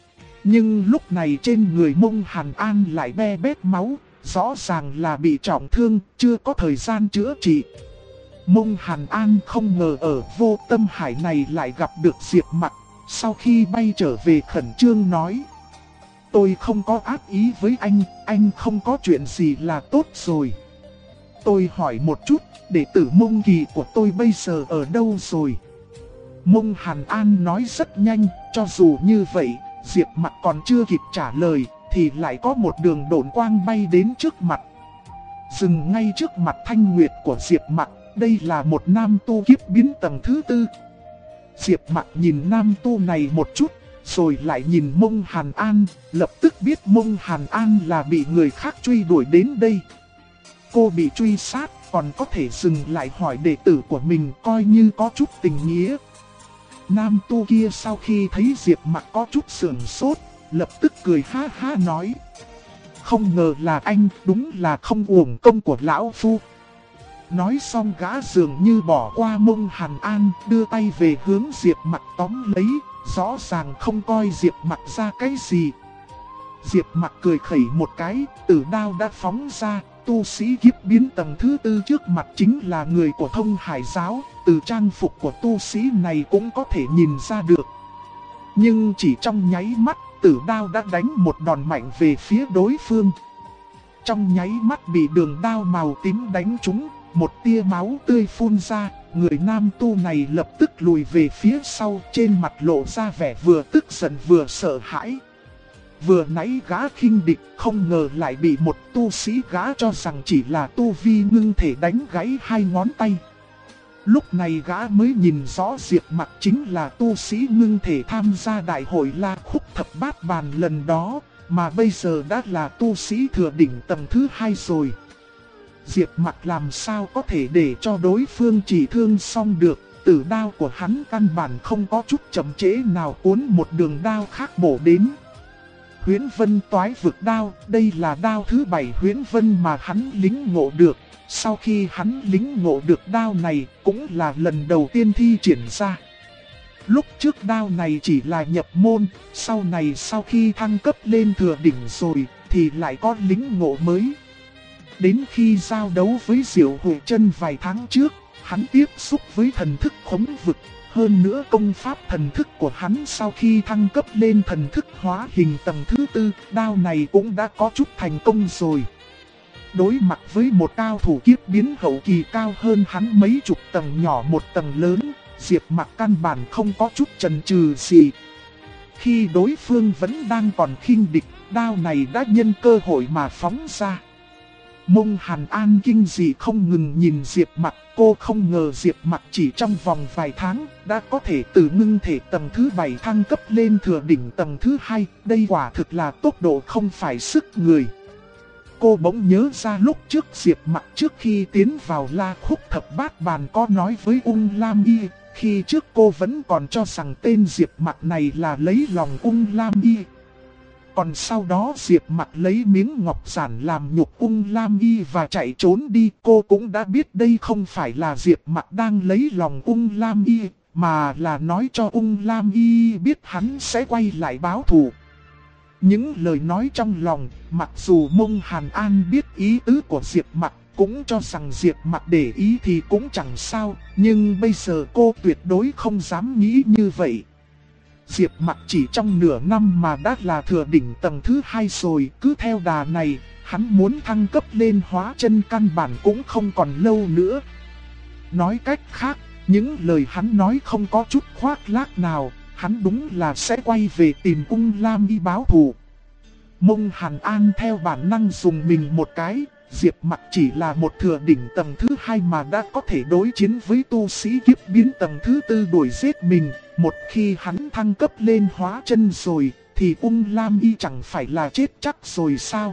Nhưng lúc này trên người Mông Hàn An lại be bết máu, rõ ràng là bị trọng thương, chưa có thời gian chữa trị. Mông Hàn An không ngờ ở Vô Tâm Hải này lại gặp được Diệp Mặc, sau khi bay trở về khẩn trương nói: tôi không có ác ý với anh không có chuyện gì là tốt rồi. Tôi hỏi một chút, đệ tử Mông Kỳ của tôi bây giờ ở đâu rồi? Mông Hàn An nói rất nhanh, cho dù như vậy, Diệp Mặc còn chưa kịp trả lời, thì lại có một đường độn quang bay đến trước mặt. Dừng ngay trước mặt Thanh Nguyệt của Diệp Mặc, đây là một nam tu kiếp biến tầng thứ 4. Diệp Mặc nhìn nam tu này một chút, rồi lại nhìn Mông Hàn An, lập tức biết Mông Hàn An là bị người khác truy đuổi đến đây. Cô bị truy sát, còn có thể dừng lại hỏi đệ tử của mình, coi như có chút tình nghĩa. Nam tu kia sau khi thấy Diệp Mặc có chút sườn sốt, lập tức cười ha ha nói: không ngờ là anh, đúng là không uổng công của lão phu. Nói xong gã dường như bỏ qua Mông Hàn An, đưa tay về hướng Diệp Mặc tóm lấy, rõ ràng không coi Diệp Mặc ra cái gì. Diệp Mặc cười khẩy một cái, tử đao đã phóng ra. Tu sĩ kiếp biến tầng thứ 4 trước mặt chính là người của Thông Hải giáo, từ trang phục của tu sĩ này cũng có thể nhìn ra được. Nhưng chỉ trong nháy mắt, tử đao đã đánh một đòn mạnh về phía đối phương. Trong nháy mắt bị đường đao màu tím đánh trúng, một tia máu tươi phun ra, người nam tu này lập tức lùi về phía sau, trên mặt lộ ra vẻ vừa tức giận vừa sợ hãi. Vừa nãy gã khinh địch, không ngờ lại bị một tu sĩ gã cho rằng chỉ là tu vi ngưng thể đánh gãy 2 ngón tay. Lúc này gã mới nhìn rõ Diệp Mặc chính là tu sĩ ngưng thể tham gia đại hội La Khúc Thập Bát Bàn lần đó, mà bây giờ đã là tu sĩ thừa đỉnh tầng thứ 2 rồi. Diệp Mặc làm sao có thể để cho đối phương chỉ thương xong được, tử đao của hắn căn bản không có chút chậm trễ nào cuốn một đường đao khác bổ đến. Huyễn Vân Toái Vực Đao, đây là đao thứ 7 Huyễn Vân mà hắn lính ngộ được. Sau khi hắn lính ngộ được đao này, cũng là lần đầu tiên thi triển ra. Lúc trước đao này chỉ là nhập môn, sau này sau khi thăng cấp lên thừa đỉnh rồi, thì lại có lính ngộ mới. Đến khi giao đấu với Diệu Hủy Chân vài tháng trước, hắn tiếp xúc với thần thức khống vực. Hơn nữa công pháp thần thức của hắn sau khi thăng cấp lên thần thức hóa hình tầng thứ 4, đao này cũng đã có chút thành công rồi. Đối mặt với một cao thủ kiếp biến hậu kỳ cao hơn hắn mấy chục tầng nhỏ một tầng lớn, Diệp Mặc căn bản không có chút chần chừ gì. Khi đối phương vẫn đang còn khinh địch, đao này đã nhân cơ hội mà phóng ra. Mông Hàn An kinh dị không ngừng nhìn Diệp Mặc, cô không ngờ Diệp Mặc chỉ trong vòng vài tháng đã có thể từ ngưng thể tầng thứ 7 thăng cấp lên thừa đỉnh tầng thứ 2, đây quả thực là tốc độ không phải sức người. Cô bỗng nhớ ra lúc trước Diệp Mặc trước khi tiến vào La Khúc Thập Bát Bàn có nói với Ung Lam Y, khi trước cô vẫn còn cho rằng tên Diệp Mặc này là lấy lòng Ung Lam Y. Còn sau đó Diệp Mặc lấy miếng ngọc giản làm nhục Ung Lam Y và chạy trốn đi, cô cũng đã biết đây không phải là Diệp Mặc đang lấy lòng Ung Lam Y, mà là nói cho Ung Lam Y biết hắn sẽ quay lại báo thù. Những lời nói trong lòng, mặc dù Mông Hàn An biết ý tứ của Diệp Mặc, cũng cho rằng Diệp Mặc để ý thì cũng chẳng sao, nhưng bây giờ cô tuyệt đối không dám nghĩ như vậy. Diệp Mặc chỉ trong nửa năm mà đã là thừa đỉnh tầng thứ 2 rồi, cứ theo đà này, hắn muốn thăng cấp lên hóa chân căn bản cũng không còn lâu nữa. Nói cách khác, những lời hắn nói không có chút khoác lác nào, hắn đúng là sẽ quay về tìm Ung Lam Y báo thù. Mông Hàn An theo bản năng dùng mình một cái, Diệp Mặc chỉ là một thừa đỉnh tầng thứ 2 mà đã có thể đối chiến với tu sĩ kiếp biến tầng thứ 4 đuổi giết mình. Một khi hắn thăng cấp lên hóa chân rồi, thì Ung Lam Y chẳng phải là chết chắc rồi sao?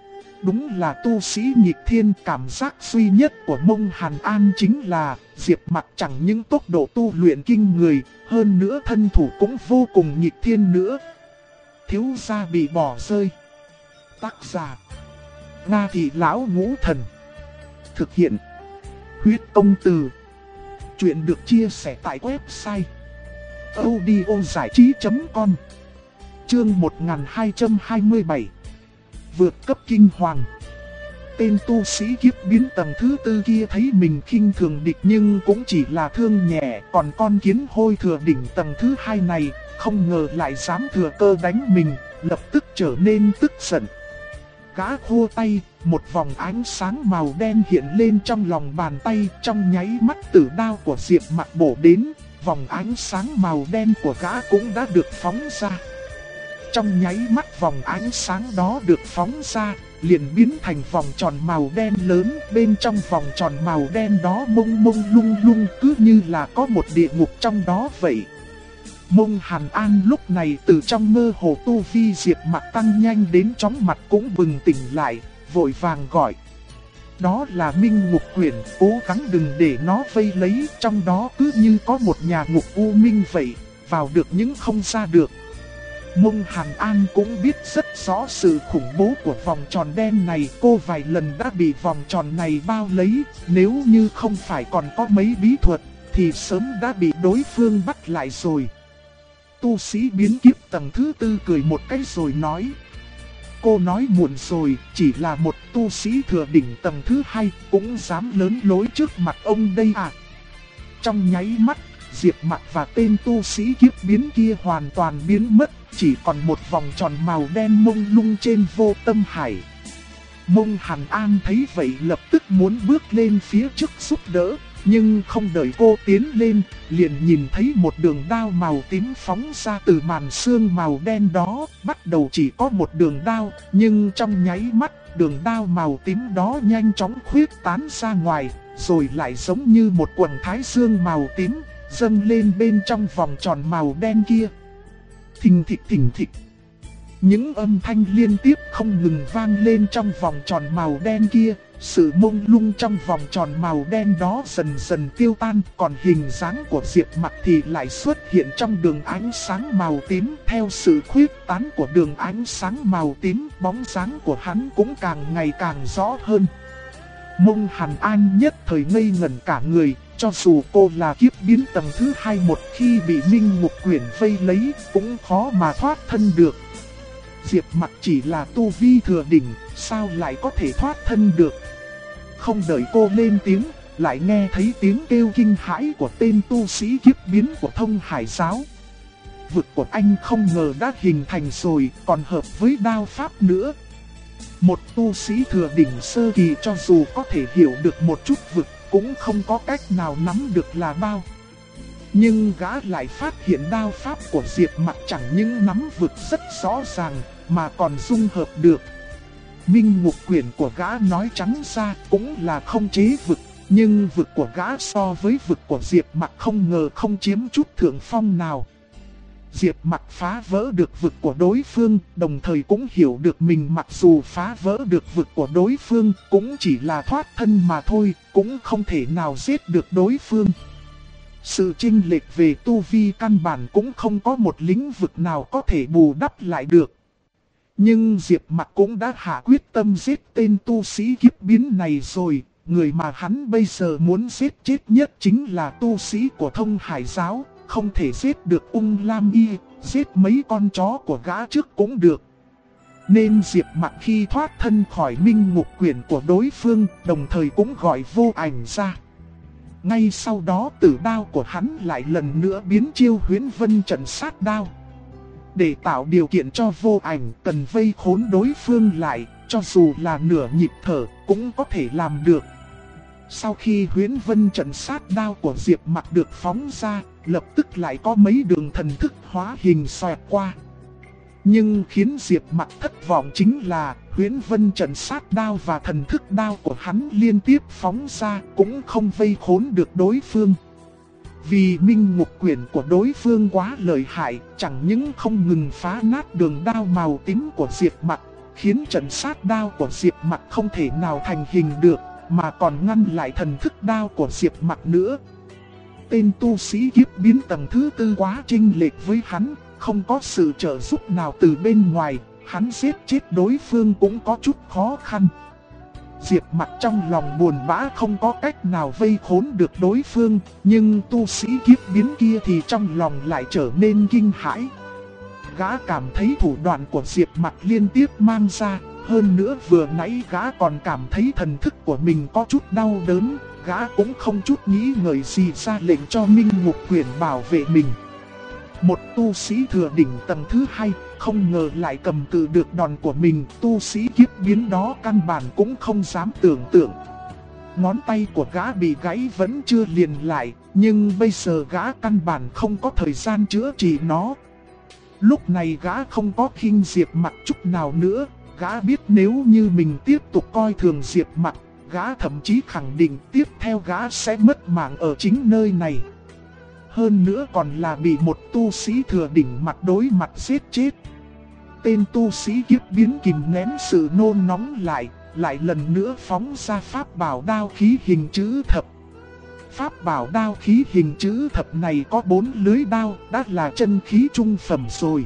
Đúng là tu sĩ nghịch thiên, cảm giác duy nhất của Mông Hàn An chính là Diệp Mặc chẳng những tốc độ tu luyện kinh người, hơn nữa thân thủ cũng vô cùng nghịch thiên nữa. Thiếu gia bị bỏ rơi. Tác giả Nga Thị Lão Ngũ Thần. Thực hiện Huyết Công Từ. Chuyện được chia sẻ tại website audiozảichí.com. Chương 1227. Vượt cấp kinh hoàng. Tên tu sĩ kiếp biến tầng thứ 4 kia thấy mình khinh thường địch nhưng cũng chỉ là thương nhẹ, còn con kiến hôi thừa đỉnh tầng thứ 2 này không ngờ lại dám thừa cơ đánh mình, lập tức trở nên tức giận. Gã khua tay, một vòng ánh sáng màu đen hiện lên trong lòng bàn tay, trong nháy mắt tử đao của Diệp Mặc bổ đến, vòng ánh sáng màu đen của gã cũng đã được phóng ra. Trong nháy mắt vòng ánh sáng đó được phóng ra, liền biến thành vòng tròn màu đen lớn. Bên trong vòng tròn màu đen đó mông mông lung lung, cứ như là có một địa ngục trong đó vậy. Mông Hàn An lúc này từ trong mơ hồ tu vi Diệp Mặc tăng nhanh đến chóng mặt cũng bừng tỉnh lại, vội vàng gọi. Đó là Minh Ngục Quyển, cố gắng đừng để nó vây lấy, trong đó cứ như có một nhà ngục u minh vậy, vào được nhưng không ra được. Mông Hàn An cũng biết rất rõ sự khủng bố của vòng tròn đen này, cô vài lần đã bị vòng tròn này bao lấy, nếu như không phải còn có mấy bí thuật, thì sớm đã bị đối phương bắt lại rồi. Tu sĩ biến kiếp tầng thứ 4 cười một cái rồi nói. Cô nói muộn rồi, chỉ là một tu sĩ thừa đỉnh tầng thứ 2 cũng dám lớn lối trước mặt ông đây à. Trong nháy mắt, Diệp Mặc và tên tu sĩ kiếp biến kia hoàn toàn biến mất, chỉ còn một vòng tròn màu đen mông lung trên vô tâm hải. Mông Hàn An thấy vậy lập tức muốn bước lên phía trước giúp đỡ, nhưng không đợi cô tiến lên, liền nhìn thấy một đường đao màu tím phóng ra từ màn sương màu đen đó. Bắt đầu chỉ có một đường đao, nhưng trong nháy mắt, đường đao màu tím đó nhanh chóng khuyết tán ra ngoài, rồi lại giống như một quầng thái dương màu tím, dâng lên bên trong vòng tròn màu đen kia. Thình thịch thình thịch. Những âm thanh liên tiếp không ngừng vang lên trong vòng tròn màu đen kia. Sự mông lung trong vòng tròn màu đen đó dần dần tiêu tan, còn hình dáng của Diệp Mặc thì lại xuất hiện trong đường ánh sáng màu tím. Theo sự khuyết tán của đường ánh sáng màu tím, bóng dáng của hắn cũng càng ngày càng rõ hơn. Mông Hàn An nhất thời ngây ngẩn cả người, cho dù cô là kiếp biến tầng thứ 2, một khi bị Minh Ngục Quyển vây lấy, cũng khó mà thoát thân được. Diệp Mặc chỉ là tu vi thừa đỉnh, sao lại có thể thoát thân được? Không đợi cô lên tiếng, lại nghe thấy tiếng kêu kinh hãi của tên tu sĩ kiếp biến của Thông Hải Giáo. Vực của anh không ngờ đã hình thành rồi, còn hợp với đao pháp nữa. Một tu sĩ thừa đỉnh sơ kỳ cho dù có thể hiểu được một chút vực, cũng không có cách nào nắm được là bao. Nhưng gã lại phát hiện đao pháp của Diệp Mặc chẳng những nắm vực rất rõ ràng, mà còn dung hợp được. Minh Ngục Quyển của gã nói trắng ra cũng là không chế vực, nhưng vực của gã so với vực của Diệp Mặc không ngờ không chiếm chút thượng phong nào. Diệp Mặc phá vỡ được vực của đối phương, đồng thời cũng hiểu được mình mặc dù phá vỡ được vực của đối phương, cũng chỉ là thoát thân mà thôi, cũng không thể nào giết được đối phương. Sự chênh lệch về tu vi căn bản cũng không có một lĩnh vực nào có thể bù đắp lại được. Nhưng Diệp Mặc cũng đã hạ quyết tâm giết tên tu sĩ kiếp biến này rồi. Người mà hắn bây giờ muốn giết chết nhất chính là tu sĩ của Thông Hải Giáo. Không thể giết được Ung Lam Y, giết mấy con chó của gã trước cũng được. Nên Diệp Mặc khi thoát thân khỏi Minh Ngục Quyển của đối phương, đồng thời cũng gọi Vô Ảnh ra. Ngay sau đó tử đao của hắn lại lần nữa biến chiêu Huyễn Vân Trận Sát Đao. Để tạo điều kiện cho Vô Ảnh cần vây khốn đối phương lại, cho dù là nửa nhịp thở cũng có thể làm được. Sau khi Huyễn Vân Trận Sát Đao của Diệp Mặc được phóng ra, lập tức lại có mấy đường thần thức hóa hình xoẹt qua. Nhưng khiến Diệp Mặc thất vọng chính là Huyễn Vân Trận Sát Đao và thần thức đao của hắn liên tiếp phóng ra cũng không vây khốn được đối phương. Vì Minh Ngục Quyển của đối phương quá lợi hại, chẳng những không ngừng phá nát đường đao màu tím của Diệp Mặc, khiến trận sát đao của Diệp Mặc không thể nào thành hình được, mà còn ngăn lại thần thức đao của Diệp Mặc nữa. Tên tu sĩ kiếp biến tầng thứ 4 quá chênh lệch với hắn, không có sự trợ giúp nào từ bên ngoài, hắn giết chết đối phương cũng có chút khó khăn. Diệp Mặc trong lòng buồn bã không có cách nào vây khốn được đối phương, nhưng tu sĩ kiếp biến kia thì trong lòng lại trở nên kinh hãi. Gã cảm thấy thủ đoạn của Diệp Mặc liên tiếp mang ra, hơn nữa vừa nãy gã còn cảm thấy thần thức của mình có chút đau đớn, gã cũng không chút nghĩ ngợi gì ra lệnh cho Minh Ngục Quyển bảo vệ mình. Một tu sĩ thừa đỉnh tầng thứ 2, không ngờ lại cầm cự được đòn của mình, tu sĩ kiếp biến đó căn bản cũng không dám tưởng tượng. Ngón tay của gã bị gãy vẫn chưa liền lại, nhưng bây giờ gã căn bản không có thời gian chữa trị nó. Lúc này gã không có khinh Diệp Mặc chút nào nữa, gã biết nếu như mình tiếp tục coi thường Diệp Mặc, gã thậm chí khẳng định tiếp theo gã sẽ mất mạng ở chính nơi này. Hơn nữa còn là bị một tu sĩ thừa đỉnh mặt đối mặt giết chết. Tên tu sĩ kiếp biến kìm nén sự nôn nóng lại lần nữa phóng ra pháp bảo đao khí hình chữ thập. Pháp bảo đao khí hình chữ thập này có 4 lưới đao, đã là chân khí trung phẩm rồi.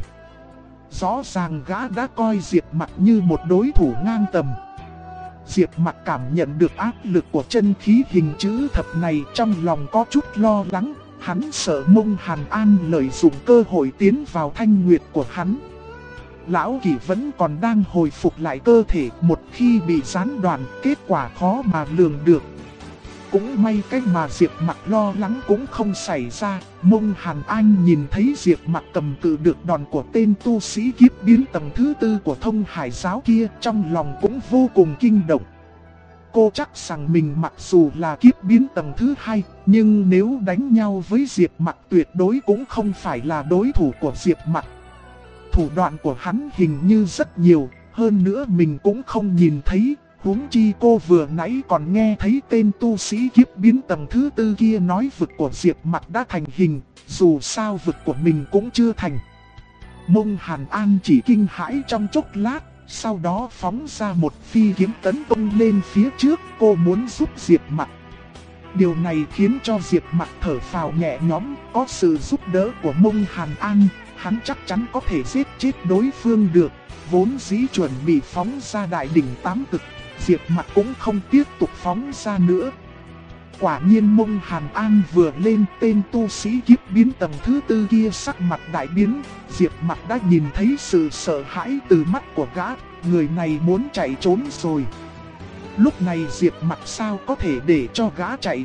Rõ ràng gã đã coi Diệp Mặc như một đối thủ ngang tầm. Diệp Mặc cảm nhận được áp lực của chân khí hình chữ thập này, trong lòng có chút lo lắng. Hắn sợ Mông Hàn An lợi dụng cơ hội tiến vào thanh nguyệt của hắn. Lão Kỷ vẫn còn đang hồi phục lại cơ thể, một khi bị gián đoạn, kết quả khó mà lường được. Cũng may cách mà Diệp Mặc lo lắng cũng không xảy ra. Mông Hàn An nhìn thấy Diệp Mặc cầm cự được đòn của tên tu sĩ kiếp biến tầng thứ 4 của Thông Hải giáo kia, trong lòng cũng vô cùng kinh động. Cô chắc rằng mình mặc dù là kiếp biến tầng thứ 2, nhưng nếu đánh nhau với Diệp Mặc tuyệt đối cũng không phải là đối thủ của Diệp Mặc. Thủ đoạn của hắn hình như rất nhiều, hơn nữa mình cũng không nhìn thấy. Huống chi cô vừa nãy còn nghe thấy tên tu sĩ kiếp biến tầng thứ 4 kia nói vực của Diệp Mặc đã thành hình, dù sao vực của mình cũng chưa thành. Mông Hàn An chỉ kinh hãi trong chốc lát, sau đó phóng ra một phi kiếm tấn công lên phía trước, cô muốn giúp Diệp Mặc. Điều này khiến cho Diệp Mặc thở phào nhẹ nhõm, có sự giúp đỡ của Mông Hàn An, hắn chắc chắn có thể giết chết đối phương được. Vốn dĩ chuẩn bị phóng ra đại đỉnh 8 cực, Diệp Mặc cũng không tiếp tục phóng ra nữa. Quả nhiên Mông Hàn An vừa lên, tên tu sĩ kiếp biến tầng thứ 4 kia sắc mặt đại biến. Diệp Mặc đã nhìn thấy sự sợ hãi từ mắt của gã, người này muốn chạy trốn rồi. Lúc này Diệp Mặc sao có thể để cho gã chạy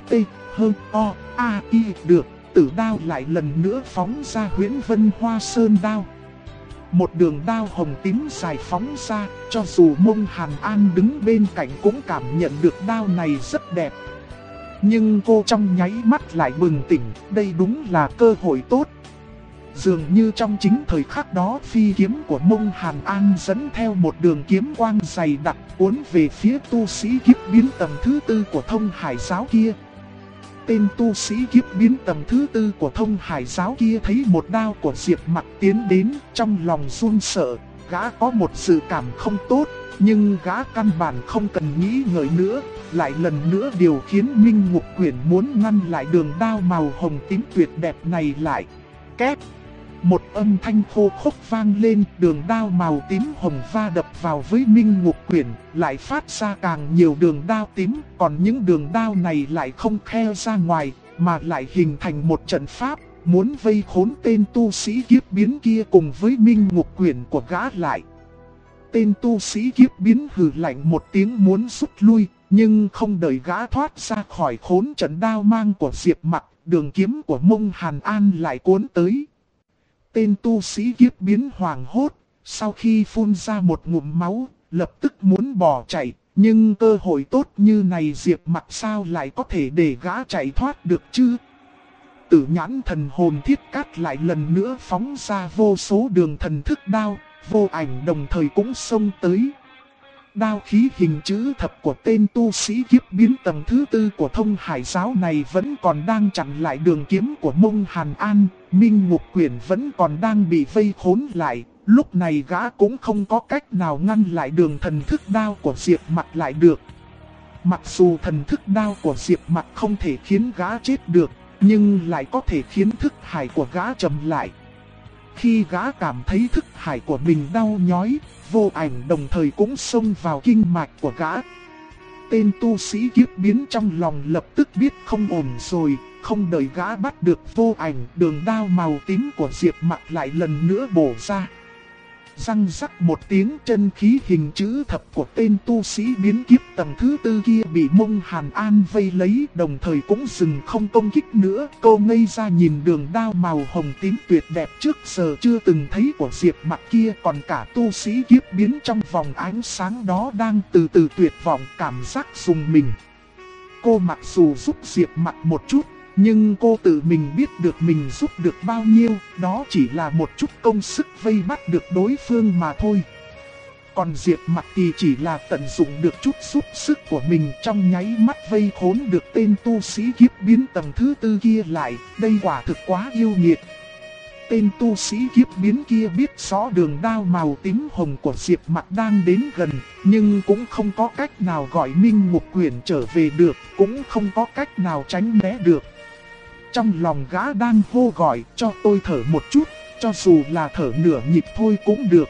được, tử đao lại lần nữa phóng ra Huyễn Vân Hoa Sơn đao. Một đường đao hồng tím dài phóng ra, cho dù Mông Hàn An đứng bên cạnh cũng cảm nhận được đao này rất đẹp. Nhưng cô trong nháy mắt lại bừng tỉnh, đây đúng là cơ hội tốt. Dường như trong chính thời khắc đó, phi kiếm của Mông Hàn An dẫn theo một đường kiếm quang dày đặc cuốn về phía tu sĩ kiếp biến tầng thứ 4 của Thông Hải giáo kia. Tên tu sĩ kiếp biến tầng thứ 4 của Thông Hải giáo kia thấy một đao của Diệp Mặc tiến đến, trong lòng run sợ. Gã có một dự cảm không tốt, nhưng gã căn bản không cần nghĩ ngợi nữa, lại lần nữa điều khiến Minh Ngục Quyển muốn ngăn lại đường đao màu hồng tím tuyệt đẹp này lại. Két! Một âm thanh khô khốc vang lên, đường đao màu tím hồng va đập vào với Minh Ngục Quyển, lại phát ra càng nhiều đường đao tím, còn những đường đao này lại không khe ra ngoài, mà lại hình thành một trận pháp, muốn vây khốn tên tu sĩ kiếp biến kia cùng với Minh Ngục Quyển của gã lại. Tên tu sĩ kiếp biến hừ lạnh một tiếng muốn rút lui, nhưng không đợi gã thoát ra khỏi khốn trận đao mang của Diệp Mặc, đường kiếm của Mông Hàn An lại cuốn tới. Tên tu sĩ kiếp biến hoảng hốt, sau khi phun ra một ngụm máu, lập tức muốn bỏ chạy, nhưng cơ hội tốt như này Diệp Mặc sao lại có thể để gã chạy thoát được chứ? Tử nhãn thần hồn thiết cát lại lần nữa phóng ra vô số đường thần thức đao, vô ảnh đồng thời cũng xông tới. Đao khí hình chữ thập của tên tu sĩ kiếp biến tầng thứ 4 của Thông Hải giáo này vẫn còn đang chặn lại đường kiếm của Mông Hàn An. Minh Ngục Quyển vẫn còn đang bị vây khốn lại. Lúc này gã cũng không có cách nào ngăn lại đường thần thức đao của Diệp Mặc lại được. Mặc dù thần thức đao của Diệp Mặc không thể khiến gã chết được, nhưng lại có thể khiến thức hải của gã trầm lại. Khi gã cảm thấy thức hải của mình đau nhói, vô ảnh đồng thời cũng xông vào kinh mạch của gã. Tên tu sĩ kiếp biến trong lòng lập tức biết không ổn rồi, không đợi gã bắt được vô ảnh, đường đao màu tím của Diệp Mặc lại lần nữa bổ ra. Răng rắc một tiếng, chân khí hình chữ thập của tên tu sĩ biến kiếp tầng thứ 4 kia bị Mông Hàn An vây lấy, đồng thời cũng dừng không công kích nữa. Cô ngây ra nhìn đường đao màu hồng tím tuyệt đẹp trước giờ chưa từng thấy của Diệp Mặc kia, còn cả tu sĩ kiếp biến trong vòng ánh sáng đó đang từ từ tuyệt vọng, cảm giác dùng mình. Cô mặc dù giúp Diệp Mặc một chút, Nhưng cô tự mình biết được mình giúp được bao nhiêu, đó chỉ là một chút công sức vây bắt được đối phương mà thôi. Còn Diệp Mặc thì chỉ là tận dụng được chút giúp sức của mình trong nháy mắt vây khốn được tên tu sĩ kiếp biến tầng thứ 4 kia lại, đây quả thực quá yêu nghiệt. Tên tu sĩ kiếp biến kia biết rõ đường đao màu tím hồng của Diệp Mặc đang đến gần, nhưng cũng không có cách nào gọi Minh Ngục Quyển trở về được, cũng không có cách nào tránh né được. Trong lòng gã đang hô gọi cho tôi thở một chút, cho dù là thở nửa nhịp thôi cũng được.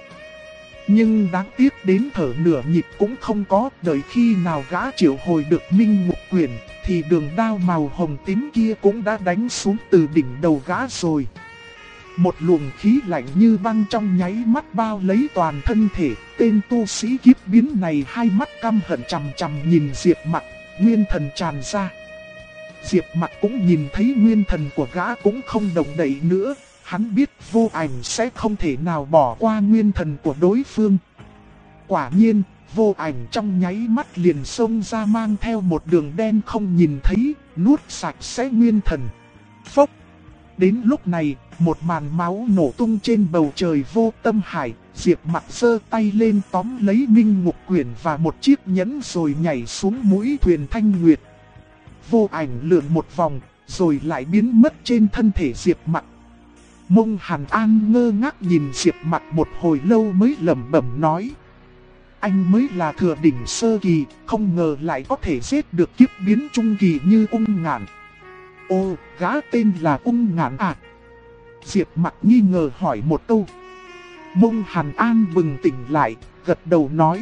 Nhưng đáng tiếc đến thở nửa nhịp cũng không có, đợi khi nào gã triệu hồi được Minh Ngục Quyển, thì đường đao màu hồng tím kia cũng đã đánh xuống từ đỉnh đầu gã rồi. Một luồng khí lạnh như băng trong nháy mắt bao lấy toàn thân thể, tên tu sĩ kiếp biến này hai mắt căm hận chằm chằm nhìn Diệp Mặc, nguyên thần tràn ra. Diệp Mặc cũng nhìn thấy nguyên thần của gã cũng không động đậy nữa, hắn biết Vô Ảnh sẽ không thể nào bỏ qua nguyên thần của đối phương. Quả nhiên, Vô Ảnh trong nháy mắt liền xông ra mang theo một đường đen không nhìn thấy, nuốt sạch sẽ nguyên thần. Phốc! Đến lúc này, một màn máu nổ tung trên bầu trời vô tâm hải, Diệp Mặc giơ tay lên tóm lấy Minh Ngục Quyển và một chiếc nhẫn rồi nhảy xuống mũi thuyền Thanh Nguyệt. Vô Ảnh lượn một vòng, rồi lại biến mất trên thân thể Diệp Mặc. Mông Hàn An ngơ ngác nhìn Diệp Mặc một hồi lâu mới lẩm bẩm nói: anh mới là thừa đỉnh sơ kỳ, không ngờ lại có thể giết được kiếp biến trung kỳ như Ung Ngạn. Ô, gã tên là Ung Ngạn à? Diệp Mặc nghi ngờ hỏi một câu. Mông Hàn An bừng tỉnh lại, gật đầu nói: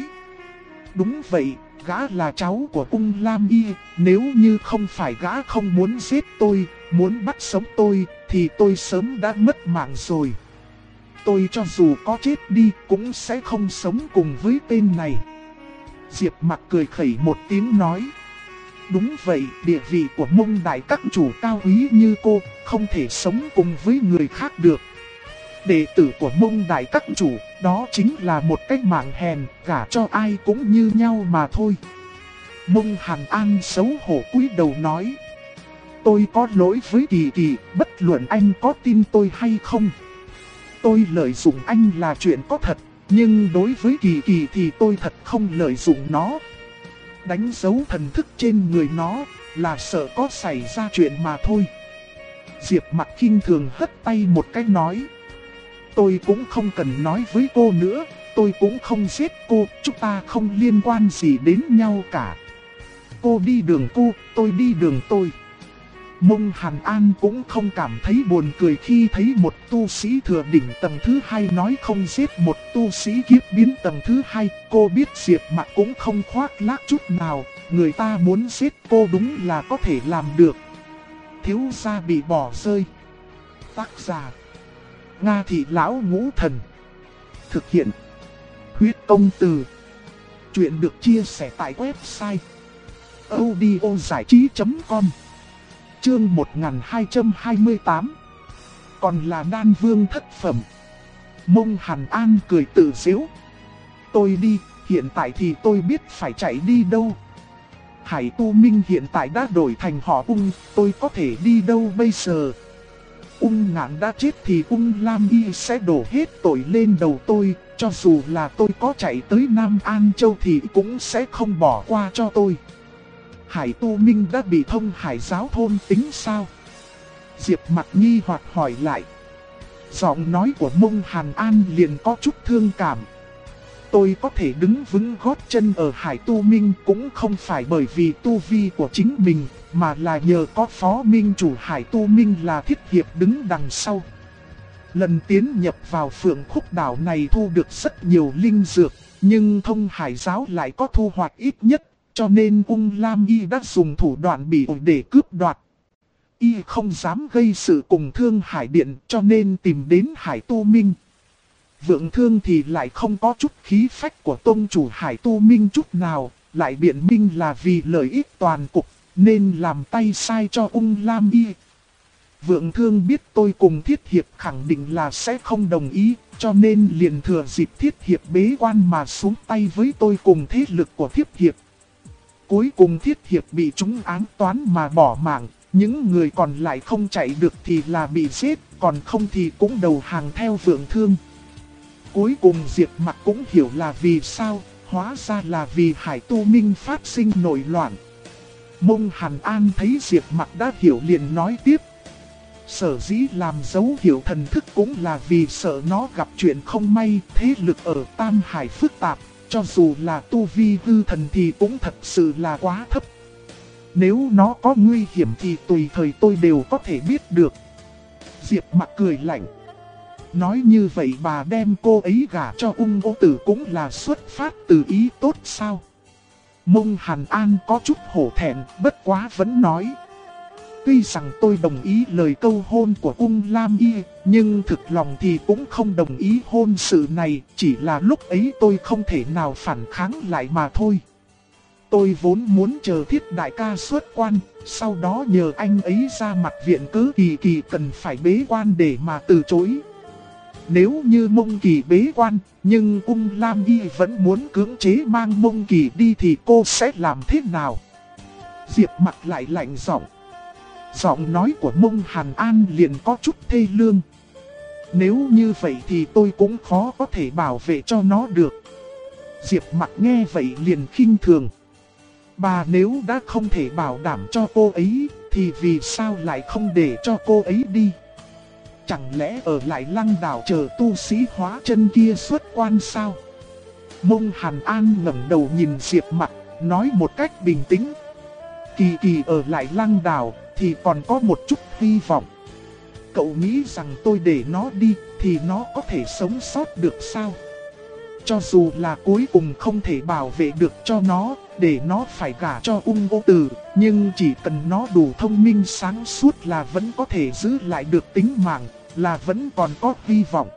đúng vậy, gã là cháu của Ung Lam Y, nếu như không phải gã không muốn giết tôi, muốn bắt sống tôi, thì tôi sớm đã mất mạng rồi. Tôi cho dù có chết đi cũng sẽ không sống cùng với tên này. Diệp Mặc cười khẩy một tiếng nói: đúng vậy, địa vị của Mông đại các chủ cao quý như cô, không thể sống cùng với người khác được. Đệ tử của Mông đại các chủ, đó chính là một cách mạng hèn, gả cho ai cũng như nhau mà thôi. Mông Hàn An xấu hổ cúi đầu nói: tôi có lỗi với Kỳ Kỳ, bất luận anh có tin tôi hay không. Tôi lợi dụng anh là chuyện có thật, nhưng đối với Kỳ Kỳ thì tôi thật không lợi dụng nó. Đánh dấu thần thức trên người nó là sợ có xảy ra chuyện mà thôi. Diệp Mặc khinh thường hất tay một cái nói: tôi cũng không cần nói với cô nữa, tôi cũng không giết cô, chúng ta không liên quan gì đến nhau cả. Cô đi đường cô, tôi đi đường tôi. Mông Hàn An cũng không cảm thấy buồn cười khi thấy một tu sĩ thừa đỉnh tầng thứ 2 nói không giết một tu sĩ kiếp biến tầng thứ 2. Cô biết Diệp Mặc cũng không khoác lác chút nào, người ta muốn giết cô đúng là có thể làm được. Thiếu gia bị bỏ rơi. Tác giả: Nga Thị Lão Ngũ Thần. Thực hiện: Huyết Công Từ. Chuyện được chia sẻ tại website audiozảichí.com. Chương 1228. Còn là đan vương thất phẩm. Mông Hàn An cười tự giễu: tôi đi, hiện tại thì tôi biết phải chạy đi đâu. Hải Tu Minh hiện tại đã đổi thành họ Ung, tôi có thể đi đâu bây giờ? Ung Ngạn đã chết thì Ung Lam Y sẽ đổ hết tội lên đầu tôi, cho dù là tôi có chạy tới Nam An Châu thì cũng sẽ không bỏ qua cho tôi. Hải Tu Minh đã bị Thông Hải giáo thôn tính sao? Diệp Mặc nghi hoặc hỏi lại. Giọng nói của Mông Hàn An liền có chút thương cảm. Tôi có thể đứng vững gót chân ở Hải Tu Minh cũng không phải bởi vì tu vi của chính mình, mà là nhờ có phó minh chủ Hải Tu Minh là Thiết Hiệp đứng đằng sau. Lần tiến nhập vào Phượng Khúc đảo này thu được rất nhiều linh dược, nhưng Thông Hải giáo lại có thu hoạch ít nhất, cho nên Ung Lam Y đã dùng thủ đoạn bị ổi để cướp đoạt. Y không dám gây sự cùng Thương Hải Điện cho nên tìm đến Hải Tu Minh. Vượng Thương thì lại không có chút khí phách của tông chủ Hải Tu Minh chút nào, lại biện minh là vì lợi ích toàn cục, nên làm tay sai cho Ung Lam Y. Vượng Thương biết tôi cùng Thiết Hiệp khẳng định là sẽ không đồng ý, cho nên liền thừa dịp Thiết Hiệp bế quan mà xuống tay với tôi cùng thế lực của Thiết Hiệp. Cuối cùng Thiết Hiệp bị trúng ám toán mà bỏ mạng, Những người còn lại không chạy được thì là bị giết, còn không thì cũng đầu hàng theo Vượng Thương. Cuối cùng Diệp Mặc cũng hiểu là vì sao, hóa ra là vì Hải Tu Minh phát sinh nổi loạn. Mông Hàn An thấy Diệp Mặc đã hiểu liền nói tiếp. Sở dĩ làm dấu hiệu thần thức cũng là vì sợ nó gặp chuyện không may, thế lực ở Tam Hải phức tạp, cho dù là tu vi hư thần thì cũng thật sự là quá thấp. Nếu nó có nguy hiểm thì tùy thời tôi đều có thể biết được. Diệp Mặc cười lạnh. Nói như vậy bà đem cô ấy gả cho Ung Ô Tử cũng là xuất phát từ ý tốt sao? Mông Hàn An có chút hổ thẹn, bất quá vẫn nói. Tuy rằng tôi đồng ý lời câu hôn của Ung Lam Y, nhưng thực lòng thì cũng không đồng ý hôn sự này, chỉ là lúc ấy tôi không thể nào phản kháng lại mà thôi. Tôi vốn muốn chờ Thiết đại ca xuất quan, sau đó nhờ anh ấy ra mặt viện cớ Kỳ Kỳ cần phải bế quan để mà từ chối. Nếu như Mông Kỳ bế quan, nhưng Ung Lam Y vẫn muốn cưỡng chế mang Mông Kỳ đi thì cô sẽ làm thế nào? Diệp Mặc lại lạnh giọng. Giọng nói của Mông Hàn An liền có chút thê lương. Nếu như vậy thì tôi cũng khó có thể bảo vệ cho nó được. Diệp Mặc nghe vậy liền khinh thường. Bà nếu đã không thể bảo đảm cho cô ấy, thì vì sao lại không để cho cô ấy đi? Chẳng lẽ ở lại Lăng Đảo chờ tu sĩ hóa chân kia xuất quan sao? Mông Hàn An ngẩng đầu nhìn Diệp Mặc, nói một cách bình tĩnh. Kỳ Kỳ ở lại Lăng Đảo thì còn có một chút hy vọng. Cậu nghĩ rằng tôi để nó đi thì nó có thể sống sót được sao? Cho dù là cuối cùng không thể bảo vệ được cho nó, để nó phải gả cho Ung Ô Tử, nhưng chỉ cần nó đủ thông minh sáng suốt là vẫn có thể giữ lại được tính mạng, là vẫn còn có hy vọng.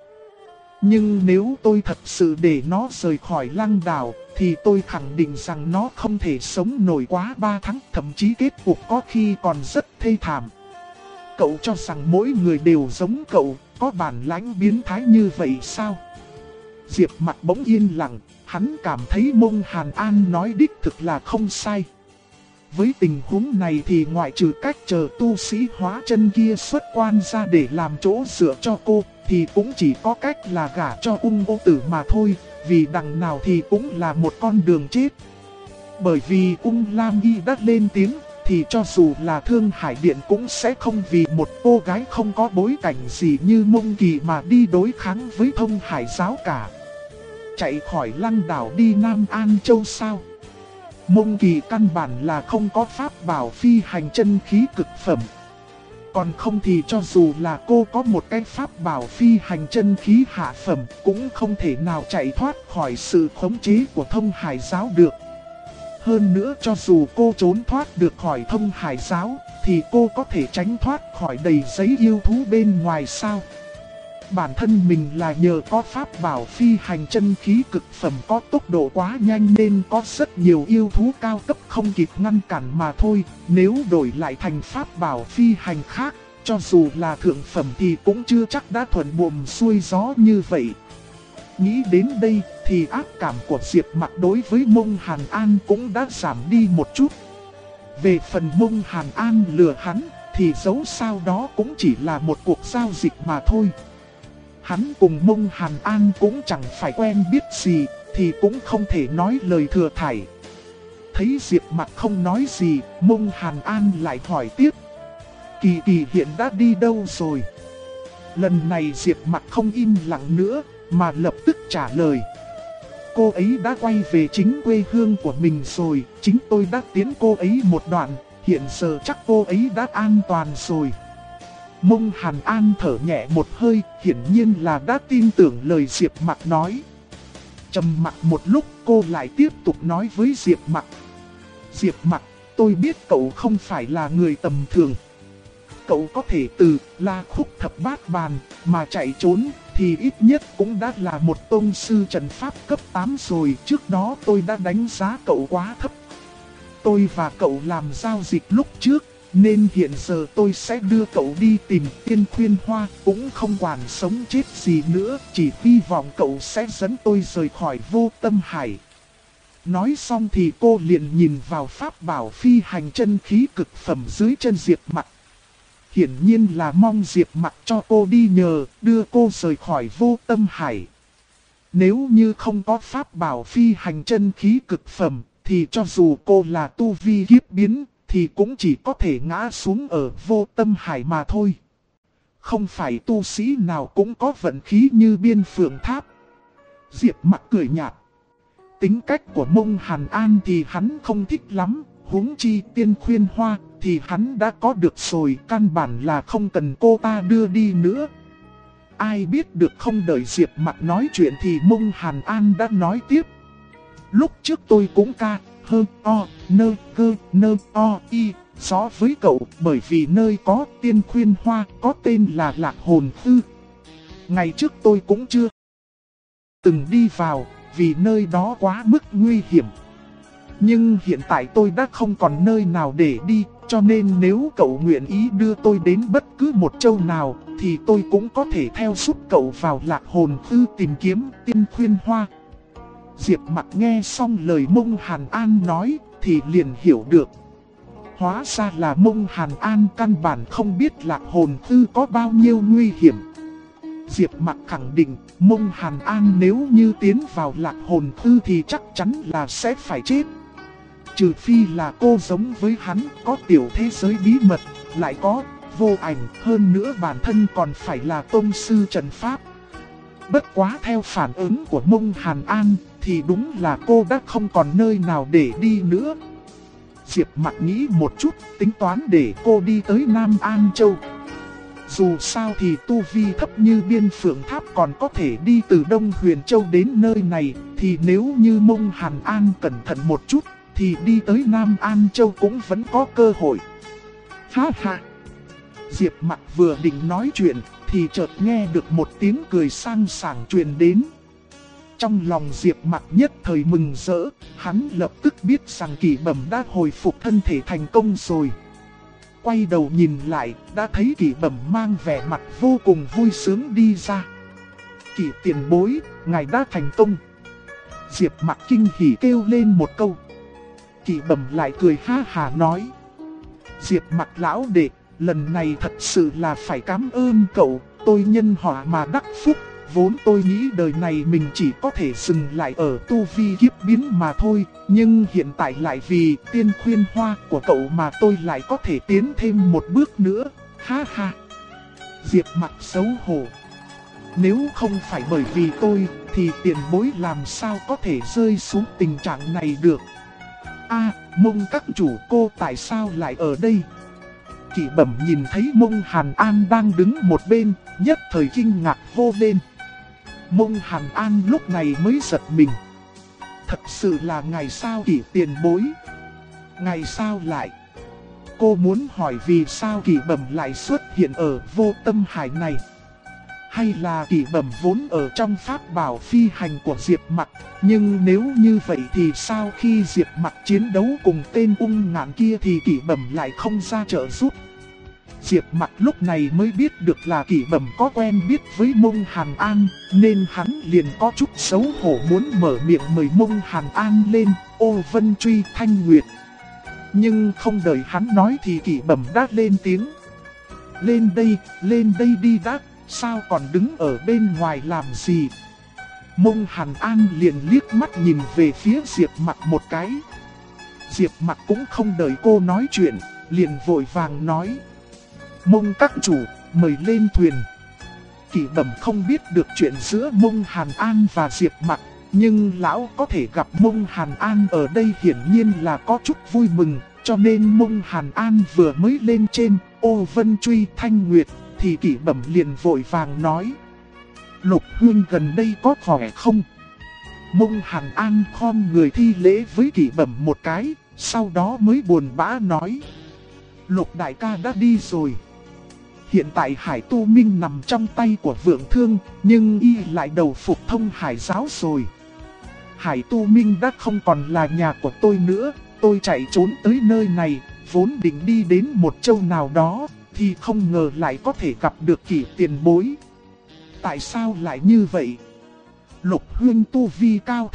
Nhưng nếu tôi thật sự để nó rời khỏi Lăng Đảo, thì tôi khẳng định rằng nó không thể sống nổi quá 3 tháng, thậm chí kết cục có khi còn rất thê thảm. Cậu cho rằng mỗi người đều giống cậu, có bản lãnh biến thái như vậy sao? Diệp Mặc bỗng yên lặng, hắn cảm thấy Mông Hàn An nói đích thực là không sai. Với tình huống này thì ngoại trừ cách chờ tu sĩ hóa chân kia xuất quan ra để làm chỗ dựa cho cô, thì cũng chỉ có cách là gả cho Ung Ô Tử mà thôi, vì đằng nào thì cũng là một con đường chết. Bởi vì Ung Lam Y đã lên tiếng, thì cho dù là Thương Hải Điện cũng sẽ không vì một cô gái không có bối cảnh gì như Mông Kỳ mà đi đối kháng với Thông Hải giáo cả. Chạy khỏi Lăng Đảo đi Nam An Châu sao? Mông Kỳ căn bản là không có pháp bảo phi hành chân khí cực phẩm. Còn không thì cho dù là cô có một cái pháp bảo phi hành chân khí hạ phẩm cũng không thể nào chạy thoát khỏi sự khống chế của Thông Hải giáo được. Hơn nữa cho dù cô trốn thoát được khỏi Thông Hải giáo thì cô có thể tránh thoát khỏi đầy giấy yêu thú bên ngoài sao? Bản thân mình là nhờ có pháp bảo phi hành chân khí cực phẩm có tốc độ quá nhanh nên có rất nhiều yêu thú cao cấp không kịp ngăn cản mà thôi. Nếu đổi lại thành pháp bảo phi hành khác, cho dù là thượng phẩm thì cũng chưa chắc đã thuận buồm xuôi gió như vậy. Nghĩ đến đây thì ác cảm của Diệp Mặc đối với Mông Hàn An cũng đã giảm đi một chút. Về phần Mông Hàn An lừa hắn thì dẫu sao đó cũng chỉ là một cuộc giao dịch mà thôi. Hắn cùng Mông Hàn An cũng chẳng phải quen biết gì, thì cũng không thể nói lời thừa thải. Thấy Diệp Mặc không nói gì, Mông Hàn An lại hỏi tiếp. Kỳ Kỳ hiện đã đi đâu rồi? Lần này Diệp Mặc không im lặng nữa, mà lập tức trả lời. Cô ấy đã quay về chính quê hương của mình rồi, chính tôi đã tiến cô ấy một đoạn, hiện giờ chắc cô ấy đã an toàn rồi. Mông Hàn An thở nhẹ một hơi, hiển nhiên là đã tin tưởng lời Diệp Mặc nói. Trầm mặc một lúc cô lại tiếp tục nói với Diệp Mặc. Diệp Mặc, tôi biết cậu không phải là người tầm thường. Cậu có thể từ La Khúc Thập Bát Bàn mà chạy trốn thì ít nhất cũng đã là một tông sư trận pháp cấp 8 rồi. Trước đó tôi đã đánh giá cậu quá thấp. Tôi và cậu làm giao dịch lúc trước, nên hiện giờ tôi sẽ đưa cậu đi tìm Tiên Khuyên Hoa, cũng không quản sống chết gì nữa, chỉ hy vọng cậu sẽ dẫn tôi rời khỏi Vô Tâm Hải. Nói xong thì cô liền nhìn vào pháp bảo phi hành chân khí cực phẩm dưới chân Diệp Mặc. Hiển nhiên là mong Diệp Mặc cho cô đi nhờ, đưa cô rời khỏi Vô Tâm Hải. Nếu như không có pháp bảo phi hành chân khí cực phẩm, thì cho dù cô là tu vi kiếp biến, thì cũng chỉ có thể ngã xuống ở Vô Tâm Hải mà thôi. Không phải tu sĩ nào cũng có vận khí như Biên Phượng Tháp. Diệp Mặc cười nhạt. Tính cách của Mông Hàn An thì hắn không thích lắm, huống chi Tiên Khuyên Hoa thì hắn đã có được rồi, căn bản là không cần cô ta đưa đi nữa. Ai biết được không đợi Diệp Mặc nói chuyện thì Mông Hàn An đã nói tiếp. Lúc trước tôi cũng ca, hơ, o, nơ, cơ, nơ, o, y, rõ với cậu bởi vì nơi có Tiên Khuyên Hoa có tên là Lạc Hồn Tư. Ngày trước tôi cũng chưa từng đi vào vì nơi đó quá mức nguy hiểm. Nhưng hiện tại tôi đã không còn nơi nào để đi, cho nên nếu cậu nguyện ý đưa tôi đến bất cứ một châu nào, thì tôi cũng có thể theo giúp cậu vào Lạc Hồn Tư tìm kiếm Tiên Khuyên Hoa. Diệp Mặc nghe xong lời Mông Hàn An nói, thì liền hiểu được. Hóa ra là Mông Hàn An căn bản không biết Lạc Hồn Tư có bao nhiêu nguy hiểm. Diệp Mặc khẳng định, Mông Hàn An nếu như tiến vào Lạc Hồn Tư thì chắc chắn là sẽ phải chết. Trừ phi là cô giống với hắn, có tiểu thế giới bí mật, lại có vô ảnh, hơn nữa bản thân còn phải là tông sư trận pháp. Bất quá theo phản ứng của Mông Hàn An, thì đúng là cô đã không còn nơi nào để đi nữa. Diệp Mặc nghĩ một chút, tính toán để cô đi tới Nam An Châu. Dù sao thì tu vi thấp như Biên Phượng Tháp còn có thể đi từ Đông Huyền Châu đến nơi này, thì nếu như Mông Hàn An cẩn thận một chút, thì đi tới Nam An Châu cũng vẫn có cơ hội. Ha ha! Diệp Mặc vừa định nói chuyện, thì chợt nghe được một tiếng cười sang sảng truyền đến. Trong lòng Diệp Mặc nhất thời mừng rỡ, hắn lập tức biết rằng Kỷ Bẩm đã hồi phục thân thể thành công rồi. Quay đầu nhìn lại, đã thấy Kỷ Bẩm mang vẻ mặt vô cùng vui sướng đi ra. Kỷ tiền bối, ngài đã thành công. Diệp Mặc kinh hỉ kêu lên một câu. Kỷ Bẩm lại cười ha hà nói. Diệp Mặc lão đệ, lần này thật sự là phải cảm ơn cậu, tôi nhân họa mà đắc phúc. Vốn tôi nghĩ đời này mình chỉ có thể dừng lại ở tu vi kiếp biến mà thôi, nhưng hiện tại lại vì Tiên Khuyên Hoa của cậu mà tôi lại có thể tiến thêm một bước nữa, ha ha. Diệp Mặc xấu hổ. Nếu không phải bởi vì tôi, thì tiền bối làm sao có thể rơi xuống tình trạng này được. Mông các chủ, cô tại sao lại ở đây? Kỷ Bẩm nhìn thấy Mông Hàn An đang đứng một bên, nhất thời kinh ngạc hô lên. Mông Hàn An lúc này mới giật mình. Thật sự là ngày sao Kỷ tiền bối? Ngày sao lại? Cô muốn hỏi vì sao Kỷ Bẩm lại xuất hiện ở Vô Tâm Hải này? Hay là Kỷ Bẩm vốn ở trong pháp bảo phi hành của Diệp Mặc? Nhưng nếu như vậy thì sao khi Diệp Mặc chiến đấu cùng tên ung ngạn kia thì Kỷ Bẩm lại không ra trợ giúp? Diệp Mặc lúc này mới biết được là Kỷ Bẩm có quen biết với Mông Hàn An, nên hắn liền có chút xấu hổ muốn mở miệng mời Mông Hàn An lên, Ô Vân Truy Thanh Nguyệt. Nhưng không đợi hắn nói thì Kỷ Bẩm đã lên tiếng. Lên đây đi đã, sao còn đứng ở bên ngoài làm gì? Mông Hàn An liền liếc mắt nhìn về phía Diệp Mặc một cái. Diệp Mặc cũng không đợi cô nói chuyện, liền vội vàng nói. Mông các chủ, mời lên thuyền. Kỷ Bẩm không biết được chuyện giữa Mông Hàn An và Diệp Mặc, nhưng lão có thể gặp Mông Hàn An ở đây hiển nhiên là có chút vui mừng, cho nên Mông Hàn An vừa mới lên trên Ô Vân Truy Thanh Nguyệt, thì Kỷ Bẩm liền vội vàng nói. Lục huynh gần đây có khỏe không? Mông Hàn An khom người thi lễ với Kỷ Bẩm một cái, sau đó mới buồn bã nói. Lục đại ca đã đi rồi. Hiện tại Hải Tu Minh nằm trong tay của Vượng Thương, nhưng y lại đầu phục Thông Hải giáo rồi. Hải Tu Minh đã không còn là nhà của tôi nữa, tôi chạy trốn tới nơi này, vốn định đi đến một châu nào đó, thì không ngờ lại có thể gặp được Kỷ tiền bối. Tại sao lại như vậy? Lục huynh tu vi cao thâm,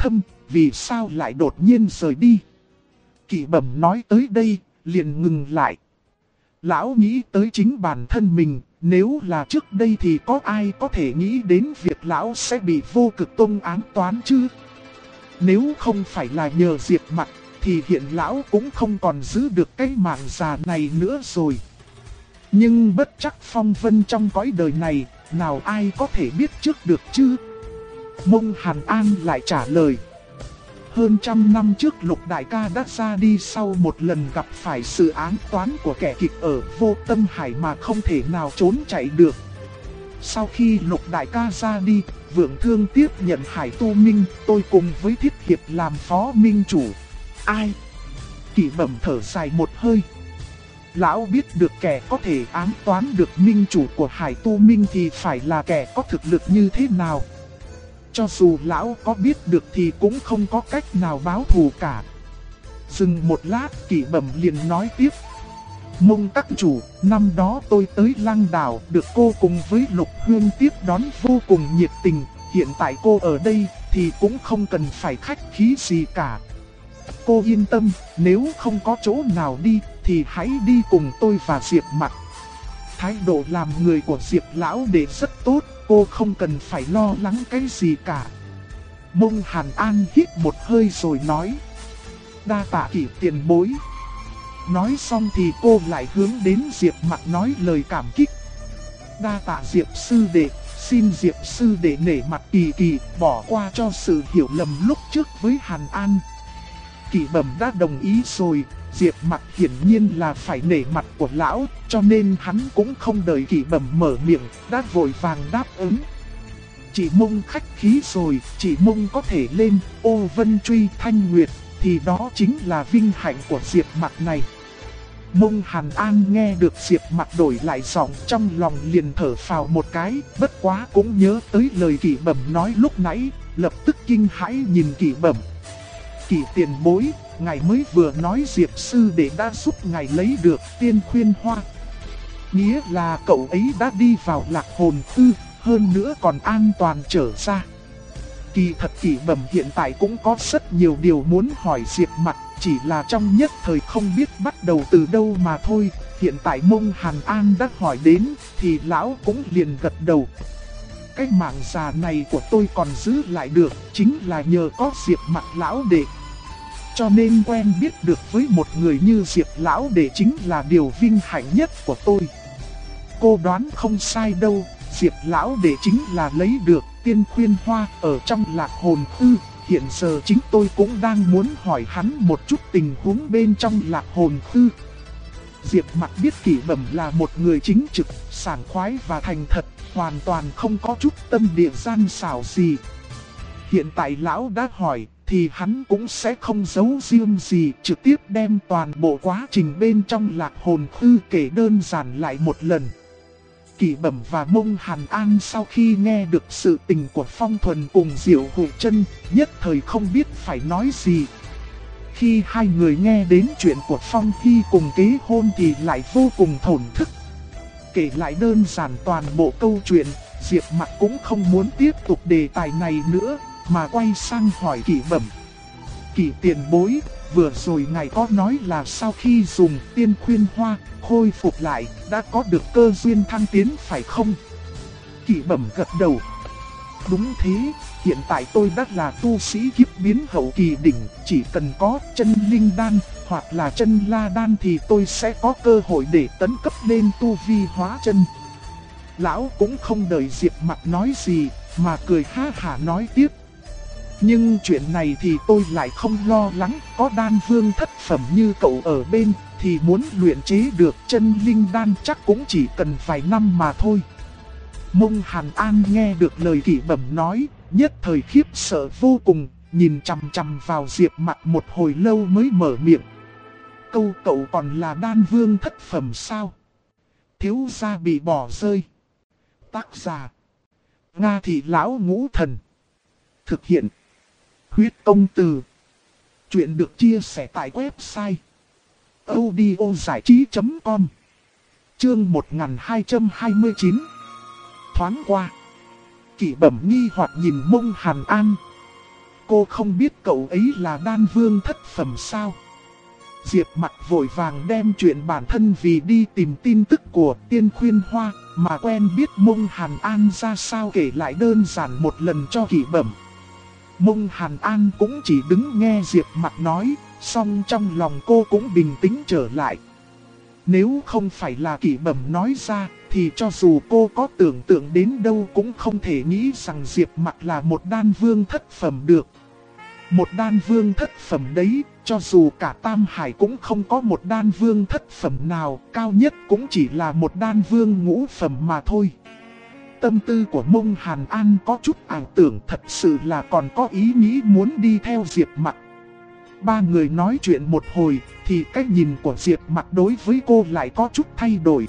vì sao lại đột nhiên rời đi. Kỷ Bẩm nói tới đây, liền ngừng lại. Lão nghĩ tới chính bản thân mình, nếu là trước đây thì có ai có thể nghĩ đến việc lão sẽ bị Vô Cực Tông ám toán chứ? Nếu không phải là nhờ Diệp Mặc, thì hiện lão cũng không còn giữ được cái mạng già này nữa rồi. Nhưng bất chắc phong vân trong cõi đời này, nào ai có thể biết trước được chứ? Mông Hàn An lại trả lời. Hơn trăm năm trước Lục Đại ca đã ra đi sau một lần gặp phải sự ám toán của kẻ kịch ở Vô Tâm Hải mà không thể nào trốn chạy được. Sau khi Lục Đại ca ra đi, Vượng Thương tiếp nhận Hải Tu Minh, tôi cùng với Thiết Hiệp làm phó minh chủ. Ai? Kỷ Bẩm thở dài một hơi. Lão biết được kẻ có thể ám toán được minh chủ của Hải Tu Minh thì phải là kẻ có thực lực như thế nào. Cho dù lão có biết được thì cũng không có cách nào báo thù cả. Dừng một lát, Kỷ Bẩm liền nói tiếp. Mông các chủ, năm đó tôi tới Lăng Đảo, được cô cùng với Lục Hương tiếp đón vô cùng nhiệt tình. Hiện tại cô ở đây thì cũng không cần phải khách khí gì cả. Cô yên tâm, nếu không có chỗ nào đi thì hãy đi cùng tôi và Diệp Mặc. Thái độ làm người của Diệp lão đệ rất tốt, cô không cần phải lo lắng cái gì cả. Mông Hàn An hít một hơi rồi nói. Đa tạ Kỷ tiền bối. Nói xong thì cô lại hướng đến Diệp Mặc nói lời cảm kích. Đa tạ Diệp sư đệ, xin Diệp sư đệ nể mặt Kỳ Kỳ, bỏ qua cho sự hiểu lầm lúc trước với Hàn An. Kỷ Bẩm đã đồng ý rồi, Diệp Mặc hiển nhiên là phải nể mặt của lão, cho nên hắn cũng không đợi Kỷ Bẩm mở miệng, đã vội vàng đáp ứng. Chị Mông khách khí rồi, chị Mông có thể lên Ô Vân Truy Thanh Nguyệt, thì đó chính là vinh hạnh của Diệp Mặc này. Mông Hàn An nghe được Diệp Mặc đổi lại giọng, trong lòng liền thở phào một cái, bất quá cũng nhớ tới lời Kỷ Bẩm nói lúc nãy, lập tức kinh hãi nhìn Kỷ Bẩm. Kỷ tiền bối, ngài mới vừa nói Diệp sư đệ đã giúp ngài lấy được Tiên Khuyên Hoa. Nghĩa là cậu ấy đã đi vào Lạc Hồn Tư, hơn nữa còn an toàn trở ra. Kỳ thật Kỷ Bẩm hiện tại cũng có rất nhiều điều muốn hỏi Diệp Mặc, chỉ là trong nhất thời không biết bắt đầu từ đâu mà thôi. Hiện tại Mông Hàn An đã hỏi đến, thì lão cũng liền gật đầu. Cái mạng già này của tôi còn giữ lại được, chính là nhờ có Diệp Mặc lão đệ. Cho nên quen biết được với một người như Diệp lão đệ chính là điều vinh hạnh nhất của tôi. Cô đoán không sai đâu, Diệp lão đệ chính là lấy được Tiên Khuyên Hoa ở trong Lạc Hồn Tư. Hiện giờ chính tôi cũng đang muốn hỏi hắn một chút tình huống bên trong Lạc Hồn Tư. Diệp Mặc biết Kỷ Bẩm là một người chính trực, sảng khoái và thành thật, hoàn toàn không có chút tâm địa gian xảo gì. Hiện tại lão đã hỏi, thì hắn cũng sẽ không giấu riêng gì, trực tiếp đem toàn bộ quá trình bên trong Lạc Hồn Tư kể đơn giản lại một lần. Kỷ Bẩm và Mông Hàn An sau khi nghe được sự tình của Phong Thuần cùng Diệu Hữu Chân, nhất thời không biết phải nói gì. Khi hai người nghe đến chuyện của Phong Hy cùng kế hôn thì lại vô cùng thổn thức. Kể lại đơn giản toàn bộ câu chuyện, Diệp Mặc cũng không muốn tiếp tục đề tài này nữa, mà quay sang hỏi Kỷ Bẩm. Kỷ tiền bối, vừa rồi ngài có nói là sau khi dùng Tiên Khuyên Hoa khôi phục lại, đã có được cơ duyên thăng tiến phải không? Kỷ Bẩm gật đầu. Đúng thế, hiện tại tôi đã là tu sĩ kiếp biến hậu kỳ đỉnh, chỉ cần có chân linh đan hoặc là chân la đan thì tôi sẽ có cơ hội để tấn cấp lên tu vi hóa chân. Lão cũng không đợi Diệp Mặc nói gì, mà cười ha hả nói tiếp. Nhưng chuyện này thì tôi lại không lo lắng, có đan vương thất phẩm như cậu ở bên, thì muốn luyện chế được chân linh đan chắc cũng chỉ cần vài năm mà thôi. Mông Hàn An nghe được lời Kỷ Bẩm nói, nhất thời khiếp sợ vô cùng, nhìn chằm chằm vào Diệp Mặc một hồi lâu mới mở miệng. Câu cậu còn là đan vương thất phẩm sao? Thiếu gia bị bỏ rơi. Tác giả: Nga Thị Lão Ngũ Thần. Thực hiện: Huyết Công Từ. Chuyện được chia sẻ tại website audiozảichí.com. Chương 1229. Thoáng qua. Kỷ Bẩm nghi hoặc nhìn Mông Hàn An. cô không biết cậu ấy là đan vương thất phẩm sao? Diệp Mặc vội vàng đem chuyện bản thân vì đi tìm tin tức của Tiên Khuyên Hoa mà quen biết Mông Hàn An ra sao kể lại đơn giản một lần cho Kỷ Bẩm. Mông Hàn An cũng chỉ đứng nghe Diệp Mặc nói, song trong lòng cô cũng bình tĩnh trở lại. Nếu không phải là Kỷ Bẩm nói ra, thì cho dù cô có tưởng tượng đến đâu cũng không thể nghĩ rằng Diệp Mặc là một đan vương thất phẩm được. Một đan vương thất phẩm đấy, cho dù cả Tam Hải cũng không có một đan vương thất phẩm nào, cao nhất cũng chỉ là một đan vương ngũ phẩm mà thôi. Tâm tư của Mông Hàn An có chút ảo tưởng, thật sự là còn có ý nghĩ muốn đi theo Diệp Mặc. Ba người nói chuyện một hồi, thì cách nhìn của Diệp Mặc đối với cô lại có chút thay đổi.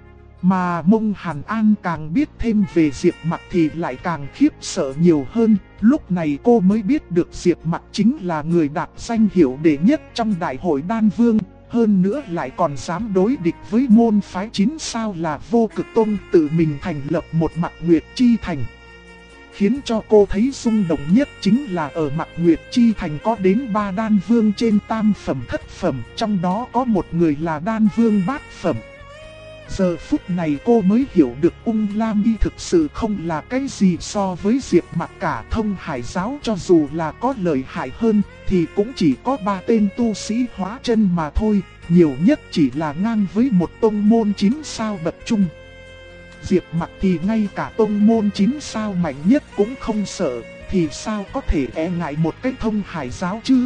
Mà Mông Hàn An càng biết thêm về Diệp Mặc thì lại càng khiếp sợ nhiều hơn. Lúc này cô mới biết được Diệp Mặc chính là người đạt danh hiệu đệ nhất trong đại hội đan vương. Hơn nữa lại còn dám đối địch với môn phái 9 sao là Vô Cực Tông, tự mình thành lập một Mạc Nguyệt Chi Thành. Khiến cho cô thấy rung động nhất chính là ở Mạc Nguyệt Chi Thành có đến 3 đan vương trên tam phẩm thất phẩm, trong đó có một người là đan vương bát phẩm. Giờ phút này cô mới hiểu được Ung Lam Y thực sự không là cái gì so với Diệp Mặc cả. Thông Hải giáo cho dù là có lợi hại hơn thì cũng chỉ có 3 tên tu sĩ hóa chân mà thôi, nhiều nhất chỉ là ngang với một tông môn 9 sao bậc trung. Diệp Mặc thì ngay cả tông môn 9 sao mạnh nhất cũng không sợ, thì sao có thể e ngại một cái Thông Hải giáo chứ?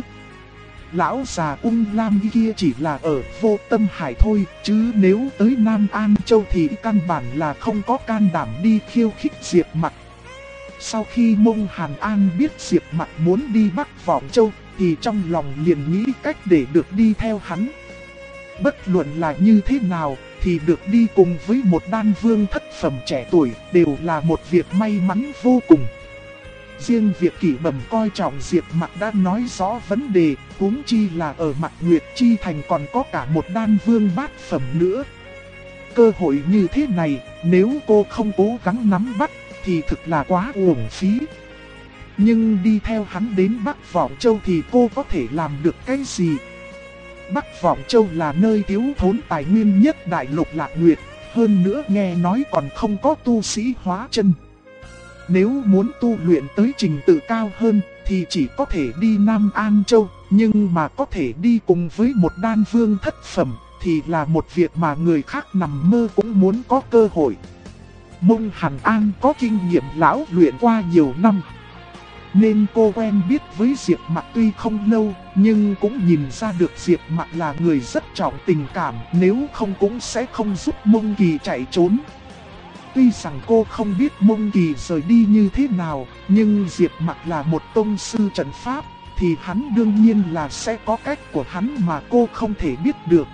Lão già Ung Lam Y kia chỉ là ở Vô Tâm Hải thôi, chứ nếu tới Nam An Châu thì căn bản là không có can đảm đi khiêu khích Diệp Mặc. Sau khi Mông Hàn An biết Diệp Mặc muốn đi Bắc Vọng Châu, thì trong lòng liền nghĩ cách để được đi theo hắn. Bất luận là như thế nào, thì được đi cùng với một đan vương thất phẩm trẻ tuổi đều là một việc may mắn vô cùng. Riêng việc Kỷ Bẩm coi trọng Diệp Mặc đã nói rõ vấn đề, huống chi là ở Mạc Nguyệt Chi Thành còn có cả một đan vương bát phẩm nữa. Cơ hội như thế này, nếu cô không cố gắng nắm bắt, thì thực là quá uổng phí. Nhưng đi theo hắn đến Bắc Vọng Châu thì cô có thể làm được cái gì? Bắc Vọng Châu là nơi thiếu thốn tài nguyên nhất đại lục Lạc Nguyệt, hơn nữa nghe nói còn không có tu sĩ hóa chân. Nếu muốn tu luyện tới trình tự cao hơn thì chỉ có thể đi Nam An Châu, nhưng mà có thể đi cùng với một đan vương thất phẩm thì là một việc mà người khác nằm mơ cũng muốn có cơ hội. Mông Hàn An có kinh nghiệm lão luyện qua nhiều năm, nên cô quen biết với Diệp Mặc tuy không lâu, nhưng cũng nhìn ra được Diệp Mặc là người rất trọng tình cảm, nếu không cũng sẽ không giúp Mông Kỳ chạy trốn. Tuy rằng cô không biết Mông Kỳ rời đi như thế nào, nhưng Diệp Mặc là một tông sư trận pháp, thì hắn đương nhiên là sẽ có cách của hắn mà cô không thể biết được.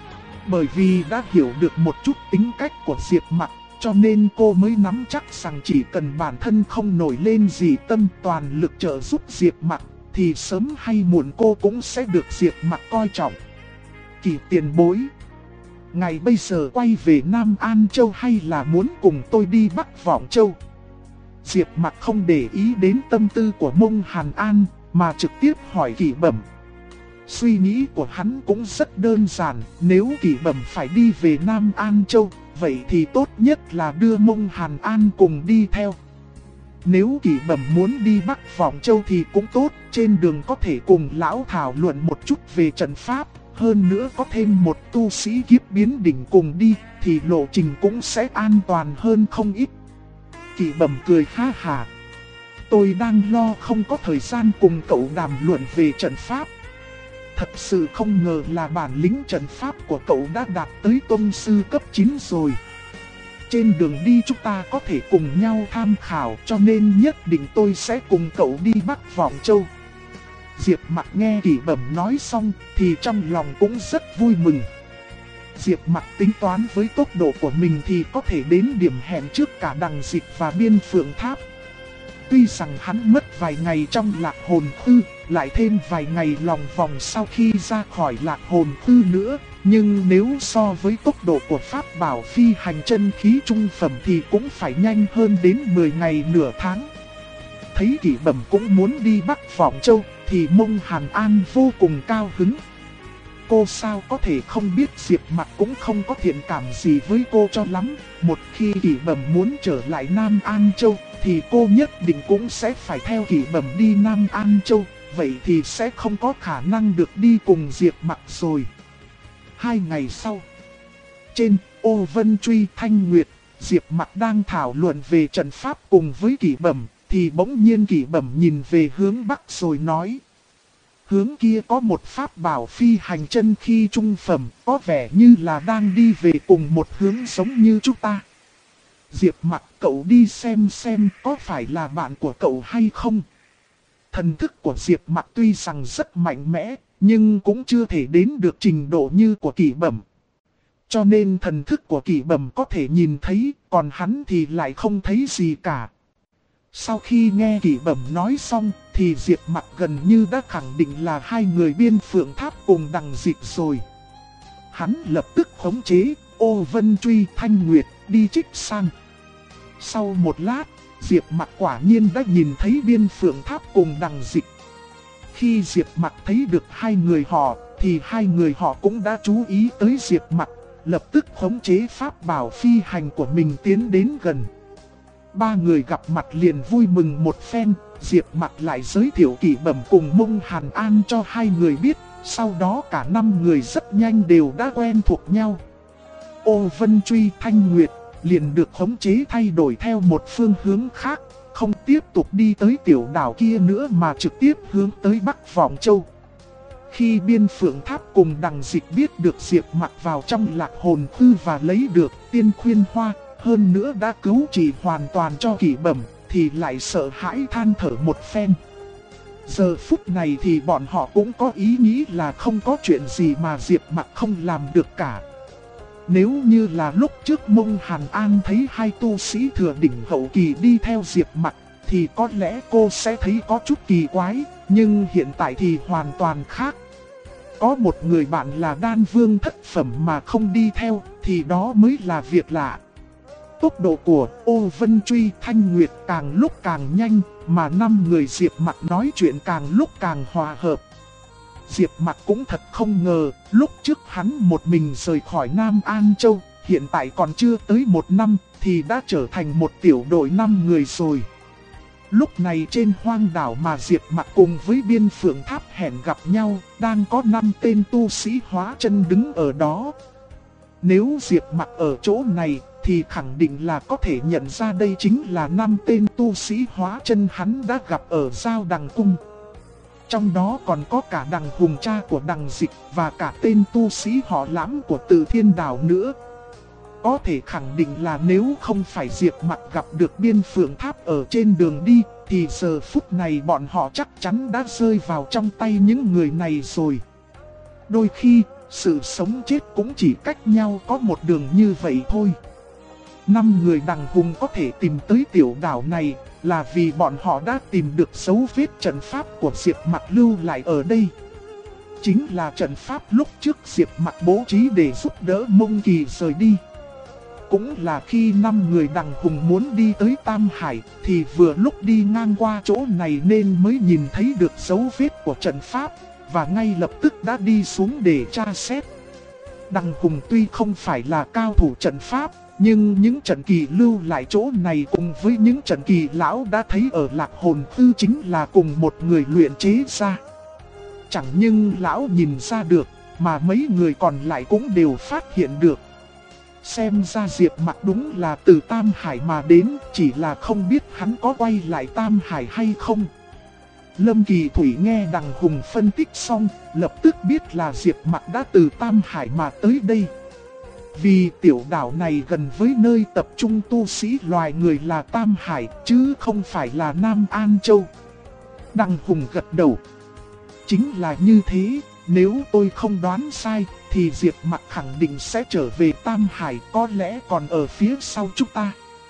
Bởi vì đã hiểu được một chút tính cách của Diệp Mặc, cho nên cô mới nắm chắc rằng chỉ cần bản thân không nổi lên gì tâm, toàn lực trợ giúp Diệp Mặc, thì sớm hay muộn cô cũng sẽ được Diệp Mặc coi trọng. Kỳ tiền bối, ngài bây giờ quay về Nam An Châu hay là muốn cùng tôi đi Bắc Vọng Châu? Diệp Mặc không để ý đến tâm tư của Mông Hàn An, mà trực tiếp hỏi Kỷ Bẩm. Suy nghĩ của hắn cũng rất đơn giản, nếu Kỷ Bẩm phải đi về Nam An Châu, vậy thì tốt nhất là đưa Mông Hàn An cùng đi theo. Nếu Kỷ Bẩm muốn đi Bắc Vọng Châu thì cũng tốt, trên đường có thể cùng lão thảo luận một chút về trận pháp. Hơn nữa có thêm một tu sĩ kiếp biến đỉnh cùng đi, thì lộ trình cũng sẽ an toàn hơn không ít. Kỷ Bẩm cười ha hà. Tôi đang lo không có thời gian cùng cậu đàm luận về trận pháp. Thật sự không ngờ là bản lĩnh trận pháp của cậu đã đạt tới tông sư cấp 9 rồi. Trên đường đi chúng ta có thể cùng nhau tham khảo, cho nên nhất định tôi sẽ cùng cậu đi Bắc Vọng Châu. Diệp Mặc nghe Kỷ Bẩm nói xong thì trong lòng cũng rất vui mừng. Diệp Mặc tính toán với tốc độ của mình thì có thể đến điểm hẹn trước cả Đằng Dịch và Biên Phượng Tháp. Tuy rằng hắn mất vài ngày trong Lạc Hồn Khư, lại thêm vài ngày lòng vòng sau khi ra khỏi Lạc Hồn Khư nữa, nhưng nếu so với tốc độ của Pháp Bảo phi hành chân khí trung phẩm thì cũng phải nhanh hơn đến 10 ngày nửa tháng. thấy Kỷ Bẩm cũng muốn đi Bắc Vọng Châu thì Mông Hàn An vô cùng cao hứng. Cô sao có thể không biết Diệp Mặc cũng không có thiện cảm gì với cô cho lắm. Một khi Kỷ Bẩm muốn trở lại Nam An Châu thì cô nhất định cũng sẽ phải theo Kỷ Bẩm đi Nam An Châu. Vậy thì sẽ không có khả năng được đi cùng Diệp Mặc rồi. 2 ngày sau, trên Ô Vân Truy Thanh Nguyệt, Diệp Mặc đang thảo luận về trận pháp cùng với Kỷ Bẩm, thì bỗng nhiên Kỷ Bẩm nhìn về hướng Bắc rồi nói: hướng kia có một pháp bảo phi hành chân khi trung phẩm, có vẻ như là đang đi về cùng một hướng giống như chúng ta. Diệp Mặc, cậu đi xem có phải là bạn của cậu hay không? Thần thức của Diệp Mặc tuy rằng rất mạnh mẽ, nhưng cũng chưa thể đến được trình độ như của Kỷ Bẩm. Cho nên thần thức của Kỷ Bẩm có thể nhìn thấy, còn hắn thì lại không thấy gì cả. Sau khi nghe Kỷ Bẩm nói xong, thì Diệp Mặc gần như đã khẳng định là hai người Biên Phượng Tháp cùng Đằng Dịch rồi. Hắn lập tức khống chế Ô Vân Truy Thanh Nguyệt đi trích sang. Sau một lát, Diệp Mặc quả nhiên đã nhìn thấy Biên Phượng Tháp cùng Đằng Dịch. Khi Diệp Mặc thấy được hai người họ, thì hai người họ cũng đã chú ý tới Diệp Mặc, lập tức khống chế pháp bảo phi hành của mình tiến đến gần. Ba người gặp mặt liền vui mừng một phen, Diệp Mặc lại giới thiệu Kỷ Bẩm cùng Mông Hàn An cho hai người biết, sau đó cả 5 người rất nhanh đều đã quen thuộc nhau. Ô Vân Truy Thanh Nguyệt liền được khống chế thay đổi theo một phương hướng khác, không tiếp tục đi tới tiểu đảo kia nữa mà trực tiếp hướng tới Bắc Vọng Châu. Khi Biên Phượng Tháp cùng Đằng Dịch biết được Diệp Mặc vào trong Lạc Hồn Thư và lấy được Tiên Khuyên Hoa, hơn nữa đã cứu trị hoàn toàn cho Kỷ Bẩm, thì lại sợ hãi than thở một phen. Giờ phút này thì bọn họ cũng có ý nghĩ là không có chuyện gì mà Diệp Mặc không làm được cả. Nếu như là lúc trước Mông Hàn An thấy hai tu sĩ thừa đỉnh hậu kỳ đi theo Diệp Mặc, thì có lẽ cô sẽ thấy có chút kỳ quái, nhưng hiện tại thì hoàn toàn khác. Có một người bạn là đan vương thất phẩm mà không đi theo, thì đó mới là việc lạ. Tốc độ của Ô Vân Truy Thanh Nguyệt càng lúc càng nhanh, mà 5 người Diệp Mặc nói chuyện càng lúc càng hòa hợp. Diệp Mặc cũng thật không ngờ, lúc trước hắn một mình rời khỏi Nam An Châu, hiện tại còn chưa tới 1 năm, thì đã trở thành một tiểu đội 5 người rồi. Lúc này trên hoang đảo mà Diệp Mặc cùng với Biên Phượng Tháp hẹn gặp nhau, đang có 5 tên tu sĩ hóa chân đứng ở đó. Nếu Diệp Mặc ở chỗ này, thì khẳng định là có thể nhận ra đây chính là 5 tên tu sĩ hóa chân hắn đã gặp ở Giao Đằng Cung. Trong đó còn có cả Đằng Hùng cha của Đằng Dịch và cả tên tu sĩ họ Lãm của Từ Thiên Đảo nữa. Có thể khẳng định là nếu không phải Diệp Mặc gặp được Biên Phượng Tháp ở trên đường đi, thì giờ phút này bọn họ chắc chắn đã rơi vào trong tay những người này rồi. Đôi khi, sự sống chết cũng chỉ cách nhau có một đường như vậy thôi. 5 người Đằng Hùng có thể tìm tới tiểu đảo này là vì bọn họ đã tìm được dấu vết trận pháp của Diệp Mặc lưu lại ở đây. Chính là trận pháp lúc trước Diệp Mặc bố trí để giúp đỡ Mông Kỳ rời đi. Cũng là khi 5 người Đằng Hùng muốn đi tới Tam Hải thì vừa lúc đi ngang qua chỗ này nên mới nhìn thấy được dấu vết của trận pháp và ngay lập tức đã đi xuống để tra xét. Đằng Hùng tuy không phải là cao thủ trận pháp, nhưng những trận kỳ lưu lại chỗ này cùng với những trận kỳ lão đã thấy ở Lạc Hồn Thư chính là cùng một người luyện chế ra. Chẳng nhưng lão nhìn ra được, mà mấy người còn lại cũng đều phát hiện được. Xem ra Diệp Mặc đúng là từ Tam Hải mà đến, chỉ là không biết hắn có quay lại Tam Hải hay không. Lâm Kỳ Thủy nghe Đằng Hùng phân tích xong, lập tức biết là Diệp Mặc đã từ Tam Hải mà tới đây. Vì tiểu đảo này gần với nơi tập trung tu sĩ loài người là Tam Hải, chứ không phải là Nam An Châu. Đằng Hùng gật đầu. Chính là như thế, nếu tôi không đoán sai, thì Diệp Mặc khẳng định sẽ trở về Tam Hải, có lẽ còn ở phía sau chúng ta.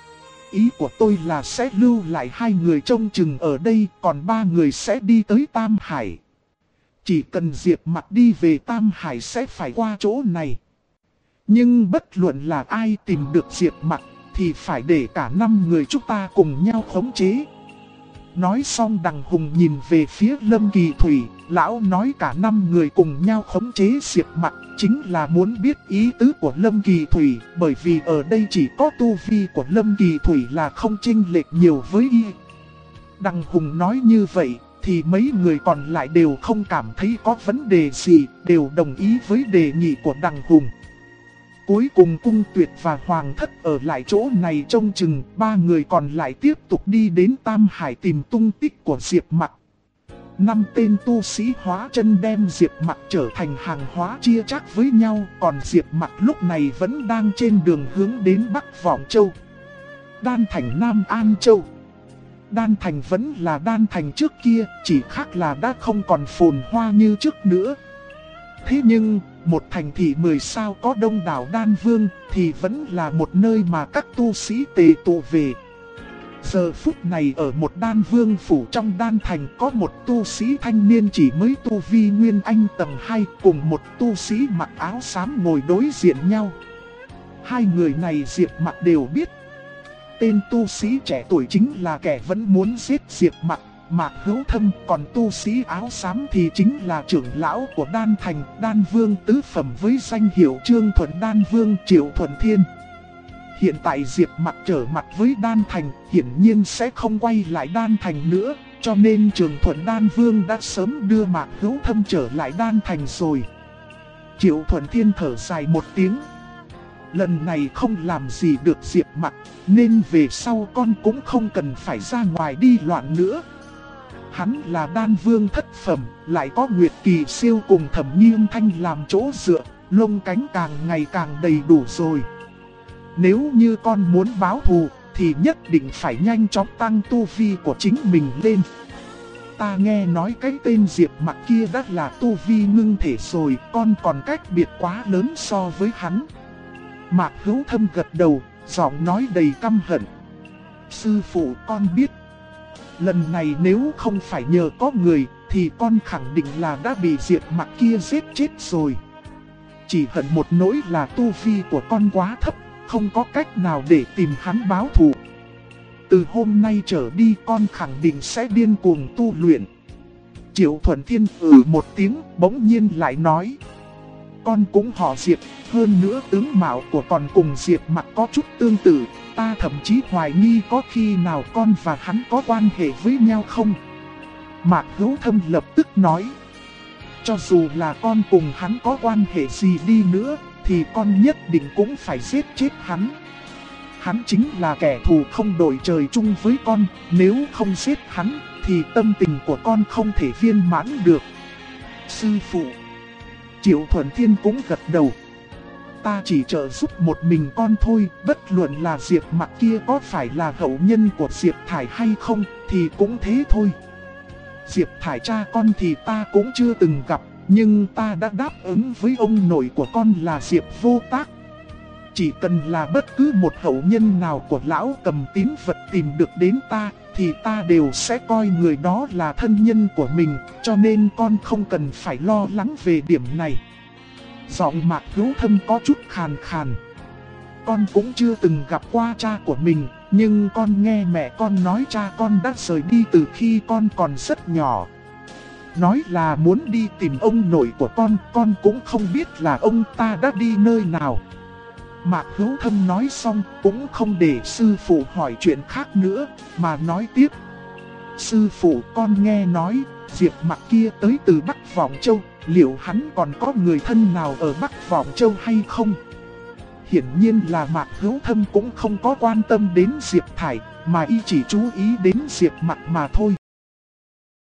Ý của tôi là sẽ lưu lại 2 người trông chừng ở đây, còn 3 người sẽ đi tới Tam Hải. Chỉ cần Diệp Mặc đi về Tam Hải sẽ phải qua chỗ này. Nhưng bất luận là ai tìm được Diệp Mặc thì phải để cả 5 người chúng ta cùng nhau khống chế. Nói xong Đằng Hùng nhìn về phía Lâm Kỳ Thủy, lão nói cả 5 người cùng nhau khống chế Diệp Mặc, chính là muốn biết ý tứ của Lâm Kỳ Thủy, bởi vì ở đây chỉ có tu vi của Lâm Kỳ Thủy là không chênh lệch nhiều với y. Đằng Hùng nói như vậy, thì mấy người còn lại đều không cảm thấy có vấn đề gì, đều đồng ý với đề nghị của Đằng Hùng. Cuối cùng Cung Tuyệt và Hoàng Thất ở lại chỗ này trông chừng, 3 người còn lại tiếp tục đi đến Tam Hải tìm tung tích của Diệp Mặc. 5 tên tu sĩ hóa chân đem Diệp Mặc trở thành hàng hóa chia chác với nhau, còn Diệp Mặc lúc này vẫn đang trên đường hướng đến Bắc Vọng Châu, Đan Thành Nam An Châu. Đan Thành vẫn là Đan Thành trước kia, chỉ khác là đã không còn phồn hoa như trước nữa. Thế nhưng, một thành thị 10 sao có đông đảo Đan Vương thì vẫn là một nơi mà các tu sĩ tề tụ về. Giờ phút này ở một Đan Vương phủ trong Đan Thành có một tu sĩ thanh niên chỉ mới tu vi Nguyên Anh tầng 2 cùng một tu sĩ mặc áo xám ngồi đối diện nhau. Hai người này Diệp Mặc đều biết. Tên tu sĩ trẻ tuổi chính là kẻ vẫn muốn giết Diệp Mặc, Mạc Hữu Thâm, còn tu sĩ áo xám thì chính là trưởng lão của Đan Thành, Đan Vương tứ phẩm với danh hiệu Trương Thuận Đan Vương Triệu Thuận Thiên. Hiện tại Diệp Mặc trở mặt với Đan Thành, hiển nhiên sẽ không quay lại Đan Thành nữa, cho nên Trường Thuận Đan Vương đã sớm đưa Mạc Hữu Thâm trở lại Đan Thành rồi. Triệu Thuận Thiên thở dài một tiếng. Lần này không làm gì được Diệp Mặc, nên về sau con cũng không cần phải ra ngoài đi loạn nữa. Hắn là Đan Vương thất phẩm, lại có Nguyệt Kỳ Siêu cùng Thẩm Nghiên Thanh làm chỗ dựa, lông cánh càng ngày càng đầy đủ rồi. Nếu như con muốn báo thù, thì nhất định phải nhanh chóng tăng tu vi của chính mình lên. Ta nghe nói cái tên Diệp Mặc kia đã là tu vi ngưng thể rồi, con còn cách biệt quá lớn so với hắn. Mạc Hữu Thâm gật đầu, giọng nói đầy căm hận. Sư phụ, con biết. Lần này nếu không phải nhờ có người, thì con khẳng định là đã bị Diệp Mặc kia giết chết rồi. Chỉ hận một nỗi là tu vi của con quá thấp, không có cách nào để tìm hắn báo thù. Từ hôm nay trở đi con khẳng định sẽ điên cuồng tu luyện. Triệu Thuận Thiên một tiếng, bỗng nhiên lại nói. Con cũng họ Diệp, hơn nữa tướng mạo của con cùng Diệp Mặc có chút tương tự. Ta thậm chí hoài nghi có khi nào con và hắn có quan hệ với nhau không? Mạc Hữu Thâm lập tức nói. Cho dù là con cùng hắn có quan hệ gì đi nữa, thì con nhất định cũng phải giết chết hắn. Hắn chính là kẻ thù không đổi trời chung với con, nếu không giết hắn, thì tâm tình của con không thể viên mãn được. Sư phụ. Triệu Thuận Thiên cũng gật đầu. Ta chỉ trợ giúp một mình con thôi, bất luận là Diệp Mặc kia có phải là hậu nhân của Diệp Thải hay không, thì cũng thế thôi. Diệp Thải cha con thì ta cũng chưa từng gặp, nhưng ta đã đáp ứng với ông nội của con là Diệp Vô Tác. Chỉ cần là bất cứ một hậu nhân nào của lão cầm tín vật tìm được đến ta, thì ta đều sẽ coi người đó là thân nhân của mình, cho nên con không cần phải lo lắng về điểm này. Giọng Mạc Hữu Thâm có chút khàn khàn. Con cũng chưa từng gặp qua cha của mình, nhưng con nghe mẹ con nói cha con đã rời đi từ khi con còn rất nhỏ. Nói là muốn đi tìm ông nội của con cũng không biết là ông ta đã đi nơi nào. Mạc Hữu Thâm nói xong cũng không để sư phụ hỏi chuyện khác nữa, mà nói tiếp. Sư phụ, con nghe nói Diệp Mặc kia tới từ Bắc Vọng Châu, liệu hắn còn có người thân nào ở Bắc Vọng Châu hay không? Hiển nhiên là Mạc Hữu Thâm cũng không có quan tâm đến Diệp Thải, mà y chỉ chú ý đến Diệp Mặc mà thôi.